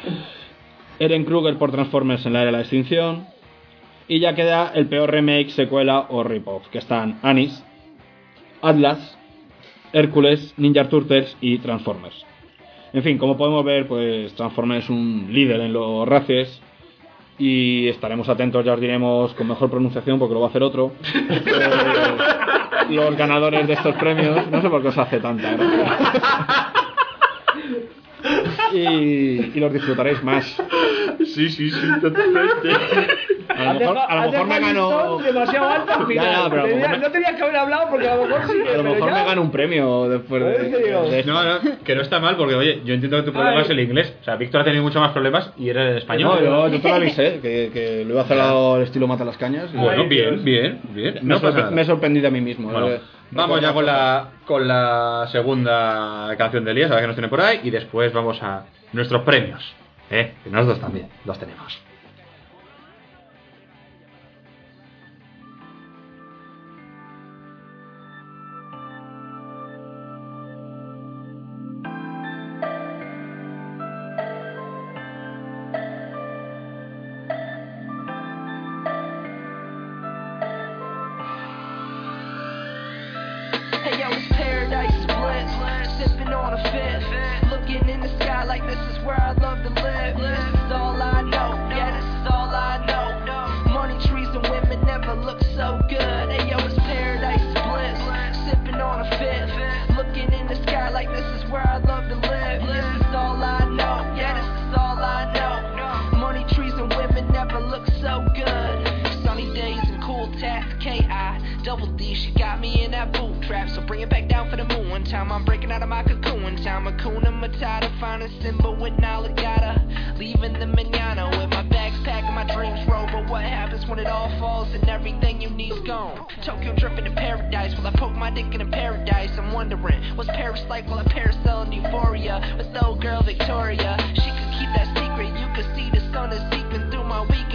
Speaker 1: Eren Kruger por Transformers en la era de la extinción. Y ya queda el peor remake, secuela o rip-off, que están Anis, Atlas, Hércules, Ninja Turtles y Transformers. En fin, como podemos ver, pues Transformers es un líder en los races. Y estaremos atentos, ya os diremos con mejor pronunciación porque lo va a hacer otro. Eh, los ganadores de estos premios. No sé por qué os hace tanta gracia. Y, y los disfrutaréis más.
Speaker 4: Sí, sí, sí, totalmente.
Speaker 1: A lo mejor, a lo mejor me gano.
Speaker 6: demasiado alto al final.
Speaker 1: Ya, ya, pero a lo
Speaker 6: Tenía-
Speaker 1: mejor me-
Speaker 6: no tenías que haber hablado porque a lo mejor sí.
Speaker 1: A lo
Speaker 6: pero
Speaker 1: mejor
Speaker 6: ya-
Speaker 1: me gano un premio después de,
Speaker 6: ¿En serio?
Speaker 1: de esto.
Speaker 4: No, no, que no está mal porque, oye, yo entiendo que tu problema
Speaker 6: Ay.
Speaker 4: es el inglés. O sea, Víctor ha tenido mucho más problemas y era el español.
Speaker 1: No, yo, yo te lo avisé, que, que lo iba a hacer al estilo Mata las Cañas. y
Speaker 4: Bueno,
Speaker 2: Ay,
Speaker 4: bien,
Speaker 2: Dios.
Speaker 4: bien, bien.
Speaker 1: me,
Speaker 4: No pasa
Speaker 1: sorpre-
Speaker 4: nada.
Speaker 1: me he sorprendido a mí mismo.
Speaker 4: Bueno,
Speaker 1: eh.
Speaker 4: vamos ya con la, con la segunda canción del día, a ver qué nos tiene por ahí, y después vamos a nuestros premios. ¿Eh? Que nosotros también los tenemos.
Speaker 9: Hey yo, it's Paradise Split, sipping on a fifth, looking in the sky like this is where I love to live. This is all I know, yeah, this is all I know. Money, trees, and women never look so good. Hey yo, it's Paradise Split, sipping on a fifth, looking in the sky like this is where I love to live. This is all I know, yeah, this is all I know. Money, trees, and women never look so good. Sunny days and cool tats, K I double D, she got me in that boot trap. So bring it back down for the moon one time. I'm breaking out of my cocoon time. Hakuna Matata, find a symbol with Nalagata. Leaving the manana with my backpack and my dreams roll. But what happens when it all falls and everything you need's gone? Tokyo dripping in paradise. Will I poke my dick in a paradise? I'm wondering, what's Paris like while I parasol in euphoria? With the old girl Victoria, she could keep that secret. You could see the sun is seeping through my weak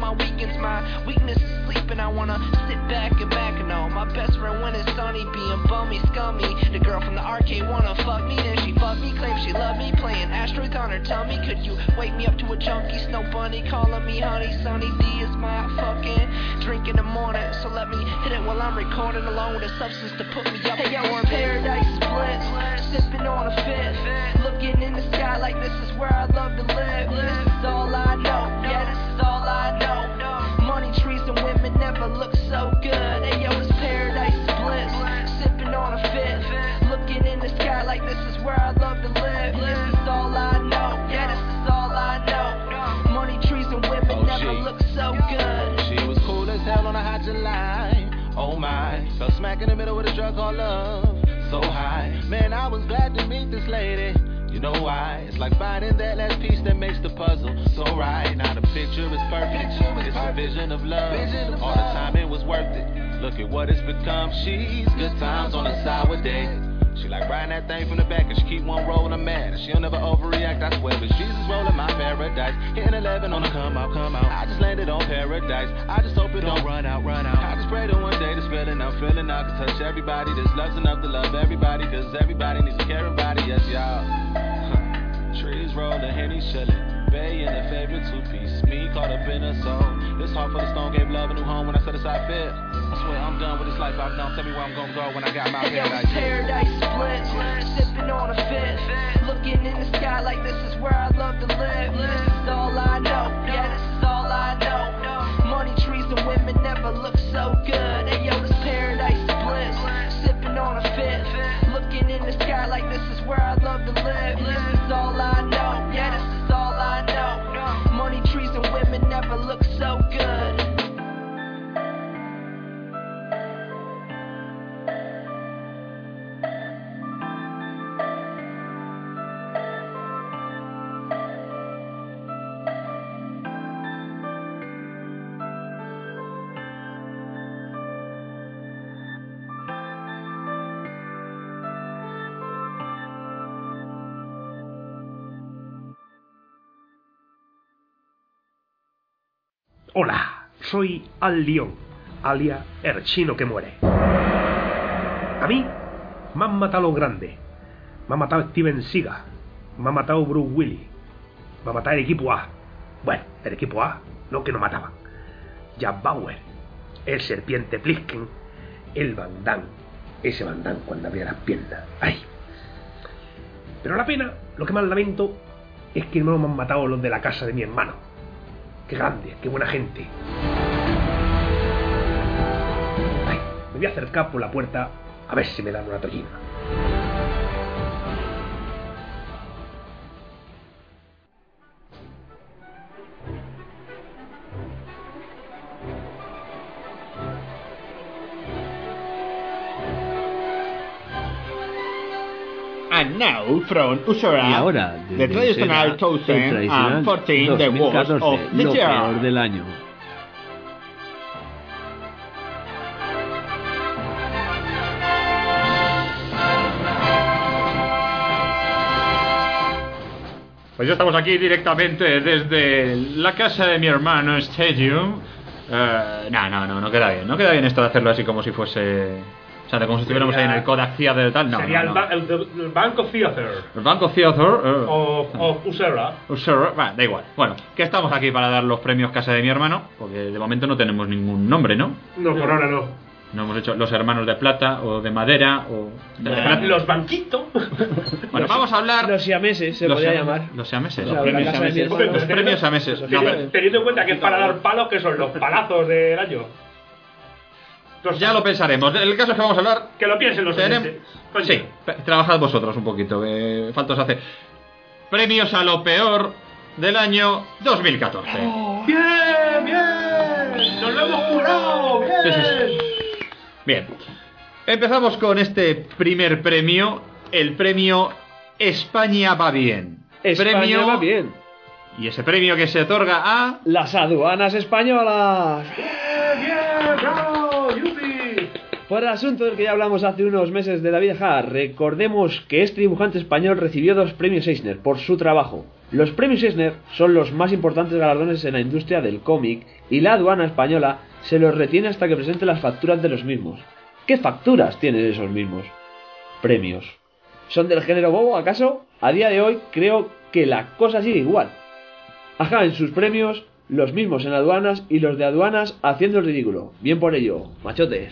Speaker 9: my weekends. My weakness is sleeping. I wanna sit back and back and all. My best friend when it's sunny, being bummy, scummy. The girl from the arcade wanna fuck me, then she fuck me, claim she love me, playing asteroids on her tummy. Could you wake me up to a junkie, Snow Bunny, calling me honey? Sunny D is my fucking drink in the morning, so let me hit it while I'm recording, along with a substance to put me up. Hey yo, we're paradise split, sipping on a fifth, looking in the sky like this is where I love to live. This is all I know, yeah, this is all I know. Money, trees, and women never look so good. Hey yo, it's paradise split, sipping on a fifth, looking in the sky like this is where I love to live. This is all I know, yeah, this is all I know. Money, trees, and women
Speaker 10: Oh,
Speaker 9: never
Speaker 10: she-
Speaker 9: look so good.
Speaker 10: She was cool as hell on a hot July. Oh my, fell smack in the middle with a drug called love. So high, man, I was glad to meet this lady. You know why? It's like finding that last piece that makes the puzzle so right. Now the picture is perfect. It's a vision of love. All the time it was worth it. Look at what it's become. She's good times on a sour day. She like riding that thing from the back and she keep one rolling, I'm mad. And she'll never overreact, I swear. But Jesus rolling my paradise. Hitting eleven on the come out, come out. I just landed on paradise. I just hope it don't run out, run out. I just pray that one day this feeling I'm feeling I can touch everybody. This love's enough to love everybody. Cause everybody needs to care about it, yes y'all. Trees rolling, Henny chillin'. Bay in the favorite two-piece. Me caught up in a soul. This heart for the stone gave love a new home when I set aside fear. I swear I'm done with this life I've known. Tell me where I'm gonna go when I got my
Speaker 9: Hey, yo,
Speaker 10: paradise.
Speaker 9: it's paradise split, sipping on a fifth, looking in the sky like this is where I love to live. This is all I know, yeah, this is all I know. Money, trees, and women never look so good. Hey yo, this paradise split, sipping on a fifth, looking in the sky like this is where I love to live. This is all I know, yeah, this is all I know. Money, trees, and women never look so good.
Speaker 2: Hola, soy Al León, alia el chino que muere. A mí me han matado los grandes. Me ha matado Steven Seagal. Me ha matado Bruce Willis. Me ha matado el equipo A. Bueno, el equipo A, no que no mataban. Jack Bauer, el serpiente Plisken, el Van Damme. Ese Van Damme cuando abría las piernas. ¡Ay! Pero la pena, lo que más lamento, es que no me han matado los de la casa de mi hermano. ¡Qué grande! ¡Qué buena gente! Ay, me voy a acercar por la puerta a ver si me dan una tollina.
Speaker 1: And now from Usora,
Speaker 8: Y ahora,
Speaker 1: the
Speaker 8: desde
Speaker 1: traditional
Speaker 8: Usera,
Speaker 1: two
Speaker 8: el
Speaker 1: thousand
Speaker 8: tradicional
Speaker 1: fourteen, the
Speaker 8: dos mil
Speaker 1: worst
Speaker 8: catorce,
Speaker 1: of the
Speaker 8: lo
Speaker 1: year.
Speaker 8: peor del año.
Speaker 4: Pues ya estamos aquí directamente desde la casa de mi hermano Stadium. Eh, no, no, no, no queda bien. No queda bien esto de hacerlo así como si fuese... O sea, como si estuviéramos ahí en el Kodak Theater y tal. No,
Speaker 2: Sería
Speaker 4: no,
Speaker 2: el,
Speaker 4: no.
Speaker 2: ba- el, el Banco Theater
Speaker 4: El Banco Theater... eh,
Speaker 2: of, of Usera.
Speaker 4: Sure, bah, da igual. Bueno, que estamos aquí para dar los premios Casa de mi hermano, porque de momento no tenemos ningún nombre, ¿no?
Speaker 2: No, por ahora no.
Speaker 4: No hemos hecho los hermanos de plata o de madera o de plata.
Speaker 2: Los banquitos.
Speaker 4: Bueno, vamos a hablar
Speaker 8: Los siameses se
Speaker 4: los
Speaker 8: podría
Speaker 4: siam-
Speaker 8: llamar.
Speaker 4: Los siameses.
Speaker 8: O sea,
Speaker 4: Los
Speaker 8: la
Speaker 4: premios
Speaker 8: casa de mi
Speaker 4: siameses.
Speaker 8: hermano.
Speaker 4: Los premios siameses. No,
Speaker 2: Teniendo,
Speaker 4: pero
Speaker 2: teniendo en cuenta que es para dar palos, que son los palazos del año. Los-
Speaker 4: ya lo pensaremos. El caso es que vamos a hablar.
Speaker 2: Que lo piensen los
Speaker 4: Tenemos-
Speaker 2: oyentes. Coño.
Speaker 4: Sí, pe- trabajad vosotros un poquito, que falta os hace. Premios a lo peor del año dos mil catorce.
Speaker 2: ¡Bien, bien! ¡Nos lo hemos curado! ¡Bien!
Speaker 4: Sí, sí, sí. Bien, empezamos con este primer premio, el premio España va bien.
Speaker 8: España
Speaker 4: premio,
Speaker 8: va bien.
Speaker 4: Y ese premio que se otorga a...
Speaker 8: Las aduanas españolas.
Speaker 2: ¡Bien, bien! ¡Bravo! ¡Yupi!
Speaker 8: Por el asunto del que ya hablamos hace unos meses de David Aja, recordemos que este dibujante español recibió dos premios Eisner por su trabajo. Los premios Eisner son los más importantes galardones en la industria del cómic y la aduana española se los retiene hasta que presente las facturas de los mismos. ¿Qué facturas tienen esos mismos premios? ¿Son del género bobo, acaso? A día de hoy creo que la cosa sigue igual. Aja en sus premios, los mismos en aduanas y los de aduanas haciendo el ridículo. Bien por ello, machotes.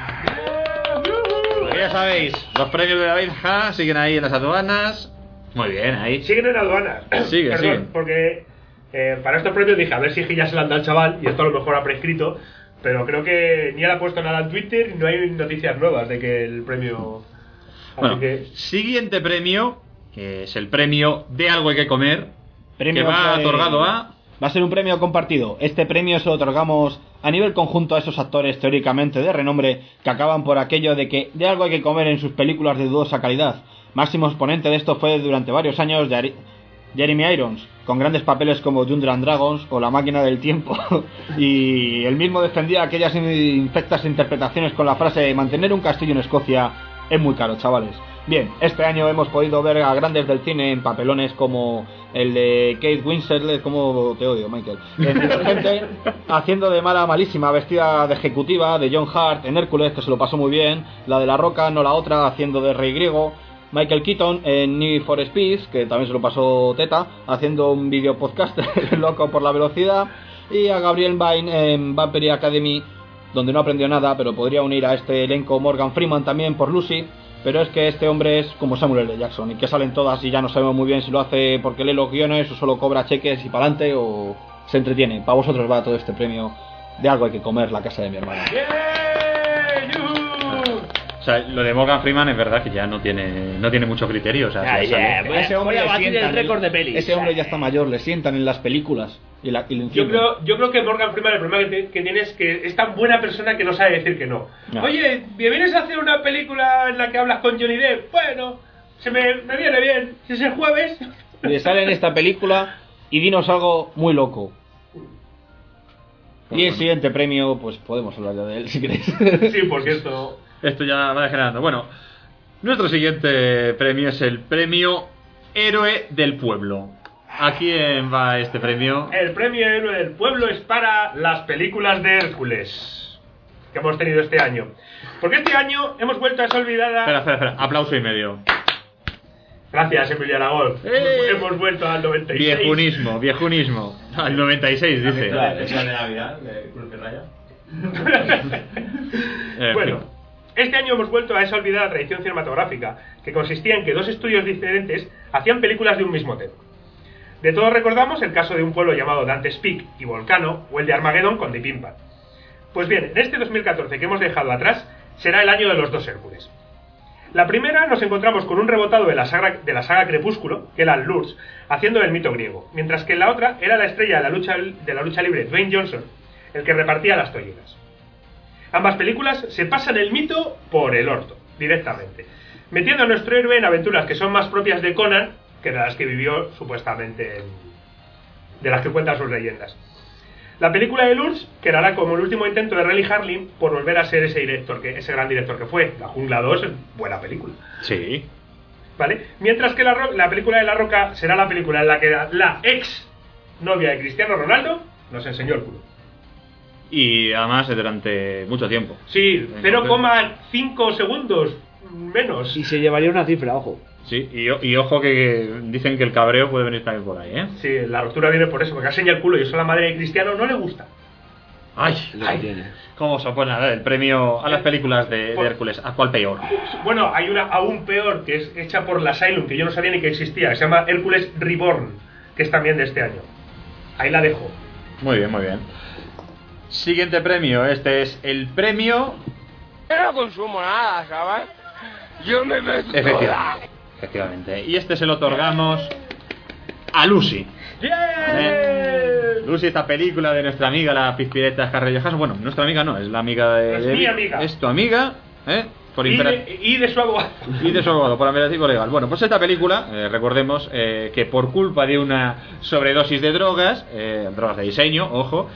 Speaker 4: Ya sabéis, los premios de David Aja siguen ahí en las aduanas. Muy bien, ahí.
Speaker 2: Siguen en aduanas.
Speaker 4: Sigue,
Speaker 2: Perdón,
Speaker 4: sigue.
Speaker 2: porque eh, para estos premios dije, a ver si ya se la han dado al chaval, y esto a lo mejor ha prescrito, pero creo que ni él ha puesto nada en Twitter y no hay noticias nuevas de que el premio... Así
Speaker 4: Bueno,
Speaker 2: que...
Speaker 4: siguiente premio, que es el premio de algo hay que comer,
Speaker 1: Premio
Speaker 4: que va
Speaker 1: que-
Speaker 4: otorgado a...
Speaker 1: Va a ser un premio compartido. Este premio se lo otorgamos a nivel conjunto a esos actores teóricamente de renombre que acaban por aquello de que de algo hay que comer en sus películas de dudosa calidad. Máximo exponente de esto fue durante varios años Jari- Jeremy Irons, con grandes papeles como Dungeons and Dragons o La máquina del tiempo. Y él mismo defendía aquellas infectas interpretaciones con la frase: mantener un castillo en Escocia es muy caro, chavales. Bien, este año hemos podido ver a grandes del cine en papelones como el de Kate Winslet, como te odio, Michael, en Divergente, haciendo de mala malísima, vestida de ejecutiva, de John Hart en Hércules, que se lo pasó muy bien, la de La Roca, no la otra, haciendo de rey griego, Michael Keaton en Need for Speed, que también se lo pasó teta, haciendo un video podcast loco por la velocidad, y a Gabriel Byrne en Vampire Academy, donde no aprendió nada, pero podría unir a este elenco Morgan Freeman también por Lucy. Pero es que este hombre es como Samuel L. Jackson, y que salen todas y ya no sabemos muy bien si lo hace porque lee los guiones o solo cobra cheques y pa'lante o se entretiene. Para vosotros va todo este premio de algo hay que comer, la casa de mi hermana.
Speaker 4: O sea, lo de Morgan Freeman es verdad que ya no tiene no tiene mucho criterio. O sea,
Speaker 8: Ya,
Speaker 4: si
Speaker 8: ya,
Speaker 4: sale-
Speaker 8: voy a-
Speaker 1: Ese hombre
Speaker 8: voy a
Speaker 1: le
Speaker 8: batir
Speaker 1: sientan
Speaker 8: el récord de pelis.
Speaker 1: Ese hombre ya está mayor, le sientan en las películas y, la, y le
Speaker 2: Yo
Speaker 1: encienden.
Speaker 2: creo, yo creo que Morgan Freeman el problema que, te- que tiene es que es tan buena persona que no sabe decir que no.
Speaker 1: No.
Speaker 2: Oye, ¿me vienes a hacer una película en la que hablas con Johnny Depp? Bueno, se me, me viene bien. Si es el jueves...
Speaker 1: Le sale en esta película y dinos algo muy loco. Y el siguiente premio, pues podemos hablar ya de él si queréis.
Speaker 2: Sí, porque esto...
Speaker 4: Esto ya va degenerando. Bueno, nuestro siguiente premio es el premio Héroe del Pueblo. ¿A quién va este premio?
Speaker 2: El premio Héroe del Pueblo es para las películas de Hércules que hemos tenido este año. Porque este año hemos vuelto a esa olvidada...
Speaker 4: Espera, espera, espera. Aplauso y medio.
Speaker 2: Gracias, Emilio Aragón.
Speaker 4: ¡Eh!
Speaker 2: Hemos vuelto al noventa y seis.
Speaker 4: Viejunismo, viejunismo. Al noventa y seis, dice.
Speaker 5: La especial de Navidad de Cruz de Raya.
Speaker 4: En
Speaker 2: Bueno,
Speaker 4: fin.
Speaker 2: este año hemos vuelto a esa olvidada tradición cinematográfica, que consistía en que dos estudios diferentes hacían películas de un mismo tema. De todos recordamos el caso de Un pueblo llamado Dante's Peak y Volcano, o el de Armageddon con Deep Impact. Pues bien, en este dos mil catorce que hemos dejado atrás, será el año de los dos Hércules. La primera nos encontramos con un rebotado de la saga, de la saga Crepúsculo, que era Lourdes, haciendo el mito griego, mientras que en la otra era la estrella de la lucha, de la lucha libre, Dwayne Johnson, el que repartía las tolleras. Ambas películas se pasan el mito por el orto, directamente, metiendo a nuestro héroe en aventuras que son más propias de Conan que de las que vivió supuestamente, en- de las que cuentan sus leyendas. La película de Lourdes quedará como el último intento de Relly Harlin por volver a ser ese director, que ese gran director que fue. La Jungla dos es buena película,
Speaker 4: Sí.
Speaker 2: ¿vale? Mientras que la, Ro- la película de La Roca será la película en la que la, la ex novia de Cristiano Ronaldo nos enseñó el culo.
Speaker 4: Y además durante mucho tiempo.
Speaker 2: Sí, cero coma cinco segundos menos.
Speaker 8: Y se llevaría una cifra, ojo.
Speaker 4: Sí, y, o- y ojo que, que dicen que el cabreo puede venir también por ahí, ¿eh?
Speaker 2: Sí, la ruptura viene por eso, porque enseña el culo y eso a la madre de Cristiano no le gusta.
Speaker 4: Ay,
Speaker 8: Lo que
Speaker 4: ay.
Speaker 8: tiene.
Speaker 4: ¿Cómo se opone el premio a las películas de, de Hércules? ¿A cuál peor?
Speaker 2: Bueno, hay una aún peor que es hecha por la Asylum, que yo no sabía ni que existía, que se llama Hércules Reborn, que es también de este año. Ahí la dejo.
Speaker 4: Muy bien, muy bien. Siguiente premio, este es el premio...
Speaker 11: Yo no consumo nada, ¿sabes? Yo me meto
Speaker 4: Efectivamente, efectivamente. Y este se lo otorgamos a Lucy. ¿Eh? Lucy, esta película de nuestra amiga, la Pizpireta Scarlett Johansson. Bueno, nuestra amiga no, es la amiga de...
Speaker 2: Es
Speaker 4: de-
Speaker 2: mi amiga.
Speaker 4: Es tu amiga, ¿eh? Por
Speaker 2: Y
Speaker 4: impera-
Speaker 2: de, y de su abogado.
Speaker 4: Y de su abogado, por imperativo legal. Bueno, pues esta película, eh, recordemos eh, que por culpa de una sobredosis de drogas, eh, drogas de diseño, ojo,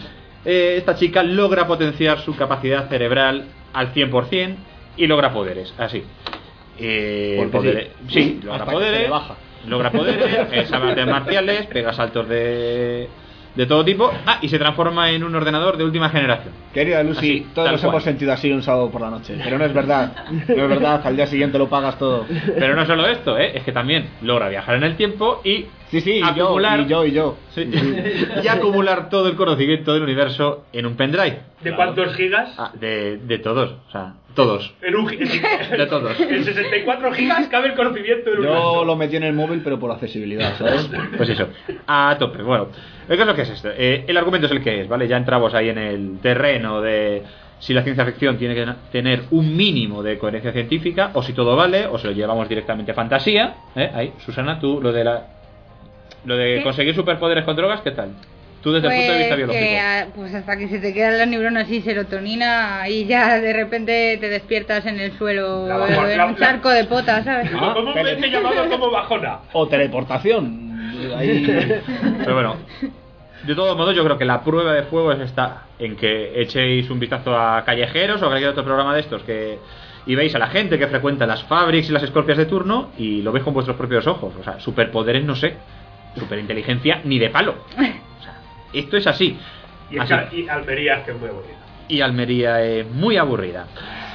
Speaker 4: eh, esta chica logra potenciar su capacidad cerebral al cien por ciento y logra poderes, así. Eh,
Speaker 1: Porque
Speaker 4: poderes,
Speaker 1: sí.
Speaker 4: sí, logra
Speaker 1: Hasta que se
Speaker 4: poderes,
Speaker 1: le baja.
Speaker 4: logra poderes, eh, sabe artes marciales, pega saltos de, de todo tipo. Ah, y se transforma en un ordenador de última generación.
Speaker 1: Querida Lucy,
Speaker 4: Así,
Speaker 1: todos
Speaker 4: tal
Speaker 1: nos
Speaker 4: cual.
Speaker 1: hemos sentido así un sábado por la noche, pero no es verdad, no es verdad, al día siguiente lo pagas todo.
Speaker 4: Pero no solo esto, ¿eh? Es que también logra viajar en el tiempo y
Speaker 1: Sí, sí, y
Speaker 4: acumular
Speaker 1: yo, y yo, y yo.
Speaker 4: Sí. y acumular todo el conocimiento del universo en un pendrive.
Speaker 2: ¿De cuántos gigas?
Speaker 4: Ah, de, de todos, o sea, todos.
Speaker 2: En un gi-
Speaker 4: De todos.
Speaker 2: En sesenta y cuatro gigas cabe el conocimiento del
Speaker 1: Yo
Speaker 2: universo.
Speaker 1: lo metí en el móvil, pero por accesibilidad, ¿sabes?
Speaker 4: Pues eso, a tope. Bueno, ¿qué es lo que es esto? Eh, el argumento es el que es, ¿vale? Ya entramos ahí en el terreno de si la ciencia ficción tiene que tener un mínimo de coherencia científica, o si todo vale, o si lo llevamos directamente a fantasía. ¿eh? Ahí, Susana, tú, lo de la lo de
Speaker 3: ¿Qué?
Speaker 4: conseguir superpoderes con drogas, ¿qué tal? Tú desde el punto de vista
Speaker 3: Pues
Speaker 4: biológico.
Speaker 3: que, ah, pues hasta que se te quedan las neuronas y serotonina y ya de repente te despiertas en el suelo
Speaker 2: La bajo-
Speaker 3: en
Speaker 2: la-
Speaker 3: un charco de potas, ¿sabes?
Speaker 2: Como como un mente llamado como bajona.
Speaker 1: O teleportación. Ahí.
Speaker 4: Pero bueno, de todos modos, yo creo que la prueba de fuego es esta: en que echéis un vistazo a Callejeros o a cualquier otro programa de estos que y veis a la gente que frecuenta las Fabrics y las Scorpias de turno y lo veis con vuestros propios ojos. O sea, superpoderes no sé, superinteligencia ni de palo. O sea, esto es así.
Speaker 2: Y,
Speaker 4: Así.
Speaker 2: esta- y Almería es que es muy bonita.
Speaker 4: Y Almería es muy aburrida.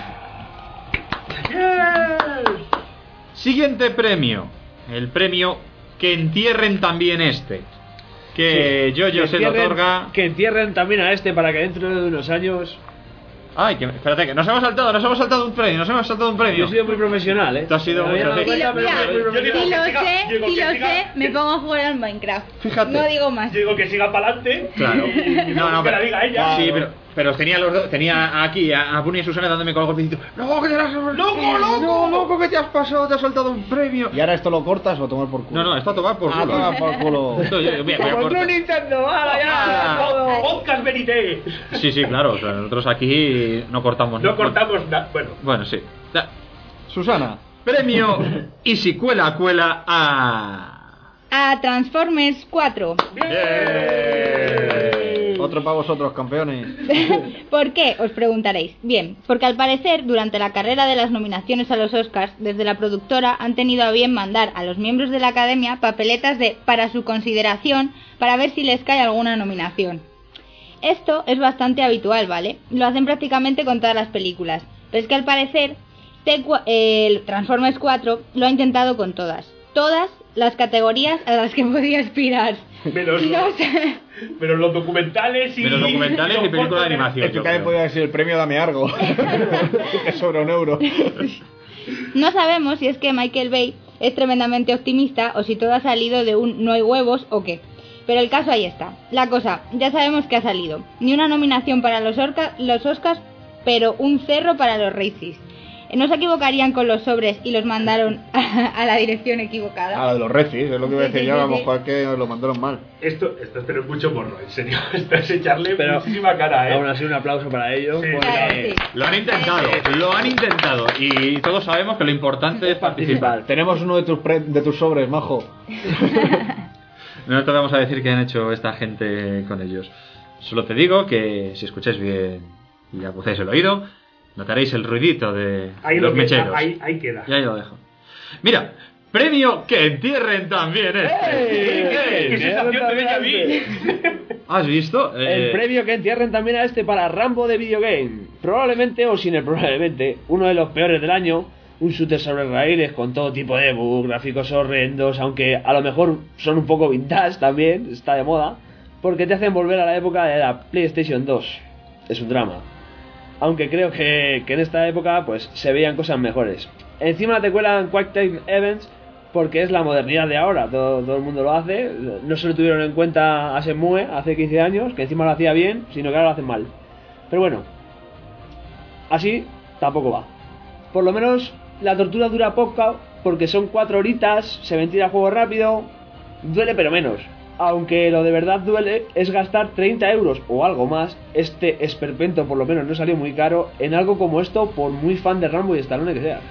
Speaker 4: Siguiente premio. El premio que entierren también este. Que yo yo
Speaker 6: Que
Speaker 4: se lo
Speaker 6: entierren-
Speaker 4: otorga.
Speaker 6: Que entierren también a este para que dentro de unos años.
Speaker 4: Ay, que espérate, que nos hemos saltado, nos hemos saltado un premio, nos hemos saltado un premio.
Speaker 6: Yo he sido muy profesional, ¿eh?
Speaker 4: Tú has sido
Speaker 6: Me
Speaker 4: muy
Speaker 6: había dado
Speaker 4: profesional.
Speaker 6: cuenta,
Speaker 3: Sí,
Speaker 6: pero
Speaker 3: lo-
Speaker 6: soy muy
Speaker 2: yo digo
Speaker 3: Si
Speaker 6: profesional.
Speaker 3: lo
Speaker 2: que siga,
Speaker 3: sé,
Speaker 2: digo
Speaker 3: si
Speaker 2: que
Speaker 3: lo
Speaker 2: siga,
Speaker 3: sé, me
Speaker 2: que-
Speaker 3: pongo a jugar al Minecraft.
Speaker 4: Fíjate.
Speaker 3: No digo más.
Speaker 2: Digo que siga para adelante.
Speaker 4: Claro.
Speaker 2: Y
Speaker 4: No, no,
Speaker 2: que la
Speaker 4: pero,
Speaker 2: diga ella.
Speaker 4: sí, pero, pero tenía los dos, tenía aquí a, a Bunny y Susana dándome con el golpecito. No, que te has loco, loco, no, loco, que te has pasado, te has soltado un premio.
Speaker 1: ¿Y ahora esto lo cortas o a tomar por culo?
Speaker 4: No, no, esto a tomar por
Speaker 1: Ah,
Speaker 4: culo.
Speaker 1: toma por culo.
Speaker 4: Esto yo- voy a- voy a
Speaker 6: Como
Speaker 4: cortar.
Speaker 6: tú Nintendo, ¡hala ya!
Speaker 4: Ah.
Speaker 6: todo!
Speaker 2: Podcast Verité.
Speaker 4: Sí, sí, claro, o sea, nosotros aquí no cortamos
Speaker 2: No
Speaker 4: nada.
Speaker 2: cortamos nada. Bueno,
Speaker 4: Bueno, sí. Ya.
Speaker 1: Susana.
Speaker 4: Premio y si cuela, cuela a...
Speaker 3: A Transformers cuatro.
Speaker 4: ¡Bien!
Speaker 1: Otro para vosotros, campeones.
Speaker 3: ¿Por qué? Os preguntaréis. Bien, porque al parecer, durante la carrera de las nominaciones a los Oscars, desde la productora han tenido a bien mandar a los miembros de la academia papeletas de para su consideración para ver si les cae alguna nominación. Esto es bastante habitual, ¿vale? Lo hacen prácticamente con todas las películas. Pero es que al parecer, T cu- el Transformers cuatro lo ha intentado con todas. Todas las categorías a las que podía aspirar.
Speaker 2: menos,
Speaker 3: No sé.
Speaker 2: menos los documentales y.
Speaker 4: Menos documentales y
Speaker 2: los
Speaker 4: películas de
Speaker 2: cortos
Speaker 4: animación.
Speaker 1: Es que
Speaker 4: yo
Speaker 1: también
Speaker 4: creo.
Speaker 1: podía ser el premio Dame Algo. Que sobra un euro.
Speaker 3: No sabemos si es que Michael Bay es tremendamente optimista o si todo ha salido de un no hay huevos o qué. Pero el caso ahí está. La cosa, ya sabemos que ha salido. Ni una nominación para los, orca- los Oscars, pero un cerro para los Razzies. ¿No se equivocarían con los sobres y los mandaron a, a la dirección equivocada?
Speaker 1: Ah, de los Recis, es lo que iba a
Speaker 3: Sí,
Speaker 1: decir
Speaker 3: sí,
Speaker 1: yo.
Speaker 3: sí,
Speaker 1: A lo
Speaker 3: sí.
Speaker 1: mejor es que lo mandaron mal.
Speaker 2: Esto, esto es tener mucho morro, en serio. Esto es echarle
Speaker 6: Pero-
Speaker 2: muchísima cara,
Speaker 6: Aún
Speaker 2: eh.
Speaker 6: así, un aplauso para ellos.
Speaker 2: Sí.
Speaker 6: porque-
Speaker 3: Claro, sí.
Speaker 4: Lo han intentado, lo han intentado. Y todos sabemos que lo importante es participar.
Speaker 1: Tenemos uno de tus, pre- de tus sobres, majo.
Speaker 4: No te vamos a decir qué han hecho esta gente con ellos. Solo te digo que si escucháis bien y aguzáis el oído, notaréis el ruidito de
Speaker 2: Ahí,
Speaker 4: los
Speaker 2: lo que,
Speaker 4: mecheros.
Speaker 2: ahí, ahí queda.
Speaker 4: Y ahí lo dejo. Mira, premio que entierren también este.
Speaker 2: ¡Qué
Speaker 6: ¡Ey!
Speaker 2: sensación te doy a mí!
Speaker 4: ¿Has visto? Eh,
Speaker 6: El premio que entierren también a este para Rambo de Videogame. Probablemente, o sin el probablemente, uno de los peores del año. Un shooter sobre raíles con todo tipo de bugs, gráficos horrendos, aunque a lo mejor son un poco vintage también, está de moda, porque te hacen volver a la época de la PlayStation dos. Es un drama. Aunque creo que, que en esta época pues se veían cosas mejores. Encima te cuelan Quicktime Events porque es la modernidad de ahora, todo, todo el mundo lo hace. No se lo tuvieron en cuenta a Shenmue hace quince años, que encima lo hacía bien, sino que ahora lo hacen mal. Pero bueno, así tampoco va. Por lo menos la tortura dura poco porque son cuatro horitas, se ventila el juego rápido, duele pero menos. Aunque lo de verdad duele es gastar treinta euros o algo más, este esperpento por lo menos no salió muy caro, en algo como esto por muy fan de Rambo y Stallone que seas.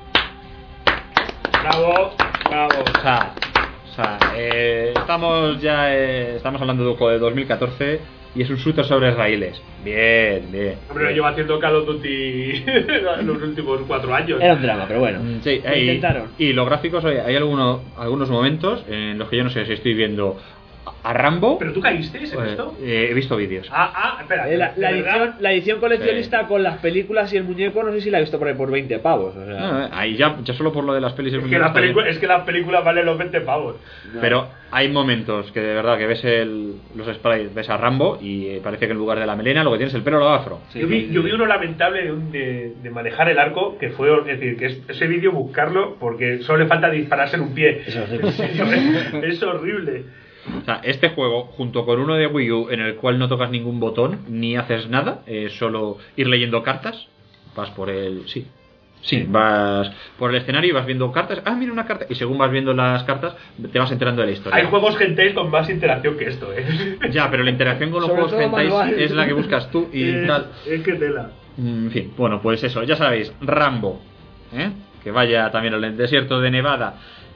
Speaker 2: Bravo, bravo.
Speaker 4: O sea, o sea eh, estamos ya eh, estamos hablando de un juego de dos mil catorce y es un shooter sobre israelíes. Bien, bien.
Speaker 2: Hombre, lo llevo haciendo Call of Duty en los últimos cuatro años.
Speaker 6: Era un drama, pero bueno.
Speaker 4: Sí,
Speaker 6: lo
Speaker 4: y,
Speaker 6: intentaron.
Speaker 4: y los gráficos, oye, hay algunos, algunos momentos en los que yo no sé si estoy viendo a Rambo.
Speaker 2: ¿Pero tú caíste en
Speaker 4: eh,
Speaker 2: esto?
Speaker 4: eh, he visto vídeos.
Speaker 2: Ah, ah, espera.
Speaker 6: Eh, la, la
Speaker 2: ¿de verdad?
Speaker 6: edición, la edición coleccionista
Speaker 4: Sí.
Speaker 6: con las películas y el muñeco, no sé si la he visto por ahí por veinte pavos. O sea,
Speaker 4: No, eh, ahí ya, ya solo por lo de las pelis y el
Speaker 2: Es que,
Speaker 4: muñeco
Speaker 2: las
Speaker 4: está bien.
Speaker 2: películas, es que las películas valen los veinte pavos.
Speaker 4: Pero hay momentos que de verdad que ves el, los sprites, ves a Rambo y eh, parece que en lugar de la melena lo que tienes es el pelo lo afro.
Speaker 2: yo, vi, yo vi uno lamentable de, un- de, de manejar el arco, que fue, es decir, que es- ese vídeo buscarlo porque solo le falta dispararse en un pie.
Speaker 6: es horrible.
Speaker 2: En serio, es, es horrible.
Speaker 4: O sea, este juego, junto con uno de Wii U en el cual no tocas ningún botón ni haces nada, es solo ir leyendo cartas, vas por el... sí, sí, vas por el escenario y vas viendo cartas, ah, mira una carta, y según vas viendo las cartas te vas enterando de la historia.
Speaker 2: Hay juegos hentai con más interacción que esto, ¿eh?
Speaker 4: Ya, pero la interacción con los
Speaker 6: Sobre
Speaker 4: juegos
Speaker 6: todo
Speaker 4: hentai
Speaker 6: manual.
Speaker 4: es la que buscas tú y
Speaker 2: Eh,
Speaker 4: tal.
Speaker 2: Es que tela.
Speaker 4: En fin, bueno, pues eso, ya sabéis, Rambo, ¿eh? Que vaya también al desierto de Nevada.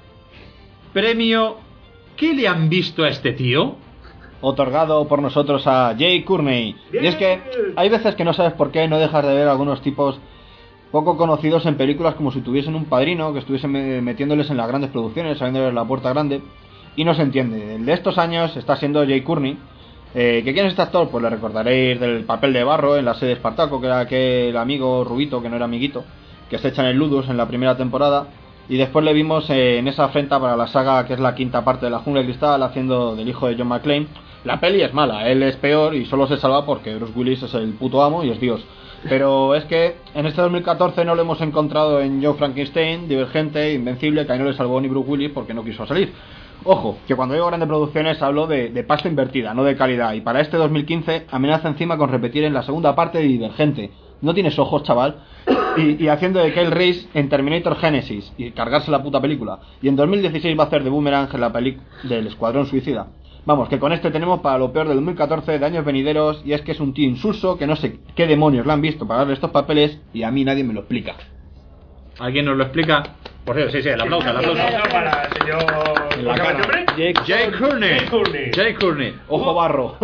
Speaker 4: Premio... ¿Qué le han visto a este tío?
Speaker 1: Otorgado por nosotros a Jay Courtney. Y es que hay veces que no sabes por qué no dejas de ver algunos tipos poco conocidos en películas como si tuviesen un padrino, que estuviesen me- metiéndoles en las grandes producciones, saliéndoles la puerta grande, y no se entiende. El de estos años está siendo Jay Courtney. Eh, ¿que ¿Quién es este actor? Pues le recordaréis del papel de Barro en la serie de Espartaco, que era aquel amigo rubito, que no era amiguito, que se echa en el Ludus en la primera temporada. Y después le vimos eh, en esa afrenta para la saga que es la quinta parte de la Jungla de Cristal, haciendo del hijo de John McClane. La peli es mala, él es peor y solo se salva porque Bruce Willis es el puto amo y es Dios. Pero es que en este dos mil catorce no lo hemos encontrado en Joe Frankenstein, Divergente, Invencible, que ahí no le salvó ni Bruce Willis porque no quiso salir. Ojo, que cuando digo grandes producciones hablo de, de pasta invertida, no de calidad. Y para este dos mil quince amenaza encima con repetir en la segunda parte de Divergente. No tienes ojos, chaval. Y, y haciendo de Kyle Reese en Terminator Genesis y cargarse la puta película. Y en dos mil dieciséis va a hacer de Boomerang en la peli del Escuadrón Suicida. Vamos, que con este tenemos para lo peor del dos mil catorce de años venideros. Y es que es un tío insulso que no sé qué demonios le han visto para darle estos papeles y a mí nadie me lo explica.
Speaker 4: ¿Alguien nos lo explica? Por cierto, sí, sí, el aplauso, el aplauso.
Speaker 2: No, para el señor...
Speaker 1: En la
Speaker 2: ¿cómo se llama
Speaker 1: cara.
Speaker 2: este hombre?
Speaker 6: Jake,
Speaker 4: Jay Courtney.
Speaker 2: Jay Courtney.
Speaker 4: Jay Courtney.
Speaker 1: Ojo barro.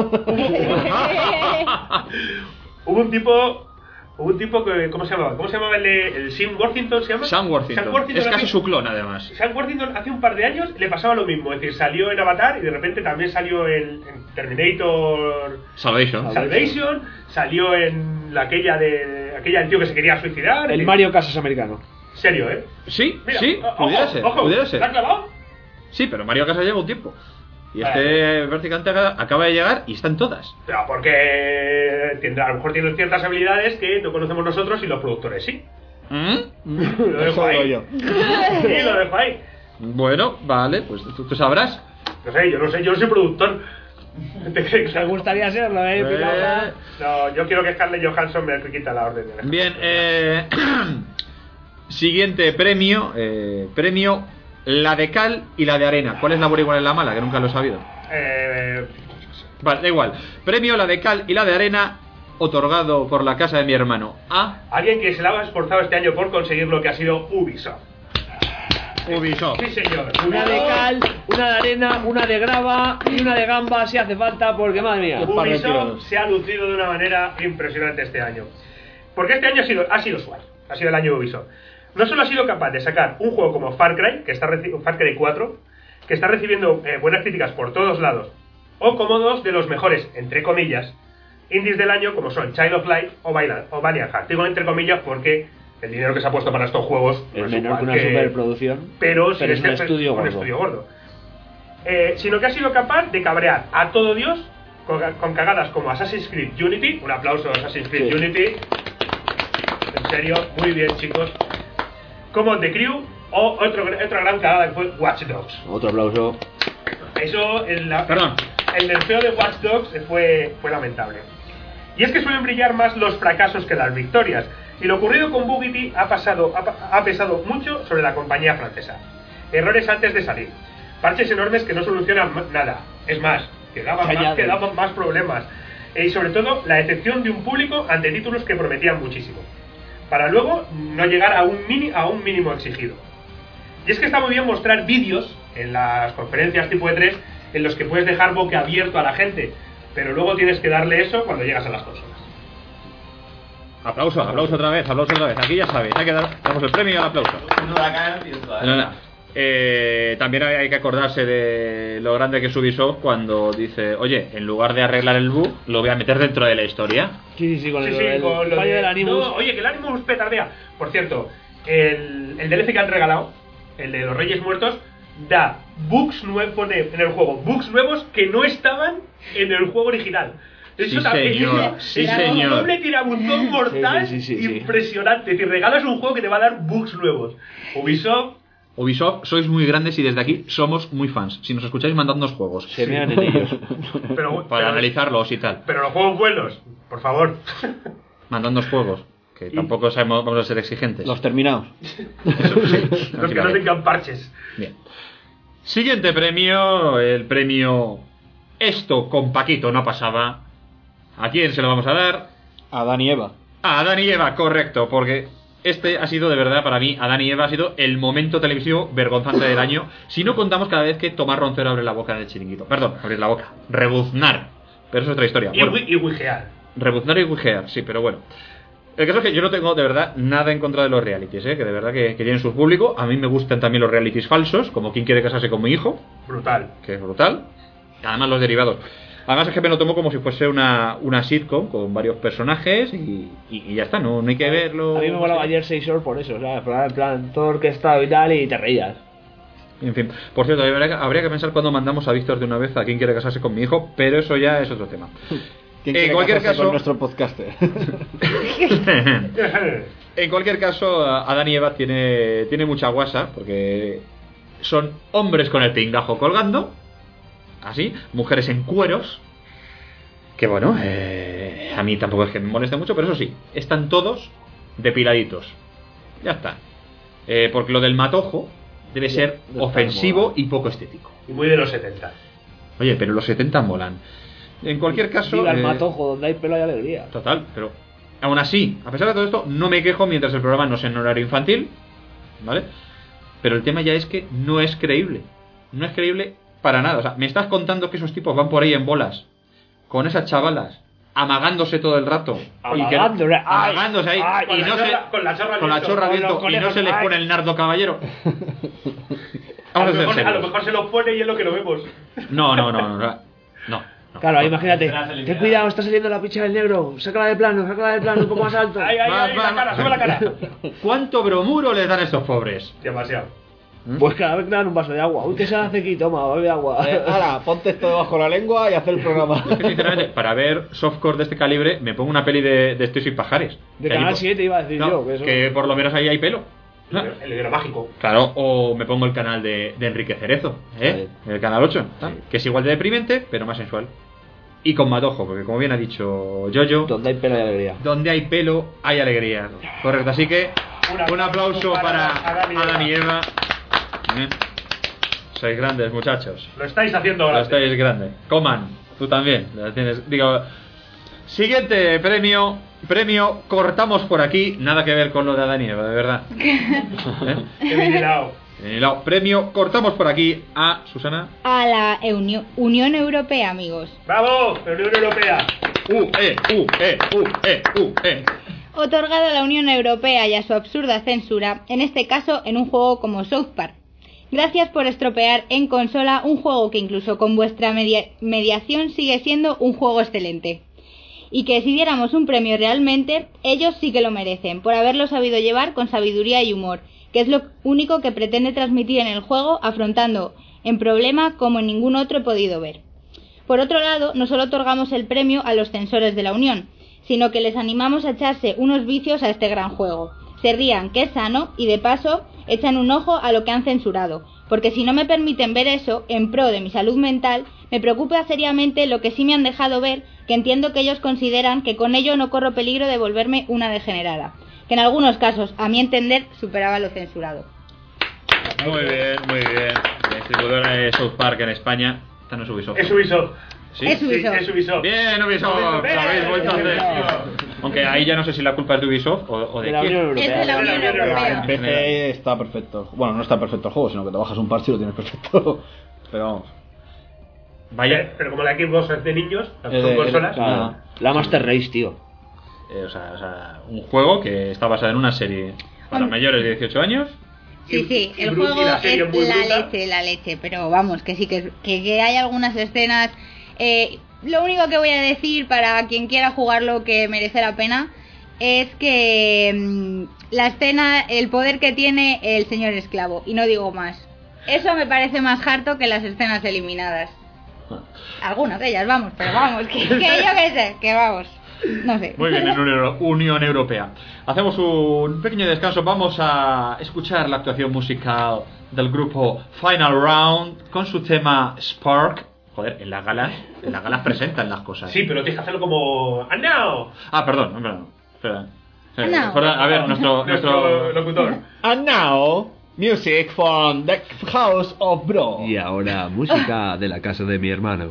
Speaker 2: Hubo un tipo... Hubo un tipo que... ¿Cómo se llamaba? ¿Cómo se llamaba el de... El Sam Worthington se llama?
Speaker 4: Sam Worthington.
Speaker 2: Sam Worthington
Speaker 4: Es casi
Speaker 2: hace-
Speaker 4: su clon, además.
Speaker 2: Sam Worthington hace un par de años le pasaba lo mismo. Es decir, salió en Avatar y de repente también salió en, en Terminator
Speaker 4: Salvation.
Speaker 2: Salvation. Salió en la aquella de... Aquella del tío que se quería suicidar.
Speaker 6: el
Speaker 2: en-
Speaker 6: Mario Casas americano.
Speaker 2: Serio, ¿eh?
Speaker 4: Sí,
Speaker 2: Mira,
Speaker 4: sí,
Speaker 2: o-
Speaker 4: pudiera
Speaker 2: ojo,
Speaker 4: ser,
Speaker 2: ojo,
Speaker 4: pudiera ser.
Speaker 2: ¿te has clavado?
Speaker 4: Sí, pero Mario Casas lleva un tiempo. Y este prácticamente acaba acaba de llegar y están todas.
Speaker 2: Pero porque tendrá, a lo mejor tiene ciertas habilidades que no conocemos nosotros y los productores sí.
Speaker 4: ¿Mm?
Speaker 2: Lo dejo
Speaker 1: Eso digo
Speaker 2: ahí.
Speaker 1: yo.
Speaker 2: Sí, lo dejo ahí.
Speaker 4: Bueno, vale, pues tú, tú sabrás.
Speaker 2: No sé, yo no sé, yo no soy productor. ¿Te crees?
Speaker 6: Me gustaría serlo, eh.
Speaker 4: Eh,
Speaker 6: Pilota.
Speaker 2: No, yo quiero que Scarlett Johansson me quita la orden. de-
Speaker 4: Bien, eh, siguiente premio, eh, premio la de cal y la de arena. ¿Cuál es la buena y cuál es la mala? Que nunca lo he sabido.
Speaker 2: Eh,
Speaker 4: Vale, da igual. Premio la de cal y la de arena, otorgado por la casa de mi hermano a
Speaker 2: alguien que se la ha esforzado este año por conseguir lo que ha sido Ubisoft.
Speaker 4: Ubisoft.
Speaker 2: Sí, señor.
Speaker 6: Una de
Speaker 2: Ubisoft-
Speaker 6: cal, una de arena, una de grava y una de gamba si hace falta, porque madre mía.
Speaker 1: par de
Speaker 2: Ubisoft
Speaker 1: tiros.
Speaker 2: se ha lucido de una manera impresionante este año. Porque este año ha sido, ha sido suave. Ha sido el año de Ubisoft. No solo ha sido capaz de sacar un juego como Far Cry, que está reci- Far Cry cuatro, que está recibiendo eh, buenas críticas por todos lados, o como dos de los mejores, entre comillas, indies del año, como son Child of Light o Valiant, o Valiant Hearts. Digo entre comillas porque el dinero que se ha puesto para estos juegos no
Speaker 6: Es menor que
Speaker 2: igual
Speaker 6: una superproducción,
Speaker 2: pero,
Speaker 6: pero
Speaker 2: sin
Speaker 6: es un
Speaker 2: este-
Speaker 6: estudio
Speaker 2: un
Speaker 6: gordo.
Speaker 2: estudio gordo. Eh, sino que ha sido capaz de cabrear a todo Dios con, con cagadas como Assassin's Creed Unity. Un aplauso a Assassin's Creed
Speaker 6: Sí.
Speaker 2: Unity. En serio, muy bien, chicos. Como The Crew o otro, otra gran cagada que fue Watch Dogs.
Speaker 6: Otro aplauso.
Speaker 2: Eso, el, la-
Speaker 4: Perdón.
Speaker 2: el nerfeo de Watch Dogs fue, fue lamentable. Y es que suelen brillar más los fracasos que las victorias. Y lo ocurrido con Bugatti ha, pasado, ha, pa- ha pesado mucho sobre la compañía francesa. Errores antes de salir. Parches enormes que no solucionan ma- nada. Es más, que daban,
Speaker 6: Se
Speaker 2: más,
Speaker 6: añaden.
Speaker 2: que daban más problemas. E, y sobre todo, la decepción de un público ante títulos que prometían muchísimo. Para luego no llegar a un, mini, a un mínimo exigido. Y es que está muy bien mostrar vídeos en las conferencias tipo E tres en los que puedes dejar boquiabierto a la gente. pero luego tienes que darle eso cuando llegas a las consolas.
Speaker 4: Aplauso, aplauso otra vez, aplauso otra vez. Aquí ya sabéis, hay que dar, damos el premio al aplauso. No, no. Eh, también hay que acordarse de lo grande que es Ubisoft cuando dice, oye, en lugar de arreglar el bug, lo voy a meter dentro de la historia.
Speaker 6: Sí, sí, con
Speaker 2: Sí,
Speaker 6: el,
Speaker 2: sí,
Speaker 6: el
Speaker 2: con lo
Speaker 6: fallo
Speaker 2: de-
Speaker 6: del Animus.
Speaker 2: No, oye, que el Animus petardea. Por cierto, el, el D L C que han regalado, el de los Reyes Muertos, da bugs nuevos, pone en el juego bugs nuevos que no estaban en el juego original. Eso
Speaker 4: Sí,
Speaker 2: también
Speaker 4: señor,
Speaker 2: es
Speaker 4: sí,
Speaker 2: un
Speaker 4: señor.
Speaker 2: doble tirabuzón mortal
Speaker 6: Sí, sí, sí, sí, sí.
Speaker 2: impresionante. Si regalas un juego que te va a dar bugs nuevos. Ubisoft,
Speaker 4: Ubisoft, sois muy grandes y desde aquí somos muy fans. Si nos escucháis, mandadnos juegos.
Speaker 6: Se mean en ellos.
Speaker 2: pero,
Speaker 4: Para
Speaker 2: pero,
Speaker 4: analizarlos y tal.
Speaker 2: pero los juegos buenos, por favor.
Speaker 4: Mandadnos juegos. Que tampoco sabemos, vamos a ser exigentes.
Speaker 1: Los terminados.
Speaker 4: Eso, sí,
Speaker 2: Los que no tengan parches.
Speaker 4: Bien. Siguiente premio, el premio Esto con Paquito no pasaba. ¿A quién se lo vamos a dar?
Speaker 1: A Dani y Eva.
Speaker 4: A Adán y Eva, correcto, porque este ha sido de verdad para mí, Adán y Eva ha sido el momento televisivo vergonzante del año, si no contamos cada vez que Tomás Roncero abre la boca en el chiringuito. Perdón, abrir la boca, rebuznar, pero eso es otra historia.
Speaker 2: Y,
Speaker 4: Bueno,
Speaker 2: wi- y wijear.
Speaker 4: rebuznar y guijear, sí, pero bueno. El caso es que yo no tengo de verdad nada en contra de los realities, ¿eh? Que de verdad que, que tienen su público. A mí me gustan también los realities falsos, como Quién quiere casarse con mi hijo,
Speaker 2: Brutal.
Speaker 4: que es brutal. Además los derivados. Además es que me lo tomo como si fuese una, una sitcom con varios personajes y, y, y ya está, no, no hay que verlo.
Speaker 6: A mí me molaba Jersey Shore por eso, o sea, en plan, en plan, todo orquestado y tal, y te reías.
Speaker 4: En fin, por cierto, habría que, habría que pensar cuando mandamos a Víctor de una vez a Quién quiere casarse con mi hijo, pero eso ya es otro tema.
Speaker 1: ¿Quién
Speaker 4: En
Speaker 1: quiere
Speaker 4: cualquier
Speaker 1: casarse
Speaker 4: caso-
Speaker 1: con nuestro podcaster?
Speaker 4: En cualquier caso, Adán y Eva tiene, tiene mucha guasa, porque son hombres con el pingajo colgando, así, mujeres en cueros, que bueno, eh, a mí tampoco es que me moleste mucho, pero eso sí, están todos depiladitos. Ya está. Eh, porque lo del matojo debe
Speaker 6: Ya,
Speaker 4: ser
Speaker 6: no está
Speaker 4: ofensivo
Speaker 6: de moda.
Speaker 4: y poco estético.
Speaker 2: Y muy de los setenta.
Speaker 4: Oye, pero los setenta molan. En cualquier caso...
Speaker 6: Viva el
Speaker 4: eh,
Speaker 6: matojo, donde hay pelo hay alegría.
Speaker 4: Total, pero aún así, a pesar de todo esto, no me quejo mientras el programa no sea en horario infantil, ¿vale? Pero el tema ya es que no es creíble. No es creíble para nada. O sea, me estás contando que esos tipos van por ahí en bolas, con esas chavalas, amagándose todo el rato. Y que-
Speaker 6: Amagándole, ay,
Speaker 4: amagándose ahí.
Speaker 6: ay,
Speaker 4: y
Speaker 2: con la
Speaker 4: no se,
Speaker 2: chorra- con la chorra al
Speaker 4: con la
Speaker 2: viento,
Speaker 4: chorra al
Speaker 6: con
Speaker 4: viento,
Speaker 6: los
Speaker 4: y no
Speaker 6: conejos,
Speaker 4: se les
Speaker 6: ay.
Speaker 4: pone el nardo caballero.
Speaker 2: A
Speaker 4: Vamos
Speaker 2: lo,
Speaker 4: a ser
Speaker 2: mejor, a lo
Speaker 4: serios.
Speaker 2: mejor se lo pone y es lo que lo vemos.
Speaker 4: No, no, no, no, no. no.
Speaker 6: Claro, ahí imagínate,
Speaker 5: Serás eliminado.
Speaker 6: ten cuidado, está saliendo la picha del negro, sácala de plano, sácala de plano, un poco más alto.
Speaker 2: Ay, ay,
Speaker 4: Va,
Speaker 2: ay,
Speaker 4: va,
Speaker 2: la cara,
Speaker 4: va.
Speaker 2: sube la cara.
Speaker 4: ¿Cuánto bromuro les dan a estos pobres?
Speaker 2: Demasiado.
Speaker 6: Pues cada vez te dan un vaso de agua, uy, que se hace aquí, toma, bebe agua.
Speaker 1: Eh, Ahora, ponte esto debajo de la lengua y haz el programa.
Speaker 4: Es que sinceramente, para ver softcore de este calibre, me pongo una peli de, de Estos y Pajares.
Speaker 6: De
Speaker 4: Que ahí
Speaker 6: Canal
Speaker 4: po-
Speaker 6: siete iba a decir
Speaker 4: No,
Speaker 6: yo, que eso...
Speaker 4: que por lo menos ahí hay pelo.
Speaker 2: El libro mágico.
Speaker 4: Claro, o me pongo el canal de, de Enrique Cerezo, ¿eh? El canal ocho, ¿tá? Que es igual de deprimente, pero más sensual. Y con matojo, porque como bien ha dicho Yoyo,
Speaker 6: Donde hay pelo hay alegría.
Speaker 4: donde hay pelo hay alegría. Correcto, así que
Speaker 2: Un
Speaker 4: un aplauso para
Speaker 2: Adán y Eva.
Speaker 4: Adán y Eva. Bien. Sois grandes, muchachos.
Speaker 2: Lo estáis haciendo
Speaker 4: Lo
Speaker 2: ahora.
Speaker 4: estáis grandes. Coman, tú también. La tienes- digo, siguiente premio. Premio, cortamos por aquí. Nada que ver con lo de Adán y Eva, de verdad. ¿Eh?
Speaker 2: Qué bien hilado.
Speaker 4: Eh, no, premio, cortamos por aquí a Susana.
Speaker 3: A la Euni- Unión Europea, amigos.
Speaker 2: ¡Bravo! La Unión Europea.
Speaker 4: U, E, U, E, U, E, U, E.
Speaker 3: Otorgado a la Unión Europea y a su absurda censura, en este caso en un juego como South Park. Gracias por estropear en consola un juego que incluso con vuestra media- mediación sigue siendo un juego excelente. Y que si diéramos un premio realmente, ellos sí que lo merecen, por haberlo sabido llevar con sabiduría y humor, que es lo único que pretende transmitir en el juego, afrontando en problema como en ningún otro he podido ver. Por otro lado, no solo otorgamos el premio a los censores de la Unión, sino que les animamos a echarse unos vicios a este gran juego. Se rían, que es sano, y de paso echan un ojo a lo que han censurado, porque si no me permiten ver eso, en pro de mi salud mental, me preocupa seriamente lo que sí me han dejado ver, que entiendo que ellos consideran que con ello no corro peligro de volverme una degenerada, que en algunos casos, a mi entender, superaba lo censurado.
Speaker 4: Muy bien, muy bien. La distribuidora de South Park en España. Esta no es Ubisoft.
Speaker 2: Es Ubisoft.
Speaker 4: ¿Sí?
Speaker 3: Es Ubisoft.
Speaker 2: Sí, es Ubisoft.
Speaker 4: Bien, Ubisoft. Lo
Speaker 2: Bien,
Speaker 4: habéis vuelto a hacer.
Speaker 2: Ubisoft.
Speaker 4: Aunque ahí ya no sé si la culpa es de Ubisoft o, o de,
Speaker 6: De la
Speaker 4: quién.
Speaker 6: Unión Europea.
Speaker 3: Es de la Unión Europea.
Speaker 1: En P C está perfecto. Bueno, no está perfecto el juego, sino que te bajas un parche y lo tienes perfecto. Pero vamos.
Speaker 4: Vaya.
Speaker 2: Pero como la Xbox es de niños, son
Speaker 1: Eh,
Speaker 2: consolas.
Speaker 6: Claro. La Master Race, tío.
Speaker 4: Eh, o, sea, o sea, un juego que está basado en una serie para
Speaker 3: Hombre.
Speaker 4: mayores de dieciocho años.
Speaker 3: Sí, sí,
Speaker 2: y
Speaker 3: el
Speaker 2: Bruce y
Speaker 3: juego
Speaker 2: la serie
Speaker 3: es
Speaker 2: muy
Speaker 3: la
Speaker 2: bruta.
Speaker 3: leche, la leche, pero vamos, que sí, que, que, que hay algunas escenas... Eh, lo único que voy a decir para quien quiera jugarlo que merece la pena es que mm, la escena, el poder que tiene el señor esclavo, y no digo más. Eso me parece más harto que las escenas eliminadas. Algunas de ellas, vamos, pero vamos, que, que yo qué sé, que vamos, no sé.
Speaker 4: Muy bien, en Unión- Unión Europea. Hacemos un pequeño descanso. Vamos a escuchar la actuación musical del grupo Final Round con su tema Spark. Joder, en las galas, en las galas presentan las cosas.
Speaker 2: Sí, pero tienes que hacerlo como. ¡And now!
Speaker 4: Ah, perdón, perdón. Espera. Eh,
Speaker 3: No.
Speaker 4: perdón, a ver, nuestro,
Speaker 2: Nuestro
Speaker 4: nuestro
Speaker 2: locutor.
Speaker 1: And now, music from the House of Bro.
Speaker 8: Y ahora, música de la casa de mi hermano.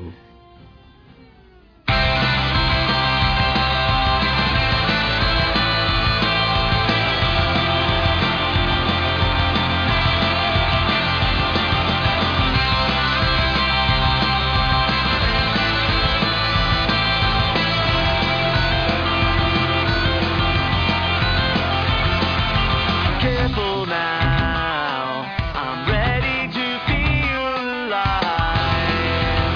Speaker 10: Careful now, I'm ready to feel alive.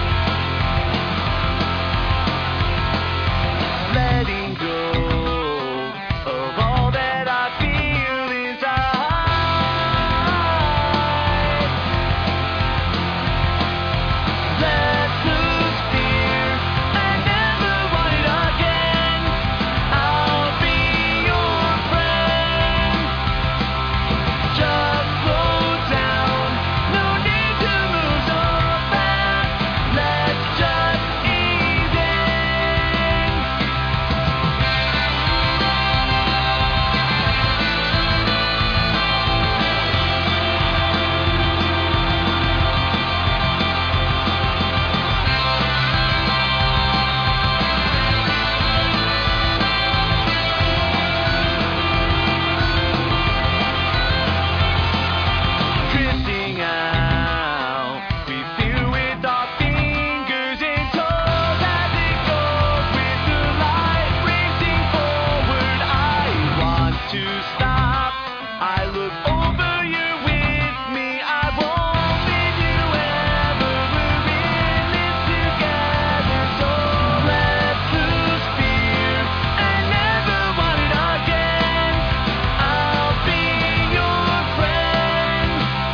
Speaker 10: Letting go of all that I feel inside. Let loose fear and never want it again. I'll be your friend. Just slow down, no need to move so fast. Let's just ease in. Drifting out, we feel with our fingers and toes as it goes with the light racing forward. I want to stop. I look over you with me. I won't leave you ever. We're in this together. So let's lose fear and never want it again. I'll be your friend.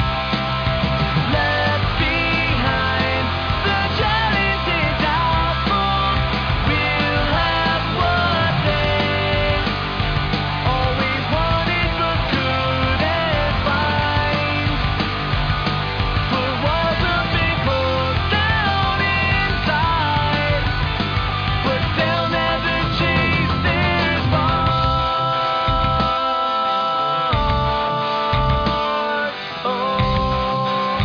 Speaker 10: Left behind the challenges doubtful. We'll have what they always wanted but couldn't find. Put walls up and close down inside, but they'll never chase their spark. Oh.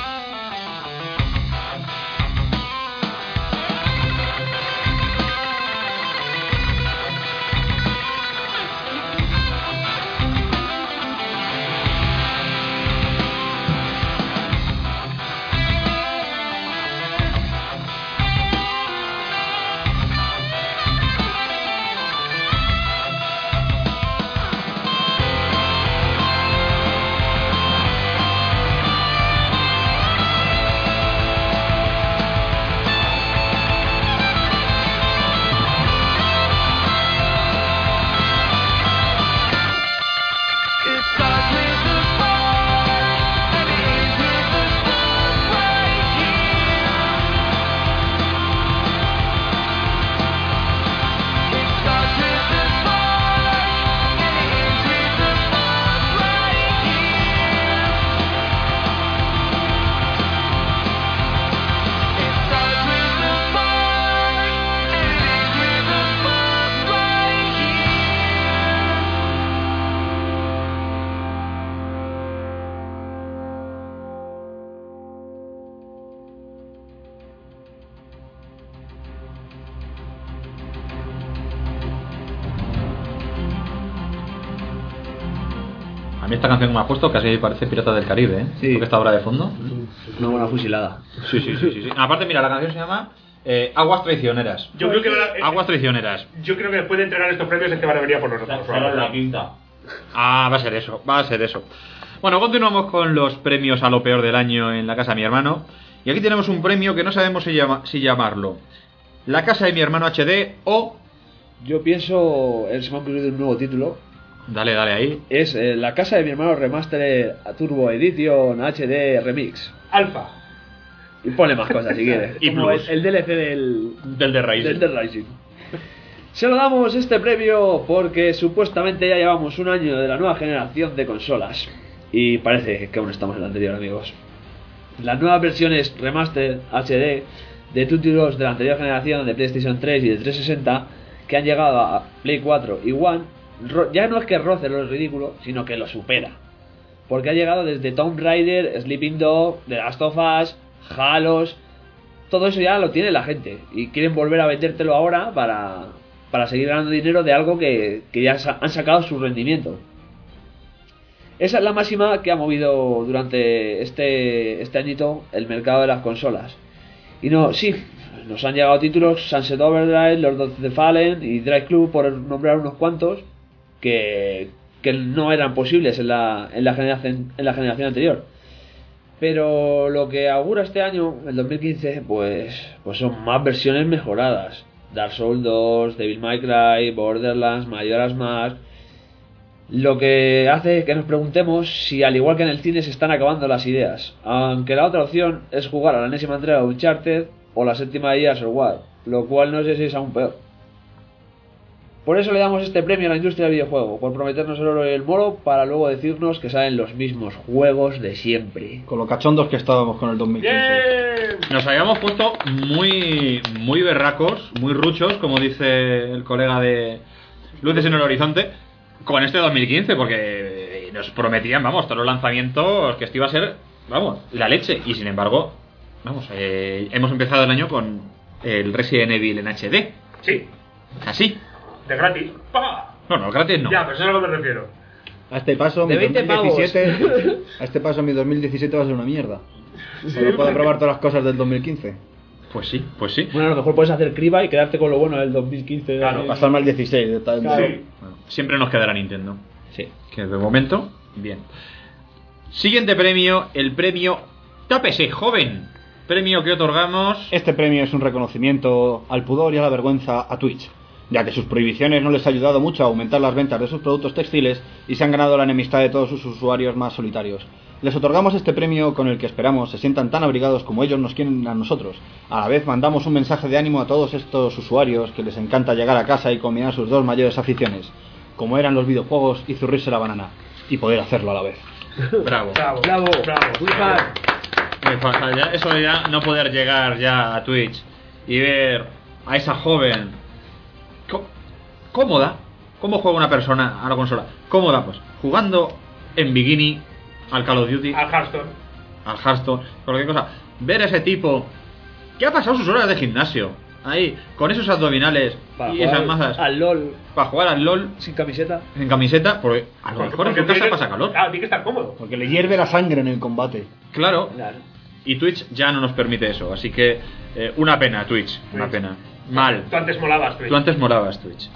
Speaker 10: It starts with the spark and it ends with the spark right here. It starts with the spark and it ends with the spark right here. It starts with the spark and it ends with the spark right here.
Speaker 4: A mí esta canción que me ha puesto casi parece Pirata del Caribe, ¿eh?
Speaker 6: Sí.
Speaker 4: Porque esta obra de fondo.
Speaker 6: Una buena fusilada.
Speaker 4: Sí, sí, sí, sí, sí. Aparte, mira, la canción se llama eh, Aguas Traicioneras.
Speaker 2: Yo creo que la- eh,
Speaker 4: Aguas Traicioneras.
Speaker 2: Yo creo que después de entregar estos premios es que van a venir a por nosotros.
Speaker 5: la quinta.
Speaker 4: Ah, va a ser eso, va a ser eso. Bueno, continuamos con los premios a lo peor del año en la casa de mi hermano. Y aquí tenemos un premio que no sabemos si, llama, si llamarlo La casa de mi hermano H D o...
Speaker 6: Yo pienso, se me ha ocurrido un nuevo título.
Speaker 4: Dale, dale ahí.
Speaker 6: Es eh, La casa de mi hermano Remastered Turbo Edition H D Remix.
Speaker 2: Alfa.
Speaker 6: Y ponle más cosas si quieres.
Speaker 4: Y
Speaker 6: Como
Speaker 4: plus.
Speaker 6: el, el D L C del...
Speaker 4: Del de Rising.
Speaker 6: Del de Rising. Se lo damos este premio porque supuestamente ya llevamos un año de la nueva generación de consolas. Y parece que aún estamos en la anterior, amigos. Las nuevas versiones Remastered H D de títulos de la anterior generación de PlayStation tres y de trescientos sesenta que han llegado a Play cuatro y One, ro- ya no es que roce lo ridículo, sino que lo supera. Porque ha llegado desde Tomb Raider, Sleeping Dog, The Last of Us, Halos. Todo eso ya lo tiene la gente y quieren volver a vendértelo ahora para, para seguir ganando dinero de algo que, que ya sa- han sacado su rendimiento. Esa es la máxima que ha movido durante este, este añito el mercado de las consolas. Y no, sí, nos han llegado títulos Sunset Overdrive, Lord of the Fallen y Drive Club, por nombrar unos cuantos, que, que no eran posibles en la, en, la generación, en la generación anterior. Pero lo que augura este año, el dos mil quince, pues, pues son más versiones mejoradas. Dark Souls dos, Devil May Cry, Borderlands, Majora's Mask. Lo que hace que nos preguntemos si, al igual que en el cine, se están acabando las ideas. Aunque la otra opción es jugar a la enésima entrega de Uncharted o la séptima de Gears of War, lo cual no sé si es aún peor. Por eso le damos este premio a la industria del videojuego, por prometernos el oro y el moro para luego decirnos que salen los mismos juegos de siempre.
Speaker 1: Con lo cachondos que estábamos con el dos mil quince.
Speaker 2: ¡Bien!
Speaker 4: Nos habíamos puesto muy muy berracos, muy ruchos, como dice el colega de Luces en el Horizonte, con este dos mil quince, porque nos prometían, vamos, todos los lanzamientos, que esto iba a ser, vamos, la leche. Y sin embargo, vamos, eh, hemos empezado el año con el Resident Evil en H D.
Speaker 2: Sí,
Speaker 4: Así.
Speaker 2: de gratis. ¡Pah!
Speaker 4: No, no, gratis no.
Speaker 2: Ya, pero eso es a lo que me refiero.
Speaker 1: A este paso,
Speaker 6: De
Speaker 1: mi
Speaker 6: veinte
Speaker 1: dos mil diecisiete,
Speaker 6: pavos.
Speaker 1: a este paso mi dos mil diecisiete va a ser una mierda. Solo puedo probar todas las cosas del dos mil quince.
Speaker 4: Pues sí, pues sí.
Speaker 6: Bueno, a lo mejor puedes hacer criba y quedarte con lo bueno del dos mil quince.
Speaker 2: Claro,
Speaker 1: Pasarme al dieciséis. Está
Speaker 6: Claro.
Speaker 2: Sí.
Speaker 4: Bueno, siempre nos quedará Nintendo.
Speaker 6: Sí.
Speaker 4: Que de momento, bien. Siguiente premio, el premio Tápese Joven. Premio que otorgamos.
Speaker 1: Este premio es un reconocimiento al pudor y a la vergüenza a Twitch, ya que sus prohibiciones no les ha ayudado mucho a aumentar las ventas de sus productos textiles y se han ganado la enemistad de todos sus usuarios más solitarios. Les otorgamos este premio con el que esperamos se sientan tan abrigados como ellos nos quieren a nosotros. A la vez mandamos un mensaje de ánimo a todos estos usuarios que les encanta llegar a casa y combinar sus dos mayores aficiones, como eran los videojuegos y zurrirse la banana, y poder hacerlo a la vez.
Speaker 4: Bravo.
Speaker 2: Bravo,
Speaker 6: Bravo.
Speaker 2: bravo.
Speaker 6: Muy fan.
Speaker 4: Me pasa ya- eso de ya no poder llegar ya a Twitch y ver a esa joven có- cómoda. ¿Cómo juega una persona a la consola? Cómoda, pues, jugando en bikini al Call of Duty,
Speaker 2: Al Hearthstone.
Speaker 4: al Hearthstone, cualquier cosa. Ver a ese tipo que ha pasado sus horas de gimnasio ahí, con esos abdominales
Speaker 6: Para
Speaker 4: y
Speaker 6: jugar
Speaker 4: esas mazas,
Speaker 6: al LOL
Speaker 4: para jugar al LOL
Speaker 6: sin camiseta.
Speaker 4: en camiseta, porque a lo
Speaker 2: Porque-
Speaker 4: mejor en
Speaker 2: porque
Speaker 4: tu casa
Speaker 2: tiene-
Speaker 4: pasa calor.
Speaker 2: Claro, tiene que estar cómodo.
Speaker 1: Porque le hierve la sangre en el combate.
Speaker 4: Claro.
Speaker 6: Claro.
Speaker 4: Y Twitch ya no nos permite eso, así que eh, una pena Twitch, una
Speaker 2: Twitch.
Speaker 4: pena. Mal.
Speaker 2: Tú antes molabas, Twitch.
Speaker 4: Tú antes morabas Twitch.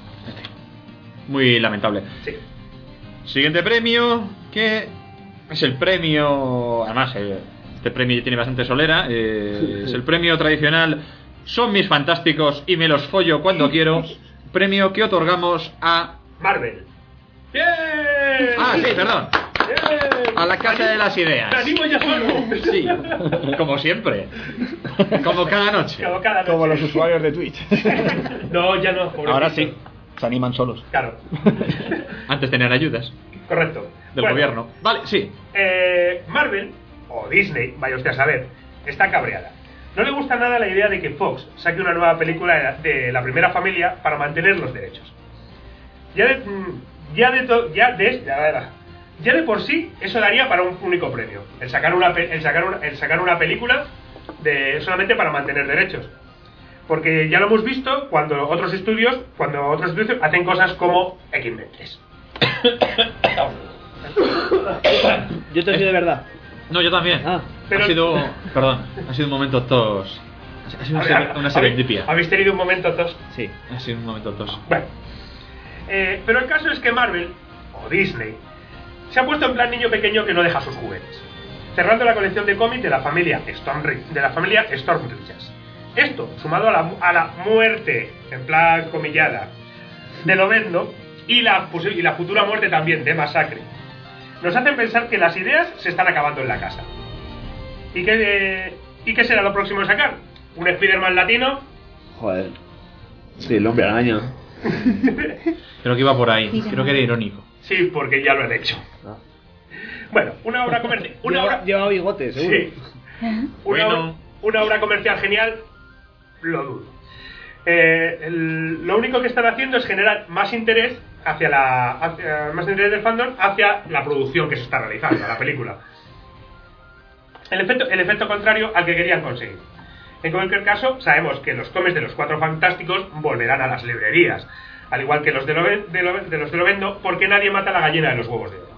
Speaker 4: Muy lamentable.
Speaker 2: Sí.
Speaker 4: Siguiente premio, que es el premio, además eh, este premio tiene bastante solera, eh, es el premio tradicional Son mis fantásticos y me los follo cuando quiero. Premio que otorgamos a...
Speaker 2: Marvel. ¡Bien!
Speaker 4: Ah, sí, perdón.
Speaker 2: ¡Bien!
Speaker 4: A la Casa de las Ideas.
Speaker 2: ¡Me animo ya solo!
Speaker 4: Sí, como siempre. Como cada noche.
Speaker 2: Como cada noche.
Speaker 1: Como los usuarios de Twitch.
Speaker 2: No, ya no. pobrecito.
Speaker 1: Ahora sí, se animan solos.
Speaker 2: Claro.
Speaker 4: Antes tenían ayudas
Speaker 2: Correcto.
Speaker 4: del
Speaker 2: Bueno,
Speaker 4: gobierno. Vale, sí.
Speaker 2: Eh, Marvel, o Disney, vaya usted a saber, está cabreada. No le gusta nada la idea de que Fox saque una nueva película de la, de la primera familia para mantener los derechos. Ya de, mm, ya de, to- ya de, ya, ya de por sí eso daría para un único premio. El sacar una, pe- el sacar una, el sacar una película de solamente para mantener derechos. Porque ya lo hemos visto cuando otros estudios, cuando otros estudios hacen cosas como X-Men tres.
Speaker 6: Yo te digo de verdad.
Speaker 4: No, yo también.
Speaker 6: Ah.
Speaker 2: Pero-
Speaker 4: Ha sido. Perdón, ha sido un momento tos. Ha sido una,
Speaker 2: A ver,
Speaker 4: ser- una
Speaker 2: ¿habéis-
Speaker 4: serendipia.
Speaker 2: ¿Habéis tenido un momento tos?
Speaker 6: Sí.
Speaker 4: Ha sido un momento tos.
Speaker 2: Bueno, eh, pero el caso es que Marvel, o Disney, se ha puesto en plan niño pequeño que no deja sus juguetes, cerrando la colección de cómics de la familia Storm, de la familia Storm Riches. Esto, sumado a la, a la muerte, en plan comillada, de Lobezno y la, posi- y la futura muerte también de Masacre, nos hacen pensar que las ideas se están acabando en la casa. ¿Y qué, eh, ¿y qué será lo próximo a sacar? ¿Un Spider-Man latino?
Speaker 6: Joder. Sí, el hombre araña.
Speaker 4: Creo que iba por ahí. Creo que era irónico.
Speaker 2: Sí, porque ya lo han hecho. Bueno, una obra comercial. Una
Speaker 6: Lleva,
Speaker 2: obra.
Speaker 6: lleva bigote, seguro.
Speaker 2: Sí. Una,
Speaker 4: Bueno.
Speaker 2: obra, una obra comercial genial, lo dudo. Eh, el- lo único que están haciendo es generar más interés hacia la hacia- más interés del fandom hacia la producción que se está realizando, la película. El efecto, el efecto contrario al que querían conseguir. En cualquier caso, sabemos que los cómics de los Cuatro Fantásticos volverán a las librerías, al igual que los de, Lobe- de, Lobe- de los de Lobezno, porque nadie mata a la gallina de los huevos de oro.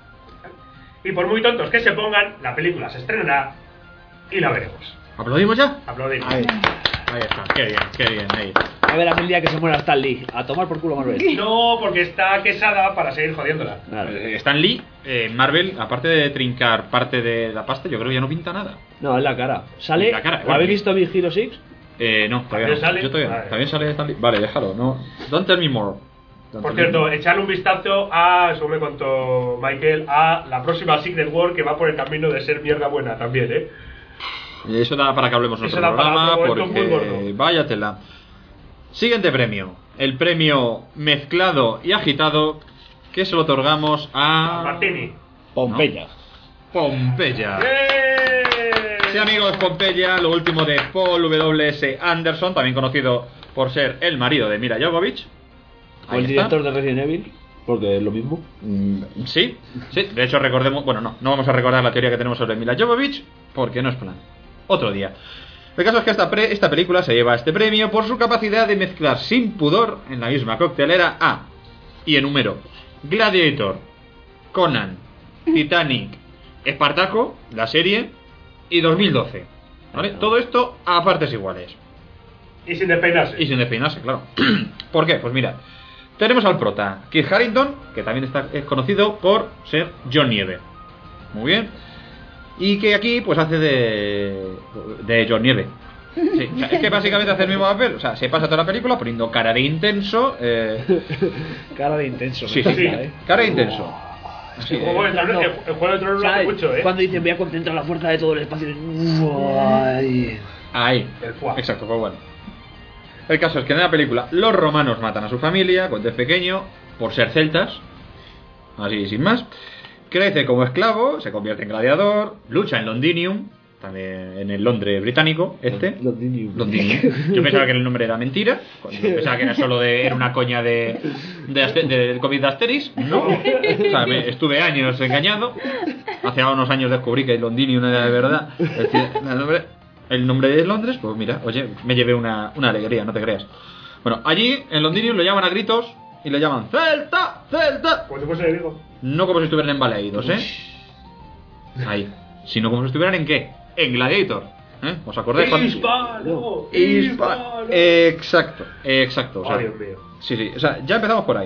Speaker 2: Y por muy tontos que se pongan, la película se estrenará y la veremos.
Speaker 4: ¿Aplaudimos ya?
Speaker 2: Aplaudimos.
Speaker 4: Ahí. Ahí está. Qué bien, qué bien. Ahí.
Speaker 6: A ver, aquel día que se muera Stan Lee. A tomar por culo Marvel.
Speaker 2: No, porque está quesada para seguir jodiéndola.
Speaker 6: Claro.
Speaker 4: Eh, Stan Lee, eh, Marvel, aparte de trincar parte de la pasta, yo creo que ya no pinta nada.
Speaker 6: No, en la cara. ¿Sale?
Speaker 4: En la cara, bueno.
Speaker 6: ¿Habéis visto Big Hero seis?
Speaker 4: Eh, no, todavía
Speaker 2: ¿También
Speaker 4: no.
Speaker 2: sale?
Speaker 4: Yo todavía no.
Speaker 2: Vale.
Speaker 4: También sale Stan Lee. Vale, déjalo. No. Don't tell me more. Don't
Speaker 2: Por
Speaker 4: tell me
Speaker 2: cierto,
Speaker 4: more.
Speaker 2: echarle un vistazo a, según me contó Michael, a la próxima Secret War que va por el camino de ser mierda buena también, ¿eh?
Speaker 4: Eso da para que hablemos en
Speaker 2: Eso
Speaker 4: otro
Speaker 2: da para
Speaker 4: programa,
Speaker 2: otro momento muy
Speaker 4: porque
Speaker 2: gordo.
Speaker 4: váyatela. Siguiente premio. El premio mezclado y agitado que se lo otorgamos a...
Speaker 2: Martini.
Speaker 1: Pompeya.
Speaker 4: Pompeya.
Speaker 2: ¡Eh!
Speaker 4: Sí, amigos, Pompeya, lo último de Paul W S. Anderson, también conocido por ser el marido de Mila Jovovich.
Speaker 6: O el director de Resident Evil. Porque es lo mismo.
Speaker 4: Mm, Sí, sí, de hecho recordemos, bueno, no, no vamos a recordar la teoría que tenemos sobre Mila Jovovich, porque no es plan. Otro día. El caso es que esta, pre- esta película se lleva este premio por su capacidad de mezclar sin pudor en la misma coctelera a, y enumero, Gladiator, Conan, Titanic, Espartaco, la serie, y dos mil doce. ¿Vale? Todo esto a partes iguales.
Speaker 2: Y sin despeinarse.
Speaker 4: Y sin despeinarse, claro. ¿Por qué? Pues mira, tenemos al prota, Kit Harington, que también está, es conocido por ser John Nieve. Muy bien. Y que aquí pues hace de de John Nieve. Sí, o sea, es que básicamente hace el mismo papel. O sea, se pasa toda la película poniendo cara de intenso. Eh...
Speaker 6: Cara de intenso.
Speaker 4: Sí,
Speaker 6: me
Speaker 4: sí,
Speaker 6: gusta, ¿eh?
Speaker 4: cara de intenso. Sí,
Speaker 2: El juego de Tronos,
Speaker 6: No.
Speaker 2: el, el juego de Tronos lo hace
Speaker 6: ¿Sabes?
Speaker 2: mucho, ¿eh?
Speaker 6: Cuando dicen voy a concentrar la fuerza de todo el espacio. Uy.
Speaker 4: Ahí.
Speaker 2: El fuá.
Speaker 4: Exacto, pues bueno. El caso es que en la película los romanos matan a su familia cuando es pequeño por ser celtas. Así sin más. Crece como esclavo, se convierte en gladiador, lucha en Londinium, también en el Londres británico, este.
Speaker 6: Londinium.
Speaker 4: Londinium. Yo pensaba que el nombre era mentira, cuando pensaba que era solo de, era una coña de, de Aste- del cómic de Asterix. No. O sea, me- estuve años engañado. Hace unos años descubrí que Londinium era de verdad. El, ci- el nombre, el nombre de Londres, pues mira, oye, me llevé una, una alegría, no te creas. Bueno, allí en Londinium lo llaman a gritos y le llaman ¡Celta! ¡Celta!
Speaker 2: Como si fuese de Vigo.
Speaker 4: No como si estuvieran embalaídos, ¿eh? Ahí. Sino como si estuvieran en qué? En Gladiator. ¿Eh? ¿Os acordáis? cuando-
Speaker 2: ¡Hispano!
Speaker 4: Hispa- Exacto, exacto. O sea,
Speaker 2: Oh, Dios mío.
Speaker 4: sí, sí. O sea, ya empezamos por ahí.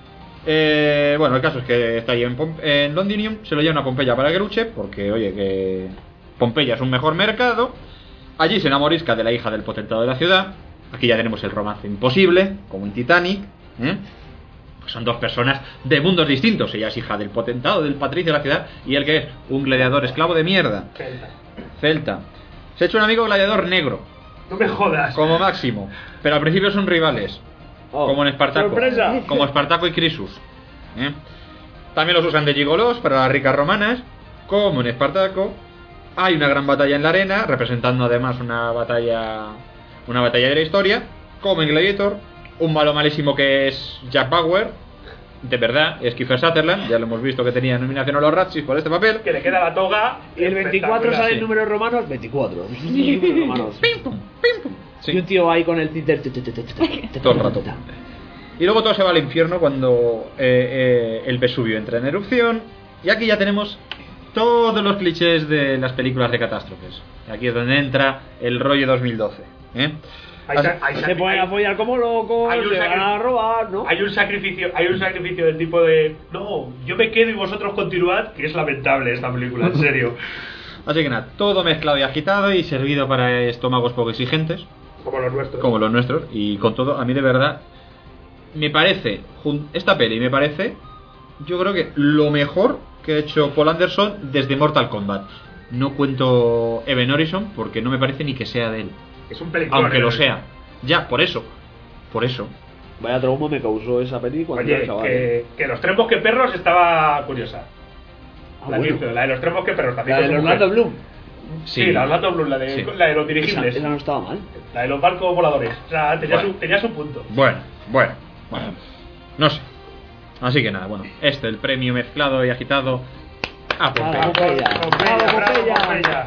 Speaker 4: Eh, bueno, el caso es que está ahí en, Pom- en Londinium. Se lo llevan a Pompeya para que luche. Porque, oye, que Pompeya es un mejor mercado. Allí se enamorisca de la hija del potentado de la ciudad. Aquí ya tenemos el romance imposible, como en Titanic. ¿eh? Pues son dos personas de mundos distintos. Ella es hija del potentado, del patricio de la ciudad. Y él que es un gladiador esclavo de mierda.
Speaker 2: Celta.
Speaker 4: Celta. Se ha hecho un amigo gladiador negro,
Speaker 2: No me jodas.
Speaker 4: como máximo. Pero al principio son rivales.
Speaker 6: Oh,
Speaker 4: Como en Espartaco.
Speaker 6: ¡sorpresa!
Speaker 4: Como Espartaco y Crisus. ¿eh? También los usan de gigolos para las ricas romanas. Como en Espartaco. Hay una gran batalla en la arena, representando además una batalla. Una batalla de la historia. Como en Gladiator. Un malo malísimo que es Jack Bauer. De verdad, es Kiefer Sutherland. Ya lo hemos visto que tenía nominación a los Razzies por este papel.
Speaker 2: Que le queda la toga.
Speaker 6: Y el veinticuatro
Speaker 2: espectacular.
Speaker 6: sale en
Speaker 4: sí.
Speaker 6: números romanos. veinticuatro. Números romanos.
Speaker 4: Pim, pum, pim, pum. Sí.
Speaker 6: Y un tío ahí con el Twitter.
Speaker 4: Todo el rato. Y luego todo se va al infierno cuando eh, eh, el Vesubio entra en erupción. Y aquí ya tenemos todos los clichés de las películas de catástrofes. Aquí es donde entra el rollo dos mil doce, ¿eh?
Speaker 2: Hay,
Speaker 4: Así-
Speaker 2: hay,
Speaker 6: Se pueden
Speaker 2: hay-
Speaker 6: apoyar como locos,
Speaker 2: hay un
Speaker 6: se van
Speaker 2: sacri-
Speaker 6: a robar, ¿no?
Speaker 2: hay un sacrificio, hay un sacrificio del tipo de no, yo me quedo y vosotros continuad, que es lamentable esta película, en serio.
Speaker 4: Así que nada, todo mezclado y agitado y servido para estómagos poco exigentes,
Speaker 2: Como los nuestros.
Speaker 4: como los nuestros. Y con todo, a mí de verdad, me parece, jun- esta peli me parece, yo creo que lo mejor que ha hecho Paul Anderson desde Mortal Kombat. No cuento Eben Horizon porque no me parece ni que sea de él.
Speaker 2: Es un película.
Speaker 4: Aunque lo sea. Ya, por eso. Por eso.
Speaker 6: Vaya trauma me causó esa peli cuando
Speaker 2: Oye,
Speaker 6: era chaval.
Speaker 2: que, que los tres bosqueperros estaba curiosa.
Speaker 6: Ah,
Speaker 2: la,
Speaker 6: bueno.
Speaker 2: que- la de los tres bosqueperros también.
Speaker 6: La de
Speaker 2: con su
Speaker 6: Orlando
Speaker 2: mujer.
Speaker 6: Bloom.
Speaker 2: Sí, la de Orlando Bloom, la de,
Speaker 4: Sí.
Speaker 2: la de los
Speaker 6: Esa,
Speaker 2: dirigibles.
Speaker 6: esa no estaba mal.
Speaker 2: La de los barcos voladores. O sea, tenía,
Speaker 4: Bueno.
Speaker 2: su, tenía su punto.
Speaker 4: Bueno, bueno, bueno. No sé. Así que nada, bueno. Este, el premio mezclado y agitado a Pompeya.
Speaker 6: Ah, Pompeya.
Speaker 2: Pompeya,
Speaker 6: Bravo,
Speaker 2: bravo,
Speaker 6: Pompeya.
Speaker 2: Pompeya.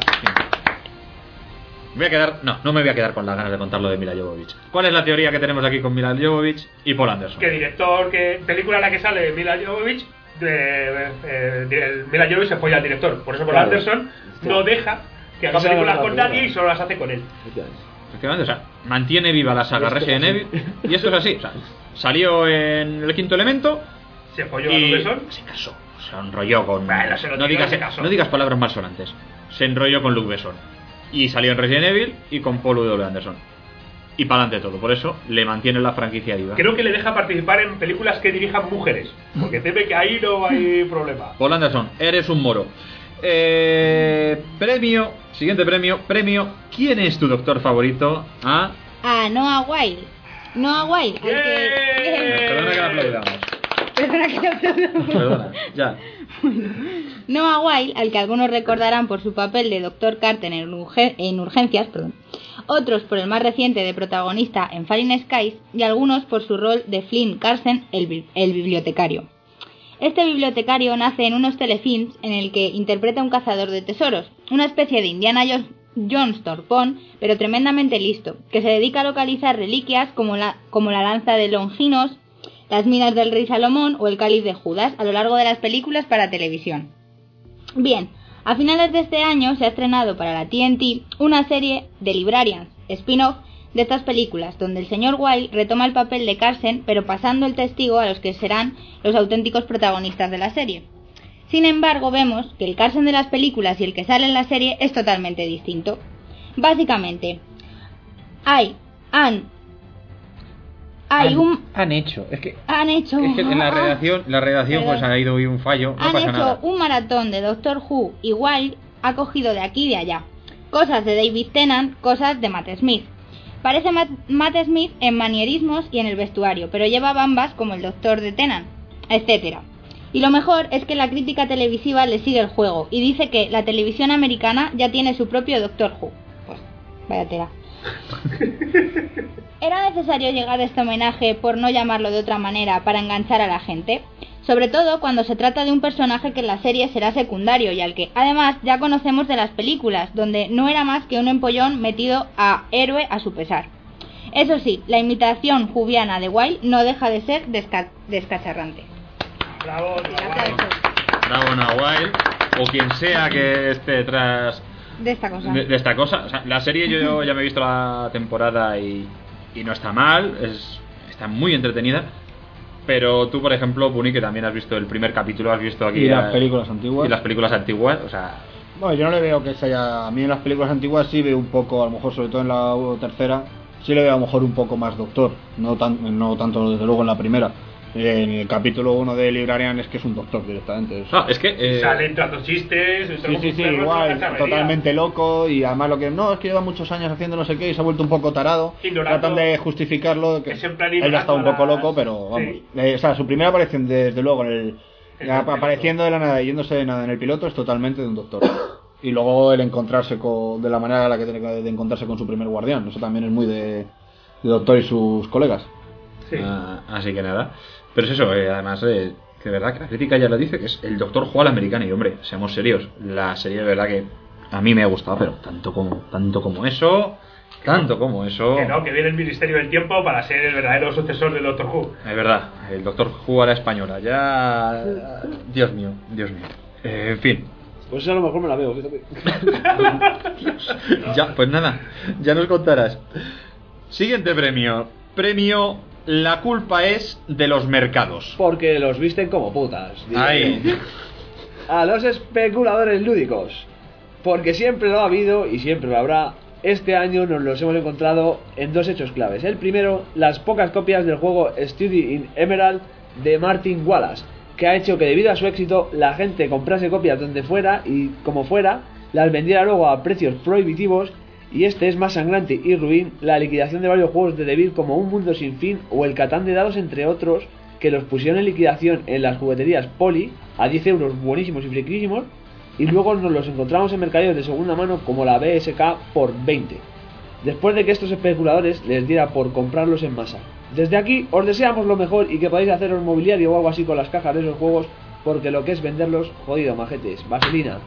Speaker 4: Me voy a quedar, no, no me voy a quedar con las ganas de contar lo de Mila Jovovich. ¿Cuál es la teoría que tenemos aquí con Mila Jovovich y Paul Anderson?
Speaker 2: Que director, que película en la que sale Mila Jovovich, de, de- de- el Mila Jovovich se folla al director. Por eso Paul
Speaker 6: Claro.
Speaker 2: Anderson no deja que haga
Speaker 6: Esa
Speaker 2: películas
Speaker 6: era la
Speaker 2: con
Speaker 6: película.
Speaker 2: nadie y solo las hace con él.
Speaker 4: Efectivamente, o sea, mantiene viva la saga
Speaker 6: Esto es
Speaker 4: Resident
Speaker 6: así.
Speaker 4: Evil. Y esto es así. O sea, salió en el quinto elemento
Speaker 2: Se folló a
Speaker 4: y
Speaker 2: Luke Besson.
Speaker 4: se casó. Se enrolló con.
Speaker 2: Bueno, se lo
Speaker 4: no,
Speaker 2: tiró y
Speaker 4: digas,
Speaker 2: se casó.
Speaker 4: no digas palabras malsonantes. Se enrolló con Luke Besson. Y salió en Resident Evil y con Paul W. Anderson. Y para adelante todo. Por eso le mantiene la franquicia viva.
Speaker 2: Creo que le deja participar en películas que dirijan mujeres. Porque teme que ahí no hay problema.
Speaker 4: Paul Anderson, eres un moro. Eh, premio, siguiente premio, premio. ¿Quién es tu doctor favorito? Ah,
Speaker 3: A Noah Wild. Noah Wild, al que...
Speaker 2: ¡Bien!
Speaker 4: perdona que la aplaudamos.
Speaker 3: Perdona que lo aplaudamos.
Speaker 4: Perdona, ya.
Speaker 3: Noah Wild, al que algunos recordarán por su papel de doctor Carter en, urge- en Urgencias, perdón, otros por el más reciente de protagonista en Falling Skies y algunos por su rol de Flynn Carson, el, bi- el bibliotecario. Este bibliotecario nace en unos telefilms en el que interpreta a un cazador de tesoros, una especie de Indiana Jones, Jones torpón, pero tremendamente listo, que se dedica a localizar reliquias como la, como la lanza de Longinos, las minas del rey Salomón o el cáliz de Judas a lo largo de las películas para televisión. Bien, a finales de este año se ha estrenado para la T N T una serie de Librarians, spin-off de estas películas, donde el señor Wilde retoma el papel de Carson, pero pasando el testigo a los que serán los auténticos protagonistas de la serie. Sin embargo, vemos que el Carson de las películas y el que sale en la serie es totalmente distinto. Básicamente, hay, han, hay
Speaker 4: han,
Speaker 3: un,
Speaker 4: han hecho. Es que,
Speaker 3: han hecho,
Speaker 4: es que en la
Speaker 3: ah,
Speaker 4: redacción, la redacción
Speaker 3: Perdón.
Speaker 4: pues ha ido hoy un fallo. No
Speaker 3: han
Speaker 4: pasa
Speaker 3: hecho
Speaker 4: nada.
Speaker 3: un maratón de Doctor Who y Wilde ha cogido de aquí y de allá. Cosas de David Tennant, cosas de Matt Smith. Parece Matt, Matt Smith en manierismos y en el vestuario, pero lleva bambas como el Doctor de Tennant, etcétera. Y lo mejor es que la crítica televisiva le sigue el juego y dice que la televisión americana ya tiene su propio Doctor Who. Pues, vaya tela. ¿Era necesario llegar a este homenaje, por no llamarlo de otra manera, para enganchar a la gente? Sobre todo cuando se trata de un personaje que en la serie será secundario y al que, además, ya conocemos de las películas, donde no era más que un empollón metido a héroe a su pesar. Eso sí, la imitación jubiana de Wilde no deja de ser desca- descacharrante.
Speaker 2: Bravo,
Speaker 3: El
Speaker 2: bravo.
Speaker 3: aplauso
Speaker 4: Bravo, Nahual, o quien sea que esté detrás
Speaker 3: de esta cosa.
Speaker 4: de, de esta cosa. O sea, la serie yo ya me he visto la temporada y, y no está mal, es, está muy entretenida. Pero tú, por ejemplo, Puni, que también has visto el primer capítulo, has visto aquí
Speaker 1: Y las
Speaker 4: a-
Speaker 1: películas antiguas.
Speaker 4: y las películas antiguas, o sea,
Speaker 1: Bueno, yo no le veo que sea. A mí en las películas antiguas sí veo un poco, a lo mejor, sobre todo en la tercera, sí le veo a lo mejor un poco más doctor. No, tan, no tanto, desde luego, en la primera. En el capítulo uno de Librarian es que es un doctor directamente. Es-
Speaker 4: ah, es que eh,
Speaker 2: Sale entrando chistes. entra
Speaker 1: Sí,
Speaker 2: como
Speaker 1: sí,
Speaker 2: un
Speaker 1: sí,
Speaker 2: perro,
Speaker 1: igual,
Speaker 2: entra una charrería.
Speaker 1: totalmente loco. Y además, lo que no es que lleva muchos años haciendo no sé qué y se ha vuelto un poco tarado.
Speaker 2: Ignorando-
Speaker 1: Tratan de justificarlo. Que
Speaker 2: Es en plan
Speaker 1: él ya está un
Speaker 2: ignorando
Speaker 1: poco
Speaker 2: las-
Speaker 1: loco, pero vamos.
Speaker 2: sí.
Speaker 1: Eh, o sea, su primera aparición, desde luego, en el.
Speaker 2: En
Speaker 1: ya
Speaker 2: el piloto.
Speaker 1: apareciendo de la nada y yéndose de nada en el piloto es totalmente de un doctor. Y luego el encontrarse con, de la manera a la que tiene que de encontrarse con su primer guardián. Eso también es muy de, de doctor y sus colegas.
Speaker 2: Sí.
Speaker 4: ah, así que nada. Pero es eso, eh, además, eh, que de verdad que la crítica ya lo dice, que es el Doctor Who al americano. Y hombre, seamos serios, la serie de verdad que a mí me ha gustado, pero tanto como, tanto como eso, tanto como eso.
Speaker 2: Que no, que viene el Ministerio del Tiempo para ser el verdadero sucesor del Doctor Who.
Speaker 4: Es verdad, el Doctor Who a la española, ya... Dios mío, Dios mío. Eh, en fin,
Speaker 6: Pues esa a lo mejor me la veo, fíjate.
Speaker 4: Ya, pues nada, ya nos contarás. Siguiente premio. Premio La culpa es de los mercados.
Speaker 6: Porque los visten como putas. diría
Speaker 4: Ahí.
Speaker 6: yo. A los especuladores lúdicos. Porque siempre lo ha habido y siempre lo habrá. Este año nos los hemos encontrado en dos hechos claves. El primero, las pocas copias del juego Study in Emerald de Martin Wallace, que ha hecho que debido a su éxito la gente comprase copias donde fuera y como fuera, las vendiera luego a precios prohibitivos. Y este es más sangrante y ruin, la liquidación de varios juegos de Devil como Un Mundo Sin Fin o el Catán de Dados, entre otros, que los pusieron en liquidación en las jugueterías Poli a diez euros buenísimos y friquísimos, y luego nos los encontramos en mercados de segunda mano como la B S K por veinte, después de que estos especuladores les diera por comprarlos en masa. Desde aquí os deseamos lo mejor y que podáis haceros mobiliario o algo así con las cajas de esos juegos, porque lo que es venderlos, jodido, majetes. Vaselina.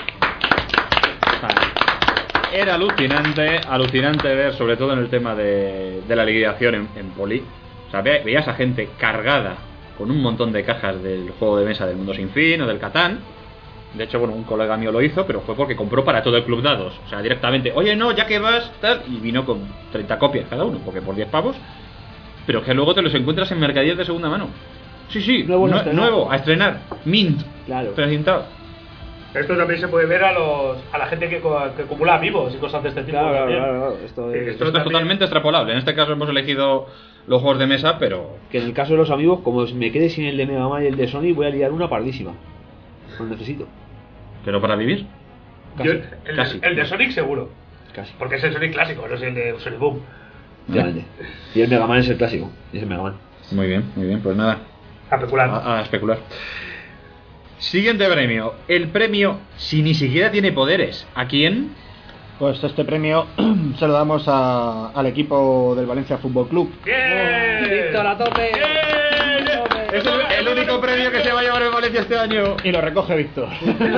Speaker 4: Era alucinante, alucinante ver, sobre todo en el tema de, de la liquidación en, en Poli. O sea, ve, veías a gente cargada con un montón de cajas del juego de mesa del Mundo Sin Fin o del Catán. De hecho, bueno, un colega mío lo hizo, pero fue porque compró para todo el club dados. O sea, directamente, oye, no, ya que vas, tal, y vino con treinta copias cada uno, porque por diez pavos. Pero que luego te los encuentras en mercadillas de segunda mano. Sí, sí,
Speaker 6: nuevo,
Speaker 4: no, nuevo a estrenar, mint,
Speaker 6: claro,
Speaker 4: precintado.
Speaker 2: Esto también se puede ver a los a la gente que, co- que acumula vivos y cosas de este tipo.
Speaker 6: Claro, claro,
Speaker 2: también.
Speaker 6: claro, claro. Esto, es...
Speaker 2: Sí,
Speaker 4: Esto,
Speaker 2: también...
Speaker 4: es totalmente extrapolable. En este caso hemos elegido los juegos de mesa, pero...
Speaker 6: Que en el caso de los amigos, como me quede sin el de Mega Man y el de Sony, voy a liar una pardísima. Lo necesito.
Speaker 4: ¿Pero para vivir?
Speaker 2: Yo,
Speaker 6: Casi.
Speaker 2: el,
Speaker 4: Casi.
Speaker 2: el de Sonic seguro.
Speaker 6: Casi.
Speaker 2: Porque es el Sonic clásico, no es el de Sonic Boom.
Speaker 6: Efectivamente. Y el Mega Man es el clásico. Y es el Mega Man.
Speaker 4: Muy bien, muy bien, pues nada.
Speaker 2: A especular.
Speaker 4: A, a especular. Siguiente premio. El premio, si ni siquiera tiene poderes. ¿A quién?
Speaker 1: Pues este premio se lo damos a, al equipo del Valencia Fútbol Club.
Speaker 2: ¡Bien!
Speaker 6: ¡Víctor, a tope!
Speaker 4: Es el, el único premio que se va a llevar el Valencia este año.
Speaker 1: Y lo recoge Víctor.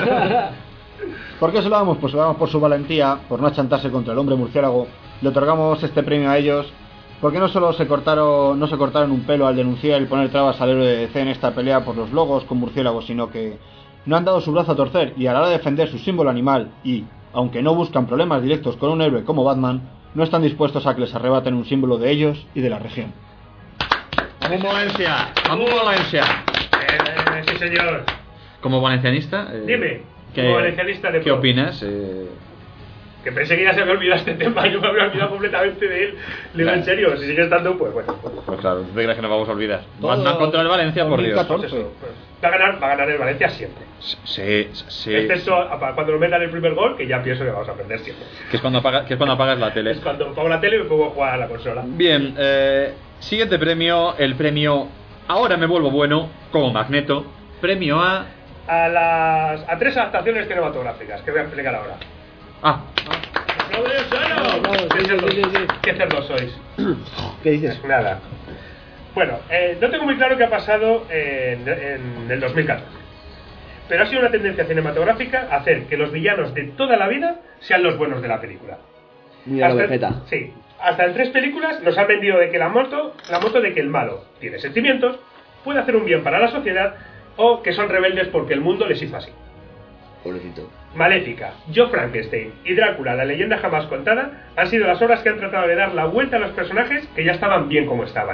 Speaker 1: ¿Por qué se lo damos? Pues se lo damos por su valentía, por no achantarse contra el hombre murciélago. Le otorgamos este premio a ellos porque no solo se cortaron, no se cortaron un pelo al denunciar y poner trabas al héroe de D C en esta pelea por los logos con murciélagos, sino que no han dado su brazo a torcer y a la hora de defender su símbolo animal y, aunque no buscan problemas directos con un héroe como Batman, no están dispuestos a que les arrebaten un símbolo de ellos y de la región.
Speaker 4: ¡Vamos Valencia! ¡Vamos Valencia!
Speaker 2: Eh, sí, señor.
Speaker 4: Como valencianista... Eh,
Speaker 2: Dime,
Speaker 4: ¿qué,
Speaker 2: como valencianista de
Speaker 4: ¿qué
Speaker 2: pro.
Speaker 4: opinas? Eh,
Speaker 2: Que pensé que ya se había olvidado este tema, yo me había olvidado completamente de él. Le digo,
Speaker 4: Claro.
Speaker 2: en serio, si sigue estando, pues bueno.
Speaker 4: pues claro, ¿tú te crees que nos vamos a olvidar?
Speaker 1: Todo
Speaker 4: Batman contra el Valencia, por Dios.
Speaker 1: dos mil
Speaker 2: Pues
Speaker 1: catorce.
Speaker 2: eso, pues, va a ganar, va a ganar el Valencia siempre.
Speaker 4: Sí, sí.
Speaker 2: Excepto a- cuando nos metan el primer gol, que ya pienso que vamos a perder siempre.
Speaker 4: Que es cuando apagas, que es cuando apagas la tele.
Speaker 2: Es cuando pongo la tele y me pongo a jugar a la consola.
Speaker 4: Bien, eh, siguiente premio, el premio Ahora me vuelvo bueno, como Magneto. Premio a...
Speaker 2: A las a tres adaptaciones cinematográficas que voy a explicar ahora.
Speaker 4: Ah,
Speaker 2: ¡Aplaude solo!
Speaker 6: no, sí,
Speaker 2: ¿Qué
Speaker 6: sí,
Speaker 2: cerdos-
Speaker 6: sí, sí.
Speaker 2: ¿Qué cerdos sois?
Speaker 6: ¿Qué dices?
Speaker 2: Nada. Bueno, eh, no tengo muy claro qué ha pasado en, en el dos mil catorce. Pero ha sido una tendencia cinematográfica hacer que los villanos de toda la vida sean los buenos de la película.
Speaker 6: Mira la
Speaker 2: Hasta-
Speaker 6: Vegeta.
Speaker 2: Sí. Hasta en tres películas nos han vendido de que la moto, la moto de que el malo tiene sentimientos, puede hacer un bien para la sociedad o que son rebeldes porque el mundo les hizo así.
Speaker 6: Pobrecito.
Speaker 2: Maléfica, Yo Frankenstein y Drácula, la leyenda jamás contada, han sido las obras que han tratado de dar la vuelta a los personajes que ya estaban bien como estaban.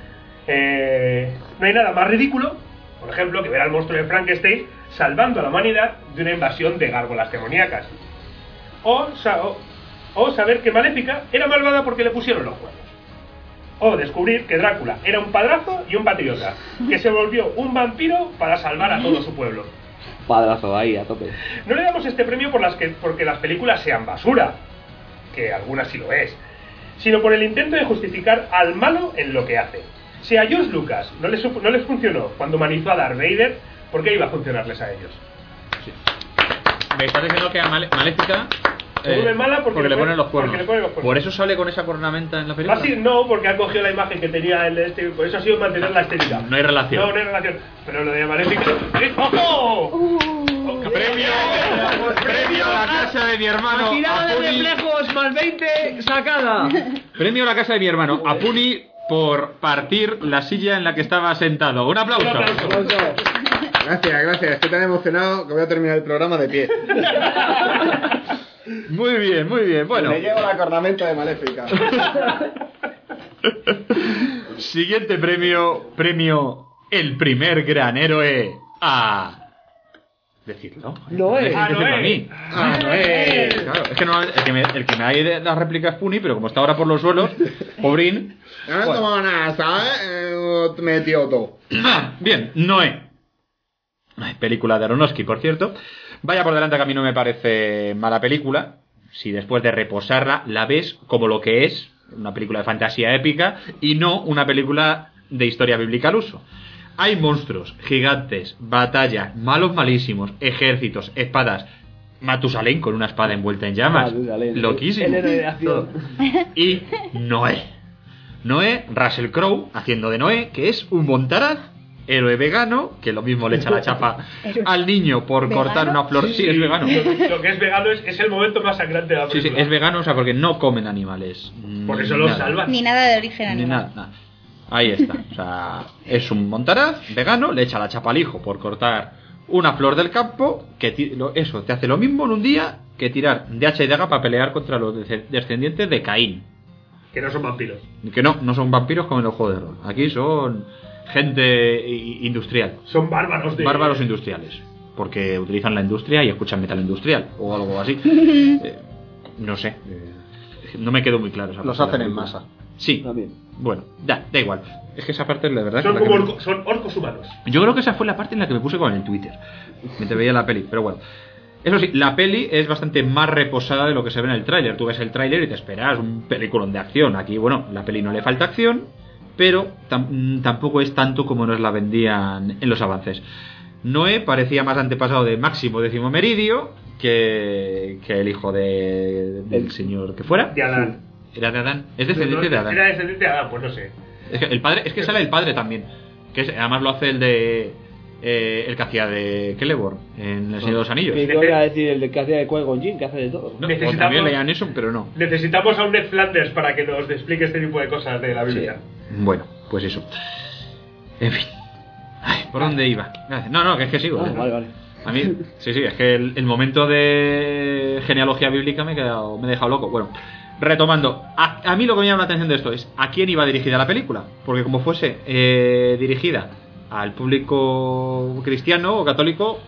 Speaker 2: Eh, no hay nada más ridículo, por ejemplo, que ver al monstruo de Frankenstein salvando a la humanidad de una invasión de gárgolas demoníacas. O, sa- o, o saber que Maléfica era malvada porque le pusieron los cuernos. O descubrir que Drácula era un padrazo y un patriota, que se volvió un vampiro para salvar a todo su pueblo.
Speaker 6: Padrazo, ahí, a tope.
Speaker 2: No le damos este premio por las que, porque las películas sean basura, que algunas sí lo es, sino por el intento de justificar al malo en lo que hace. Si a George Lucas no les, no les funcionó cuando humanizó a Darth Vader, ¿por qué iba a funcionarles a ellos?
Speaker 4: me estás diciendo que a Male- Maléfica...
Speaker 2: Se vuelve mala porque le
Speaker 4: le
Speaker 2: pone-
Speaker 4: ponen los cuernos.
Speaker 2: porque le ponen los cuernos.
Speaker 4: ¿Por eso sale con esa cornamenta en la película?
Speaker 2: Así no, porque ha cogido la imagen que tenía el este, por eso ha sido mantener la estética.
Speaker 4: No hay relación.
Speaker 2: No, no hay relación. Pero lo de Maléfica... ¡Eh, ¡Ojo!
Speaker 4: Premio, premio a la casa de mi hermano.
Speaker 6: Tirada
Speaker 4: a
Speaker 6: de
Speaker 4: Puni.
Speaker 6: reflejos más veinte, sacada.
Speaker 4: Premio a la casa de mi hermano, a Puni, por partir la silla en la que estaba sentado. Un aplauso.
Speaker 2: Un aplauso.
Speaker 1: Gracias, gracias. Estoy tan emocionado que voy a terminar el programa de pie.
Speaker 4: Muy bien, muy bien. Bueno.
Speaker 1: Me llevo la cornamenta de Maléfica.
Speaker 4: Siguiente premio, premio el primer gran héroe a... Decirlo.
Speaker 8: Noé.
Speaker 4: Ah,
Speaker 2: Noé.
Speaker 4: a mí.
Speaker 1: Ah, Noé.
Speaker 4: Claro, es que no, el que me, el que me da de las réplicas es Puni, pero como está ahora por los suelos, pobrín.
Speaker 1: No me he tomado nada, ¿sabes? Eh, me he metido todo.
Speaker 4: Ah, bien, Noé. Ay, película de Aronofsky, por cierto. Vaya por delante que a mí no me parece mala película. Si después de reposarla la ves como lo que es, una película de fantasía épica y no una película de historia bíblica al uso. Hay monstruos, gigantes, batallas, malos malísimos, ejércitos, espadas. Matusalén con una espada envuelta en llamas.
Speaker 8: Matusalén,
Speaker 4: Loquísimo.
Speaker 8: el héroe de acción.
Speaker 4: Y Noé. Noé, Russell Crowe, haciendo de Noé, que es un montaraz, héroe vegano, que lo mismo le echa la chapa al niño por
Speaker 3: ¿Vegano?
Speaker 4: cortar una flor. Sí, sí, es vegano.
Speaker 2: Lo, lo que es vegano es, es el momento más sangrante de la
Speaker 4: Sí, sí,
Speaker 2: película.
Speaker 4: es vegano, o sea, porque no comen animales.
Speaker 2: Por eso
Speaker 4: Ni
Speaker 2: los
Speaker 4: nada.
Speaker 2: salvan.
Speaker 3: Ni nada de origen
Speaker 4: Ni
Speaker 3: animal.
Speaker 4: nada, nada. Ahí está. O sea, es un montaraz vegano, le echa la chapa al hijo por cortar una flor del campo, que ti- lo- eso te hace lo mismo en un día que tirar de hacha y daga para pelear contra los de- descendientes de Caín.
Speaker 2: Que no son vampiros.
Speaker 4: Que no, no son vampiros como en los juegos de rol. Aquí son gente i- industrial.
Speaker 2: Son bárbaros de...
Speaker 4: Bárbaros industriales. Porque utilizan la industria y escuchan metal industrial o algo así. Eh, no sé. eh, no me quedó muy claro. esa
Speaker 1: Los
Speaker 4: parte de la
Speaker 1: hacen en
Speaker 4: película.
Speaker 1: masa.
Speaker 4: Sí.
Speaker 8: También.
Speaker 4: Bueno, da, da igual. Es que esa parte, la verdad,
Speaker 2: Son
Speaker 4: que la
Speaker 2: como
Speaker 4: que me-
Speaker 2: orco- son orcos humanos.
Speaker 4: yo creo que esa fue la parte en la que me puse con el Twitter mientras veía la peli, pero bueno. Eso sí, la peli es bastante más reposada de lo que se ve en el tráiler. Tú ves el tráiler y te esperas un peliculón de acción. Aquí, bueno, la peli no le falta acción, pero tam- tampoco es tanto como nos la vendían en los avances. Noé parecía más antepasado de Máximo Décimo Meridio que, que el hijo de, del
Speaker 8: El-
Speaker 4: señor que fuera.
Speaker 2: De Adán.
Speaker 4: Era de Adán. Es descendiente de Adán.
Speaker 2: Era descendiente de Adán, pues no sé.
Speaker 4: Es que el padre, es que sale el padre también. Que es- además lo hace el de. eh, el que hacía de Celeborn en El Señor de los Anillos.
Speaker 8: Que yo iba a decir el de que hacía de Qui-Gon Jinn, que hace de todo.
Speaker 4: No, o
Speaker 2: Necesitamos-
Speaker 4: también Liam Neeson, pero no.
Speaker 2: Necesitamos a un Ned Flanders para que nos explique este tipo de cosas de la Biblia.
Speaker 4: Bueno, pues eso. En fin. Ay, ¿por dónde iba? No, no, que es que sigo.
Speaker 8: Ah, vale, vale.
Speaker 4: A mí, sí, sí, es que el, el momento de genealogía bíblica me, he quedado, me he dejado loco. Bueno, retomando, a, a mí lo que me llama la atención de esto es a quién iba dirigida la película. Porque como fuese eh, dirigida al público cristiano o católico,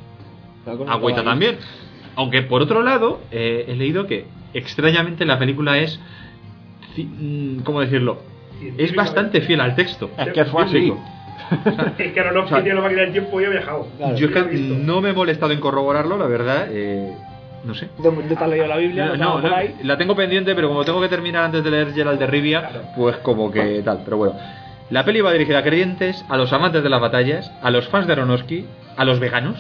Speaker 8: La cosa
Speaker 4: agüita
Speaker 8: estaba ahí.
Speaker 4: también. Aunque por otro lado, eh, he leído que extrañamente la película es, ci- mm, ¿cómo decirlo? Es bastante fiel al texto.
Speaker 1: Es que fue así.
Speaker 4: Bíblico.
Speaker 2: Es que Aronofsky
Speaker 4: O sea,
Speaker 2: tiene la máquina del tiempo y ha viajado.
Speaker 8: Claro.
Speaker 4: Yo es
Speaker 2: lo he
Speaker 4: que
Speaker 2: visto.
Speaker 4: no me he molestado en corroborarlo, la verdad. eh, no sé.
Speaker 8: ¿No, no te has leído la Biblia? ¿No,
Speaker 4: No,
Speaker 8: no, por
Speaker 4: no,
Speaker 8: ahí?
Speaker 4: la tengo pendiente, pero como tengo que terminar antes de leer Gerald de Rivia,
Speaker 2: Claro.
Speaker 4: pues como que tal. Pero bueno, la peli va dirigida a creyentes, a los amantes de las batallas, a los fans de Aronofsky, a los veganos.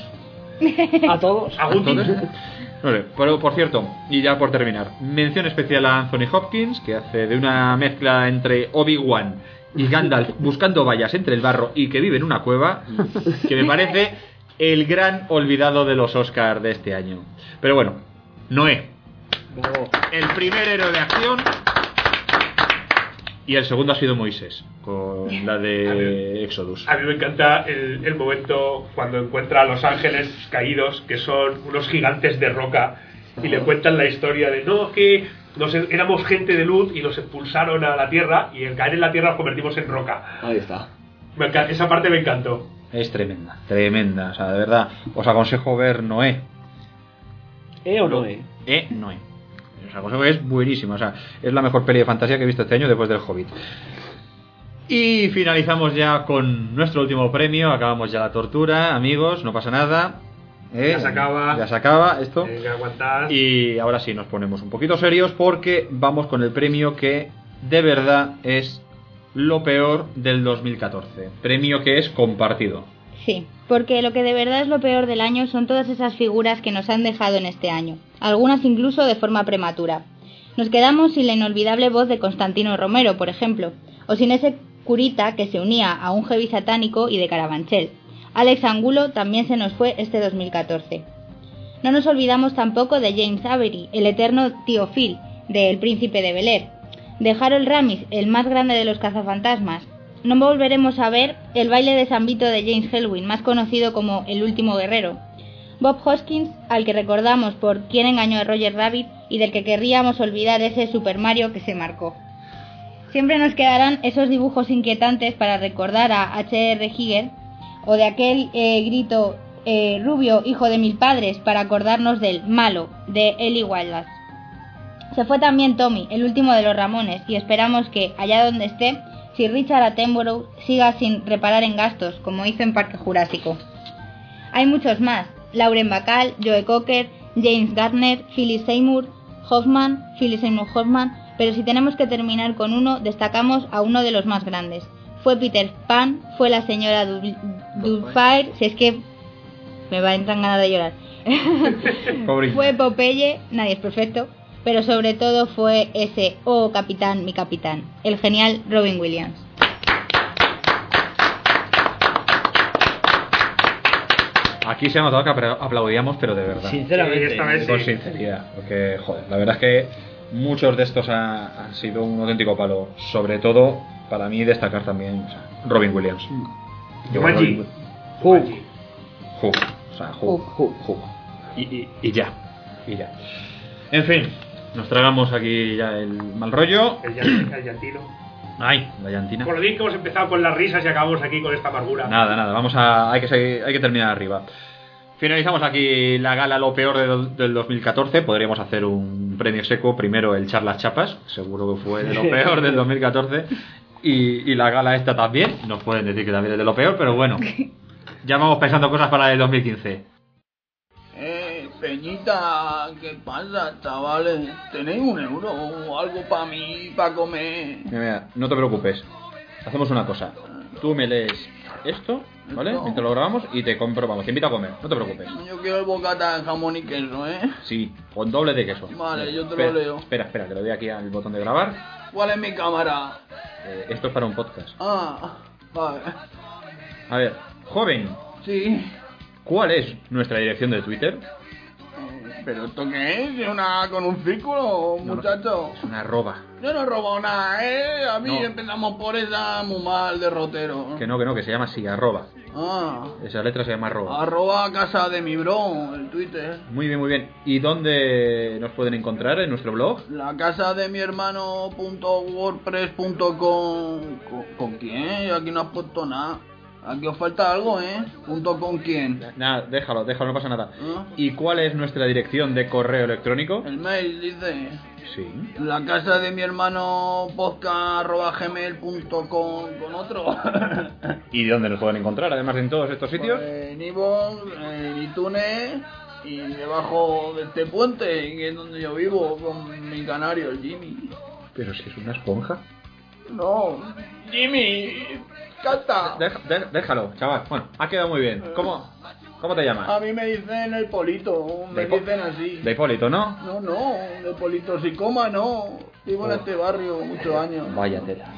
Speaker 8: A todos.
Speaker 2: A
Speaker 4: ¿A
Speaker 2: Guti.
Speaker 4: todos? Vale, pero por cierto, y ya por terminar, mención especial a Anthony Hopkins, que hace de una mezcla entre Obi-Wan y Gandalf buscando vallas entre el barro y que vive en una cueva, que me parece el gran olvidado de los Oscars de este año. Pero bueno, Noé,
Speaker 8: Bravo.
Speaker 4: el primer héroe de acción, y el segundo ha sido Moisés, con la de Exodus.
Speaker 2: A mí me encanta el, el momento cuando encuentra a los ángeles caídos, que son unos gigantes de roca, y le cuentan la historia de no, que nos, éramos gente de luz y nos expulsaron a la tierra, y al caer en la tierra nos convertimos en roca.
Speaker 8: Ahí está.
Speaker 2: Me enca- esa parte me encantó.
Speaker 4: Es tremenda, tremenda, o sea, de verdad, os aconsejo ver Noé.
Speaker 8: ¿Eh o no, eh?
Speaker 4: Eh, Noé. Os aconsejo que es buenísima, o sea, es la mejor peli de fantasía que he visto este año después del Hobbit. Y finalizamos ya con nuestro último premio, acabamos ya la tortura, amigos, no pasa nada. ¿eh?
Speaker 2: Ya se acaba.
Speaker 4: Ya se acaba esto.
Speaker 2: Venga, aguantad.
Speaker 4: Y ahora sí nos ponemos un poquito serios porque vamos con el premio que de verdad es lo peor del dos mil catorce. Premio que es compartido.
Speaker 3: Sí, porque lo que de verdad es lo peor del año son todas esas figuras que nos han dejado en este año, algunas incluso de forma prematura. Nos quedamos sin la inolvidable voz de Constantino Romero, por ejemplo, o sin ese curita que se unía a un heavy satánico y de Carabanchel. Alex Angulo también se nos fue este dos mil catorce. No nos olvidamos tampoco de James Avery, el eterno tío Phil, de El Príncipe de Bel-Air, de Harold Ramis, el más grande de los cazafantasmas, no volveremos a ver el baile de San Vito de James Ellsworth, más conocido como El último guerrero. Bob Hoskins, al que recordamos por Quién engañó a Roger Rabbit y del que querríamos olvidar ese Super Mario que se marcó. Siempre nos quedarán esos dibujos inquietantes para recordar a H R Giger, o de aquel eh, grito eh, rubio hijo de mil padres para acordarnos del malo de Eli Wilders. Se fue también Tommy, el último de los Ramones, y esperamos que, allá donde esté, Sir Richard Attenborough siga sin reparar en gastos, como hizo en Parque Jurásico. Hay muchos más: Lauren Bacall, Joe Cocker, James Garner, Phyllis Seymour Hoffman, Phyllis Seymour Hoffman, pero si tenemos que terminar con uno, destacamos a uno de los más grandes. Fue Peter Pan, fue la señora Doubtfire, si es que me va a entrar ganas de llorar. Fue Popeye, nadie es perfecto, pero sobre todo fue ese oh capitán, mi capitán, el genial Robin Williams.
Speaker 4: Aquí se ha notado que aplaudíamos, pero de verdad.
Speaker 6: Sinceramente,
Speaker 2: Sí, esta vez
Speaker 4: Con
Speaker 2: sí.
Speaker 4: sinceridad, porque joder, la verdad es que muchos de estos han sido un auténtico palo. Sobre todo, para mí, destacar también o sea, Robin Williams. Yo,
Speaker 2: Jumanji.
Speaker 4: Robin-
Speaker 2: Jumanji.
Speaker 4: Ju, o sea, ju, ju, ju. Y, y, y ya, y ya. En fin, nos tragamos aquí ya el mal rollo.
Speaker 2: El llan- el llantino.
Speaker 4: Ay, la llantina.
Speaker 2: Por lo bien que hemos empezado con las risas y acabamos aquí con esta amargura.
Speaker 4: Nada, nada, vamos a. Hay que, seguir, hay que terminar arriba. Finalizamos aquí la gala Lo Peor de do- del dos mil catorce. Podríamos hacer un premio seco. Primero el Charlas Chapas, seguro que fue de lo peor del dos mil catorce. Y, y la gala esta también. Nos pueden decir que también es de lo peor, pero bueno. Ya vamos pensando cosas para el dos mil quince.
Speaker 12: Eh, Peñita, ¿qué pasa, chavales? ¿Tenéis un euro o algo para mí, para comer?
Speaker 4: Mira, mira, no te preocupes. Hacemos una cosa. Tú me lees esto, ¿vale?
Speaker 12: Esto.
Speaker 4: Mientras lo grabamos y te compro, vamos, te invito a comer. No te preocupes.
Speaker 12: Yo quiero el bocata de jamón y queso, ¿eh?
Speaker 4: Sí, con doble de queso.
Speaker 12: Vale, yo te
Speaker 4: Espera,
Speaker 12: lo leo.
Speaker 4: Espera, espera, que le doy aquí al botón de grabar.
Speaker 12: ¿Cuál es mi cámara?
Speaker 4: Eh, esto es para un podcast.
Speaker 12: Ah, vale.
Speaker 4: A ver, joven,
Speaker 12: Sí.
Speaker 4: ¿cuál es nuestra dirección de Twitter?
Speaker 12: Eh, ¿Pero esto qué es? ¿Es una con un círculo,
Speaker 4: No, no.
Speaker 12: muchacho?
Speaker 4: Es una arroba.
Speaker 12: Yo no he robado nada, ¿eh? A mí
Speaker 4: No.
Speaker 12: empezamos por esa muy mal derrotero.
Speaker 4: Que no, que no, que se llama así, arroba.
Speaker 12: Ah,
Speaker 4: Esa letra se llama arroba.
Speaker 12: arroba casa de mi bro, el Twitter.
Speaker 4: Muy bien, muy bien. ¿Y dónde nos pueden encontrar en nuestro blog?
Speaker 12: La casa de mi hermano punto wordpress punto com. ¿Con, con quién? Aquí no has puesto nada. Aquí os falta algo, ¿eh? ¿Punto con quién?
Speaker 4: Nada, déjalo, déjalo, no pasa nada.
Speaker 12: ¿Ah?
Speaker 4: ¿Y cuál es nuestra dirección de correo electrónico?
Speaker 12: El mail dice.
Speaker 4: Sí.
Speaker 12: La casa de mi hermano podcast arroba gmail punto com con otro.
Speaker 4: ¿Y dónde nos pueden encontrar, además de en todos estos sitios?
Speaker 12: Pues en iVoox, en iTunes y debajo de este puente, que es donde yo vivo, con mi canario, el Jimmy.
Speaker 4: Pero si es una esponja.
Speaker 12: No, Jimmy, canta.
Speaker 4: Deja- de- déjalo, chaval. Bueno, ha quedado muy bien. ¿Cómo, cómo te llamas?
Speaker 12: A mí me dicen el Polito, me
Speaker 4: De Hipo-
Speaker 12: dicen así.
Speaker 4: De Hipólito, ¿no?
Speaker 12: No, no, de Polito Sicoma no. Vivo en
Speaker 4: Oh.
Speaker 12: este barrio muchos años.
Speaker 4: Vaya tela.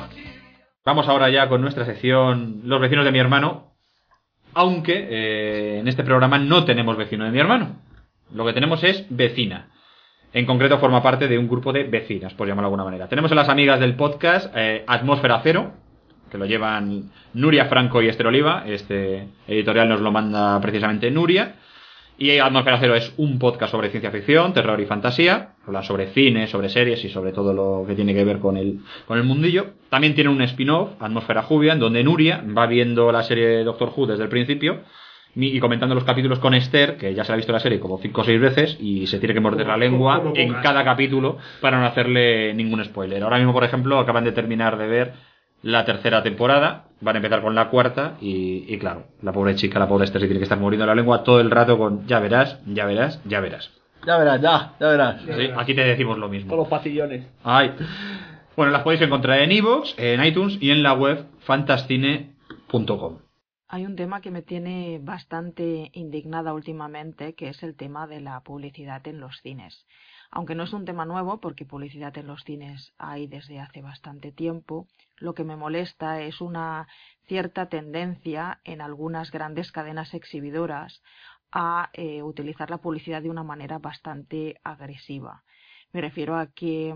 Speaker 4: Vamos ahora ya con nuestra sección Los vecinos de mi hermano. Aunque eh, en este programa no tenemos vecino de mi hermano. Lo que tenemos es vecina. En concreto forma parte de un grupo de vecinas, por llamarlo de alguna manera. Tenemos a las amigas del podcast eh, Atmósfera Cero, que lo llevan Nuria Franco y Esther Oliva. Este editorial nos lo manda precisamente Nuria. Y Atmósfera Cero es un podcast sobre ciencia ficción, terror y fantasía. Habla sobre cine, sobre series y sobre todo lo que tiene que ver con el, con el mundillo. También tiene un spin-off, Atmósfera Jubia, en donde Nuria va viendo la serie Doctor Who desde el principio y comentando los capítulos con Esther, que ya se ha visto la serie como cinco o seis veces y se tiene que morder la lengua
Speaker 2: Como
Speaker 4: en
Speaker 2: pocas.
Speaker 4: cada capítulo para no hacerle ningún spoiler. Ahora mismo, por ejemplo, acaban de terminar de ver la tercera temporada, van a empezar con la cuarta y, y claro, la pobre chica, la pobre Esther se tiene que estar mordiendo la lengua todo el rato con ya verás, ya verás, ya verás.
Speaker 12: Ya verás, ya, ya verás.
Speaker 4: Sí, aquí te decimos lo mismo.
Speaker 6: Con los pasillones.
Speaker 4: Ay. Bueno, las podéis encontrar en iVoox, en iTunes y en la web fantascine punto com.
Speaker 13: Hay un tema que me tiene bastante indignada últimamente, que es el tema de la publicidad en los cines. Aunque no es un tema nuevo, porque publicidad en los cines hay desde hace bastante tiempo, lo que me molesta es una cierta tendencia en algunas grandes cadenas exhibidoras a eh, utilizar la publicidad de una manera bastante agresiva. Me refiero a que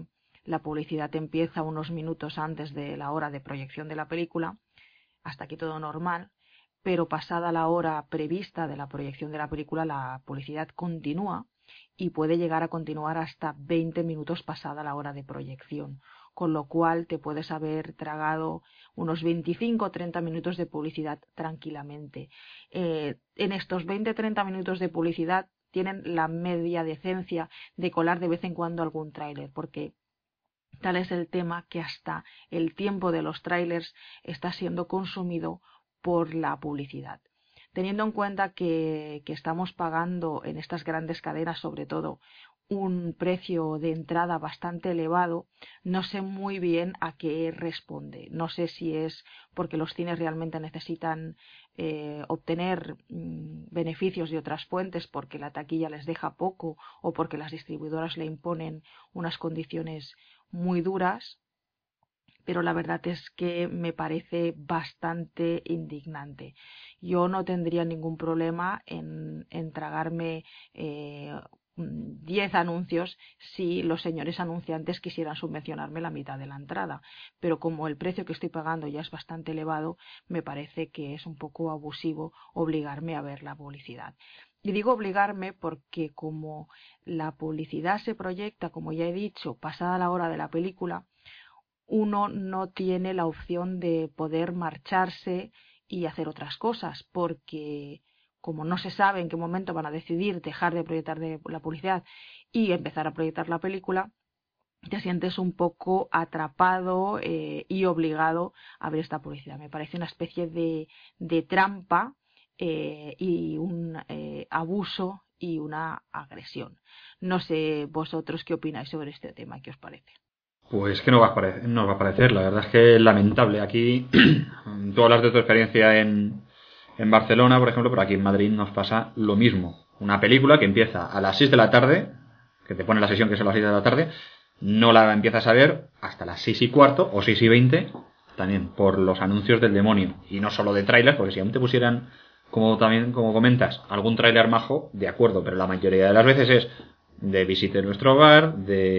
Speaker 13: la publicidad empieza unos minutos antes de la hora de proyección de la película, hasta aquí todo normal, pero pasada la hora prevista de la proyección de la película, la publicidad continúa y puede llegar a continuar hasta veinte minutos pasada la hora de proyección, con lo cual te puedes haber tragado unos veinticinco o treinta minutos de publicidad tranquilamente. Eh, en estos veinte o treinta minutos de publicidad tienen la media decencia de colar de vez en cuando algún tráiler, porque tal es el tema que hasta el tiempo de los tráilers está siendo consumido por la publicidad. Teniendo en cuenta que, que estamos pagando en estas grandes cadenas, sobre todo, un precio de entrada bastante elevado, no sé muy bien a qué responde. No sé si es porque los cines realmente necesitan eh, obtener mmm, beneficios de otras fuentes porque la taquilla les deja poco o porque las distribuidoras le imponen unas condiciones muy duras, pero la verdad es que me parece bastante indignante. Yo no tendría ningún problema en, en tragarme eh, diez anuncios si los señores anunciantes quisieran subvencionarme la mitad de la entrada, pero como el precio que estoy pagando ya es bastante elevado, me parece que es un poco abusivo obligarme a ver la publicidad. Y digo obligarme porque como la publicidad se proyecta, como ya he dicho, pasada la hora de la película, uno no tiene la opción de poder marcharse y hacer otras cosas, porque como no se sabe en qué momento van a decidir dejar de proyectar de la publicidad y empezar a proyectar la película, te sientes un poco atrapado eh, y obligado a ver esta publicidad. Me parece una especie de, de trampa eh, y un eh, abuso y una agresión. No sé vosotros qué opináis sobre este tema, ¿qué os parece?
Speaker 4: Pues que no va a parecer, no va a parecer, la verdad es que es lamentable. Aquí tú hablas de tu experiencia en, en Barcelona, por ejemplo, pero aquí en Madrid nos pasa lo mismo. Una película que empieza a las seis de la tarde, que te pone la sesión que es a las seis de la tarde, no la empiezas a ver hasta las seis y cuarto o seis y veinte, también por los anuncios del demonio. Y no solo de trailers, porque si aún te pusieran, como también como comentas, algún trailer majo, de acuerdo, pero la mayoría de las veces es de visite nuestro hogar,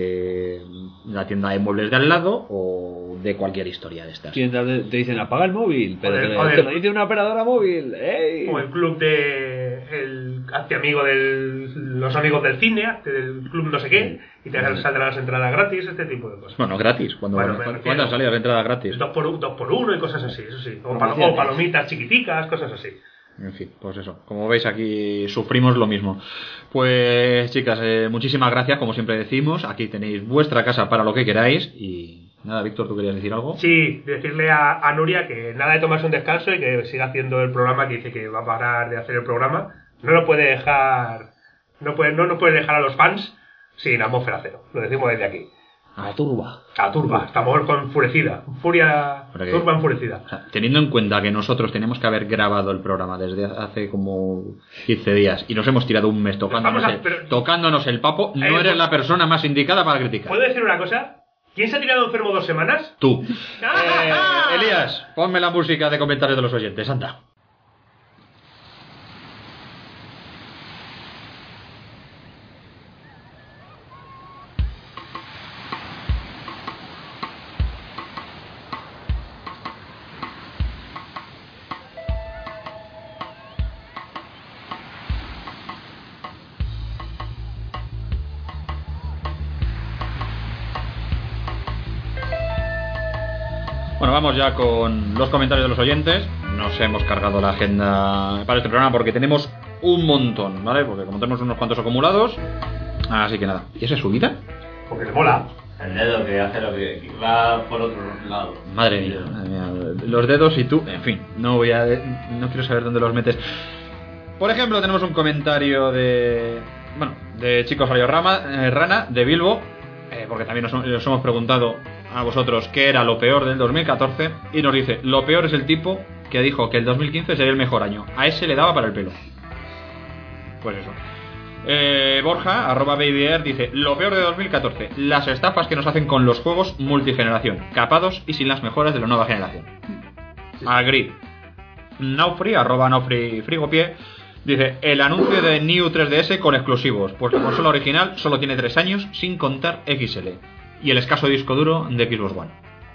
Speaker 4: de la tienda de muebles de al lado o de cualquier historia de estas.
Speaker 6: Te dicen apaga el móvil, pero
Speaker 2: Joder,
Speaker 6: te,
Speaker 2: joder.
Speaker 6: te lo dice una operadora móvil. ¡Ey!
Speaker 2: O el club de el hazte amigo de los amigos del cine, hazte del club no sé qué, y te saldrán las entradas gratis, este tipo de cosas.
Speaker 4: Bueno, gratis, cuando
Speaker 2: Bueno,
Speaker 4: cuando,
Speaker 2: me
Speaker 4: cuando
Speaker 2: refiero-
Speaker 4: han salido las entradas gratis.
Speaker 2: Dos por, un- dos por uno y cosas así, eso sí. O, palo-
Speaker 6: Promociones.
Speaker 2: o palomitas chiquiticas, cosas así.
Speaker 4: En fin, pues eso. Como veis aquí sufrimos lo mismo. Pues chicas, eh, muchísimas gracias, como siempre decimos. Aquí tenéis vuestra casa para lo que queráis. Y nada, Víctor, ¿tú querías decir algo?
Speaker 2: Sí, decirle a, a Nuria que nada de tomarse un descanso y que siga haciendo el programa, que dice que va a parar de hacer el programa. No lo puede dejar, no puede, no nos puede dejar a los fans sin atmósfera cero. Lo decimos desde aquí.
Speaker 6: A turba.
Speaker 2: A turba, estamos con enfurecida, furia,
Speaker 4: Porque-
Speaker 2: turba enfurecida.
Speaker 4: O sea, teniendo en cuenta que nosotros tenemos que haber grabado el programa desde hace como quince días y nos hemos tirado un mes tocándonos,
Speaker 2: Vamos a-
Speaker 4: el,
Speaker 2: pero-
Speaker 4: tocándonos el papo, no
Speaker 2: Eh,
Speaker 4: eres la persona más indicada para criticar.
Speaker 2: ¿Puedo decir una cosa? ¿Quién se ha tirado enfermo dos semanas?
Speaker 4: Tú. Eh, Elías, ponme la música de comentarios de los oyentes, anda. Bueno, vamos ya con los comentarios de los oyentes. Nos hemos cargado la agenda para este programa porque tenemos un montón, ¿vale? Porque como tenemos unos cuantos acumulados. Así que nada. ¿Y esa es subida?
Speaker 2: Porque le mola.
Speaker 5: El dedo que hace lo que que va por otro lado.
Speaker 4: Madre mía, madre mía. Los dedos y tú, en fin, no voy a, no quiero saber dónde los metes. Por ejemplo, tenemos un comentario de, bueno, de Chico Salió Rama, eh, Rana, de Bilbo, eh, porque también nos, nos hemos preguntado a vosotros qué era lo peor del dos mil catorce, y nos dice, lo peor es el tipo que dijo que el dos mil quince sería el mejor año, a ese le daba para el pelo. Pues eso. Eh, Borja, arroba BabyAir, dice, lo peor de dos mil catorce, las estafas que nos hacen con los juegos multigeneración, capados y sin las mejoras de la nueva generación. Agree. Naufri, arroba Naufri Frigopié, dice, el anuncio de New tres D S con exclusivos, pues la consola original solo tiene tres años sin contar X L. y el escaso disco duro de Xbox One.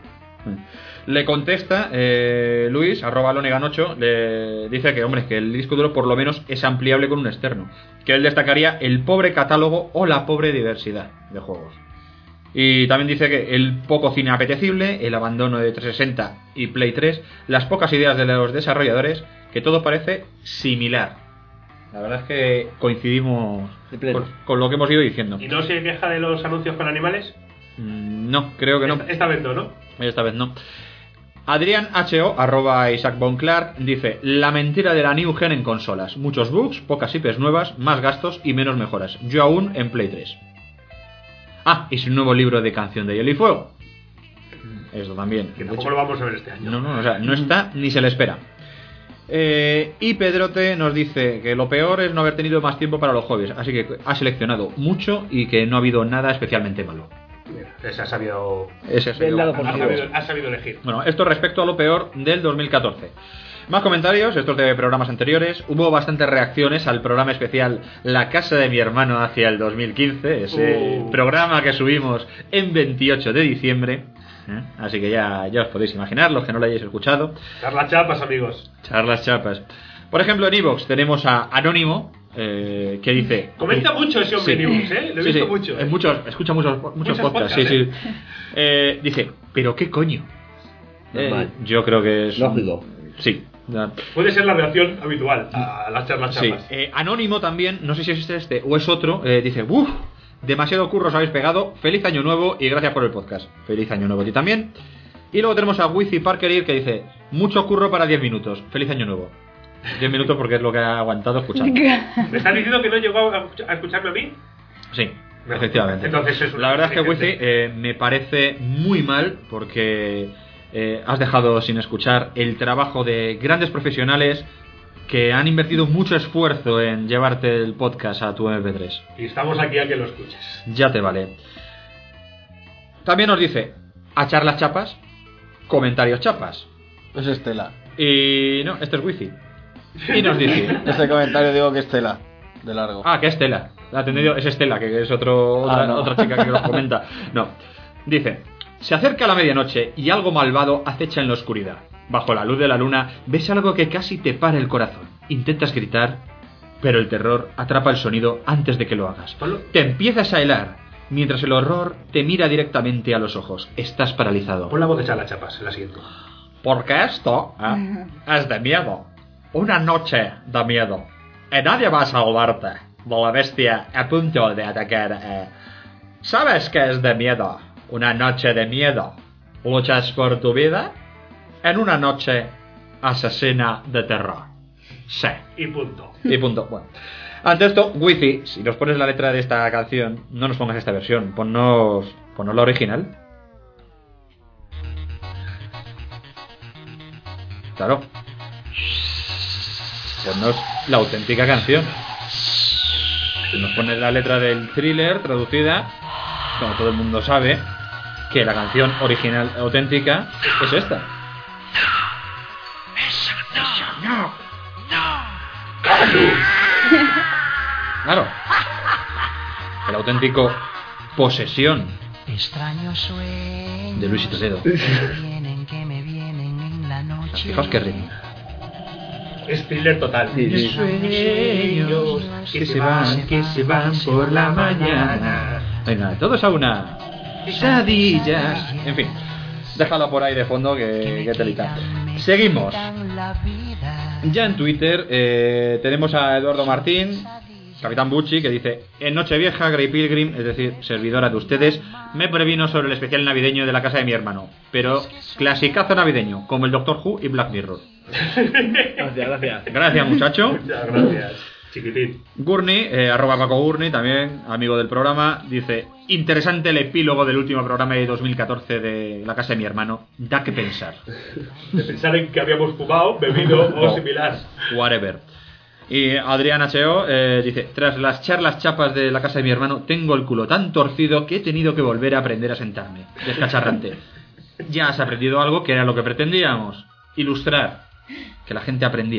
Speaker 4: Le contesta eh, Luis, arroba lonegan ocho, le dice que, hombre, que el disco duro por lo menos es ampliable con un externo, que él destacaría el pobre catálogo o la pobre diversidad de juegos. Y también dice que el poco cine apetecible, el abandono de trescientos sesenta y Play tres, las pocas ideas de los desarrolladores, que todo parece similar. La verdad es que coincidimos con, con lo que hemos ido diciendo.
Speaker 2: ¿Y no se queja de los anuncios con animales?
Speaker 4: Mm, no, creo que no.
Speaker 2: Esta, esta vez no, ¿no?
Speaker 4: Esta vez no. Adrián H O, arroba Isaac Von Clark, dice: la mentira de la New Gen en consolas. Muchos bugs, pocas I Pes nuevas, más gastos y menos mejoras. Yo aún en Play tres. Ah, y su nuevo libro de Canción de Hielo y Fuego. Eso también.
Speaker 2: Que tampoco lo vamos a ver este año.
Speaker 4: No, no, o sea, no está ni se le espera. Eh, y Pedrote nos dice que lo peor es no haber tenido más tiempo para los hobbies. Así que ha seleccionado mucho y que no ha habido nada especialmente malo.
Speaker 2: Mira, ese ha sabido,
Speaker 4: ese ha sabido,
Speaker 2: ha sabido, ha sabido elegir.
Speaker 4: Bueno, esto respecto a lo peor del dos mil catorce. Más comentarios, estos de programas anteriores. Hubo bastantes reacciones al programa especial La Casa de mi Hermano hacia el dos mil quince, ese uh. programa que subimos en veintiocho de diciembre. ¿Eh? Así que ya, ya os podéis imaginar, los que no lo hayáis escuchado.
Speaker 2: Charlas chapas, amigos.
Speaker 4: Charlas chapas. Por ejemplo, en iVoox tenemos a Anónimo, eh, que dice...
Speaker 2: Comenta mucho ese hombre, sí. en iVoox, ¿eh? Lo he
Speaker 4: sí,
Speaker 2: visto
Speaker 4: sí.
Speaker 2: mucho.
Speaker 4: Es mucho. Escucha muchos, muchos, muchos podcasts, podcasts, sí, sí. Eh, dice, ¿pero qué coño? Eh, yo creo que es...
Speaker 6: Lógico.
Speaker 4: Sí.
Speaker 2: Puede ser la reacción habitual a las charlas chapas.
Speaker 4: Sí. Eh, Anónimo también, no sé si es este o es otro, eh, dice, uff, demasiado curro os habéis pegado, feliz año nuevo y gracias por el podcast. Feliz año nuevo a ti también. Y luego tenemos a Wizi Parkerir que dice, mucho curro para diez minutos, feliz año nuevo. diez minutos porque es lo que ha aguantado escuchando.
Speaker 2: ¿Me estás diciendo que no llegó a escucharme a mí?
Speaker 4: Sí, no, efectivamente.
Speaker 2: Entonces es
Speaker 4: la verdad es que Wizi eh, me parece muy mal porque eh, has dejado sin escuchar el trabajo de grandes profesionales que han invertido mucho esfuerzo en llevarte el podcast a tu eme pe tres.
Speaker 2: Y estamos aquí a que lo escuches.
Speaker 4: Ya te vale. También nos dice, a charlas chapas, comentarios chapas.
Speaker 12: Es Estela.
Speaker 4: Y no, este es Wifi. Y nos dice...
Speaker 12: Este comentario digo que Estela, de largo.
Speaker 4: Ah, que Estela. La ha atendido, es Estela, que es otro, otra, ah, no. otra chica que nos comenta. No. Dice, se acerca la medianoche y algo malvado acecha en la oscuridad. Bajo la luz de la luna ves algo que casi te para el corazón. Intentas gritar, pero el terror atrapa el sonido antes de que lo hagas. Te empiezas a helar, mientras el horror te mira directamente a los ojos. Estás paralizado.
Speaker 2: Pon la voz de Charlas Chapas, la siguiente.
Speaker 4: Porque esto ¿eh? es de miedo. Una noche de miedo. Y nadie va a salvarte de la bestia a punto de atacar. Eh. ¿Sabes qué es de miedo? Una noche de miedo. ¿Luchas por tu vida? En una noche asesina de terror. Sí.
Speaker 2: Y punto.
Speaker 4: Y punto. Bueno. Ante esto, Wifi, si nos pones la letra de esta canción, no nos pongas esta versión, ponnos, ponnos la original. Claro. Ponnos la auténtica canción. Si nos pones la letra del thriller traducida, como todo el mundo sabe, que la canción original auténtica es esta. No, no. Claro. El auténtico Posesión de Luis Toledo. Fijaos qué ritmo.
Speaker 2: Es thriller total.
Speaker 4: Sí, sí. Sueños que se van, que se van por la mañana. Venga, todos a una. Pesadillas. En fin, déjalo por ahí de fondo que, que telita. Seguimos. Ya en Twitter eh, tenemos a Eduardo Martín, Capitán Bucci, que dice: en Nochevieja, Grey Pilgrim, es decir, servidora de ustedes, me previno sobre el especial navideño de la casa de mi hermano, pero clasicazo navideño, como el Doctor Who y Black Mirror.
Speaker 6: Gracias, gracias.
Speaker 4: Gracias, muchacho.
Speaker 2: Muchas gracias, chiquitín.
Speaker 4: Gurney, eh, arroba Paco Gurney, también amigo del programa, dice: interesante el epílogo del último programa de dos mil catorce de la casa de mi hermano, da que pensar.
Speaker 2: De pensar en que habíamos fumado, bebido o no, similar.
Speaker 4: Whatever. Y Adrián H O eh, dice: tras las charlas chapas de la casa de mi hermano, tengo el culo tan torcido que he tenido que volver a aprender a sentarme. Descacharrante. Ya has aprendido algo que era lo que pretendíamos: ilustrar, que la gente aprendiera.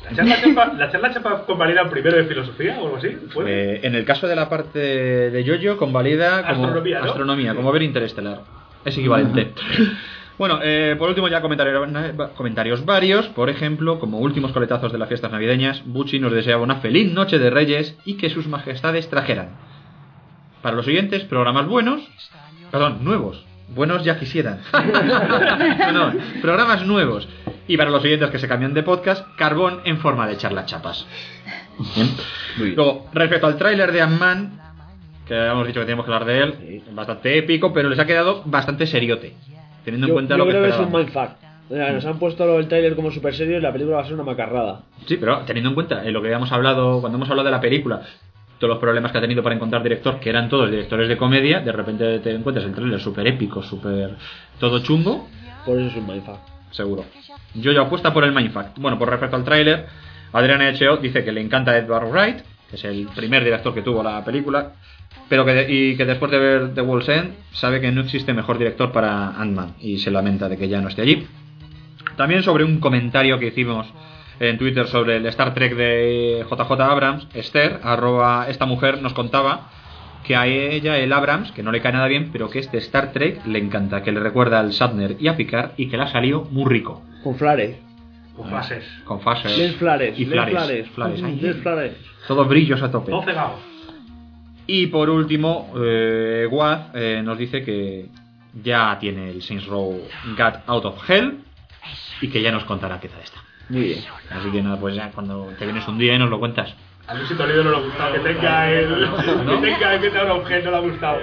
Speaker 2: ¿La charla chapa, la charla chapa convalida primero de filosofía o algo así? ¿Puede?
Speaker 4: Eh, en el caso de la parte de Yoyo, convalida como
Speaker 2: Astronomía, ¿no?
Speaker 4: astronomía, como ver Interestelar. Es equivalente. Bueno, eh, por último ya comentarios, comentarios varios. Por ejemplo, como últimos coletazos de las fiestas navideñas, Bucci nos deseaba una feliz noche de Reyes y que sus majestades trajeran. Para los siguientes, programas buenos, perdón, nuevos. Buenos ya quisieran. no, no, programas nuevos. Y para los siguientes que se cambian de podcast, carbón en forma de charlas chapas. Bien. Luego, respecto al tráiler de Ant-Man, que habíamos dicho que teníamos que hablar de él, bastante épico, pero les ha quedado bastante seriote, teniendo en
Speaker 8: Yo,
Speaker 4: cuenta
Speaker 8: yo
Speaker 4: lo que
Speaker 8: creo que es un
Speaker 4: esperábamos.
Speaker 8: mindfuck. O sea, nos han puesto lo del trailer como super serio y la película va a ser una macarrada.
Speaker 4: Sí, pero teniendo en cuenta eh, lo que habíamos hablado cuando hemos hablado de la película, todos los problemas que ha tenido para encontrar director, que eran todos directores de comedia, de repente te encuentras el trailer súper épico, súper todo chungo.
Speaker 8: Por eso es un mindfuck.
Speaker 4: Seguro. Yo ya apuesta por el mindfuck. Bueno, por respecto al tráiler, Adrián H O dice que le encanta Edward Wright, que es el primer director que tuvo la película, pero que de- y que después de ver The World's End sabe que no existe mejor director para Ant-Man y se lamenta de que ya no esté allí. También sobre un comentario que hicimos en Twitter sobre el Star Trek de J J Abrams, Esther, arroba esta mujer, nos contaba que a ella el Abrams, que no le cae nada bien, pero que este Star Trek le encanta, que le recuerda al Shatner y a Picard y que le ha salido muy rico.
Speaker 8: Con flares.
Speaker 2: Con fases.
Speaker 4: Con fases.
Speaker 8: Les flares.
Speaker 4: Y
Speaker 8: les
Speaker 4: flares.
Speaker 8: flares.
Speaker 4: flares. Ay,
Speaker 8: Les flares.
Speaker 4: Todos brillos a tope.
Speaker 2: Todo cegado.
Speaker 4: Y por último, eh, Waz eh, nos dice que ya tiene el Saints Row Got Out of Hell y que ya nos contará qué tal está.
Speaker 8: Muy bien.
Speaker 4: Así que nada, pues ya cuando te vienes un día y nos lo cuentas.
Speaker 2: A Luis Toledo no le ha gustado que tenga el.
Speaker 4: ¿No?
Speaker 2: Que tenga que tenga un objeto, no le ha gustado.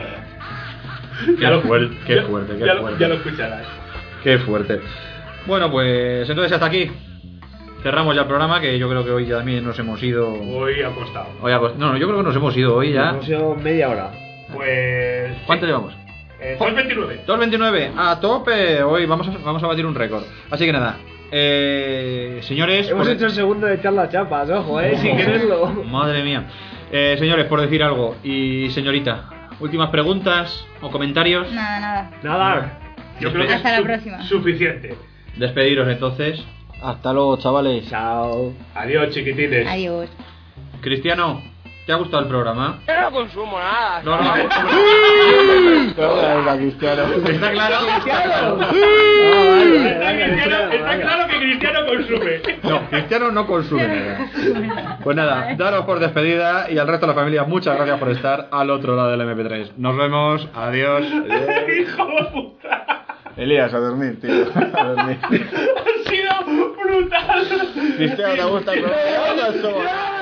Speaker 4: Qué fuerte, qué
Speaker 2: ya-
Speaker 4: fuerte, qué
Speaker 2: ya lo-
Speaker 4: fuerte.
Speaker 2: Ya lo escucharás.
Speaker 4: Qué fuerte. Bueno, pues entonces hasta aquí. Cerramos ya el programa, que yo creo que hoy ya también nos hemos ido.
Speaker 2: Hoy ha costado.
Speaker 4: Hoy ha cost- No, no, yo creo que nos hemos ido hoy ya.
Speaker 8: Hemos ido media hora.
Speaker 2: Pues.
Speaker 4: ¿Cuánto llevamos?
Speaker 2: Eh, dos veintinueve.
Speaker 4: dos veintinueve, a tope. Hoy vamos a, vamos a batir un récord. Así que nada, eh, señores.
Speaker 8: Hemos
Speaker 4: por-
Speaker 8: hecho el segundo de charla chapas, ojo, eh, sin quererlo.
Speaker 4: Madre mía. Eh, señores, por decir algo. Y señorita, últimas preguntas o comentarios.
Speaker 3: Nada, nada.
Speaker 8: Nada.
Speaker 2: Yo creo que
Speaker 3: Hasta
Speaker 2: es
Speaker 3: la
Speaker 2: su-
Speaker 3: próxima.
Speaker 2: Suficiente.
Speaker 4: Despediros entonces.
Speaker 1: Hasta luego, chavales.
Speaker 8: Chao.
Speaker 2: Adiós, chiquitines.
Speaker 3: Adiós.
Speaker 4: Cristiano, ¿te ha gustado el programa?
Speaker 11: Yo no consumo nada.
Speaker 4: No, no.
Speaker 1: Venga, Cristiano.
Speaker 4: Está claro.
Speaker 2: Está, Cristiano- está claro que Cristiano consume.
Speaker 4: No, Cristiano no consume nada. Pues nada, daros por despedida y al resto de la familia, muchas gracias por estar al otro lado del eme pe tres. Nos vemos, adiós.
Speaker 2: Hijo de puta.
Speaker 1: Elías, a dormir, tío. A dormir.
Speaker 2: Ha sido brutal.
Speaker 1: Cristiano, ¿te gusta el programa?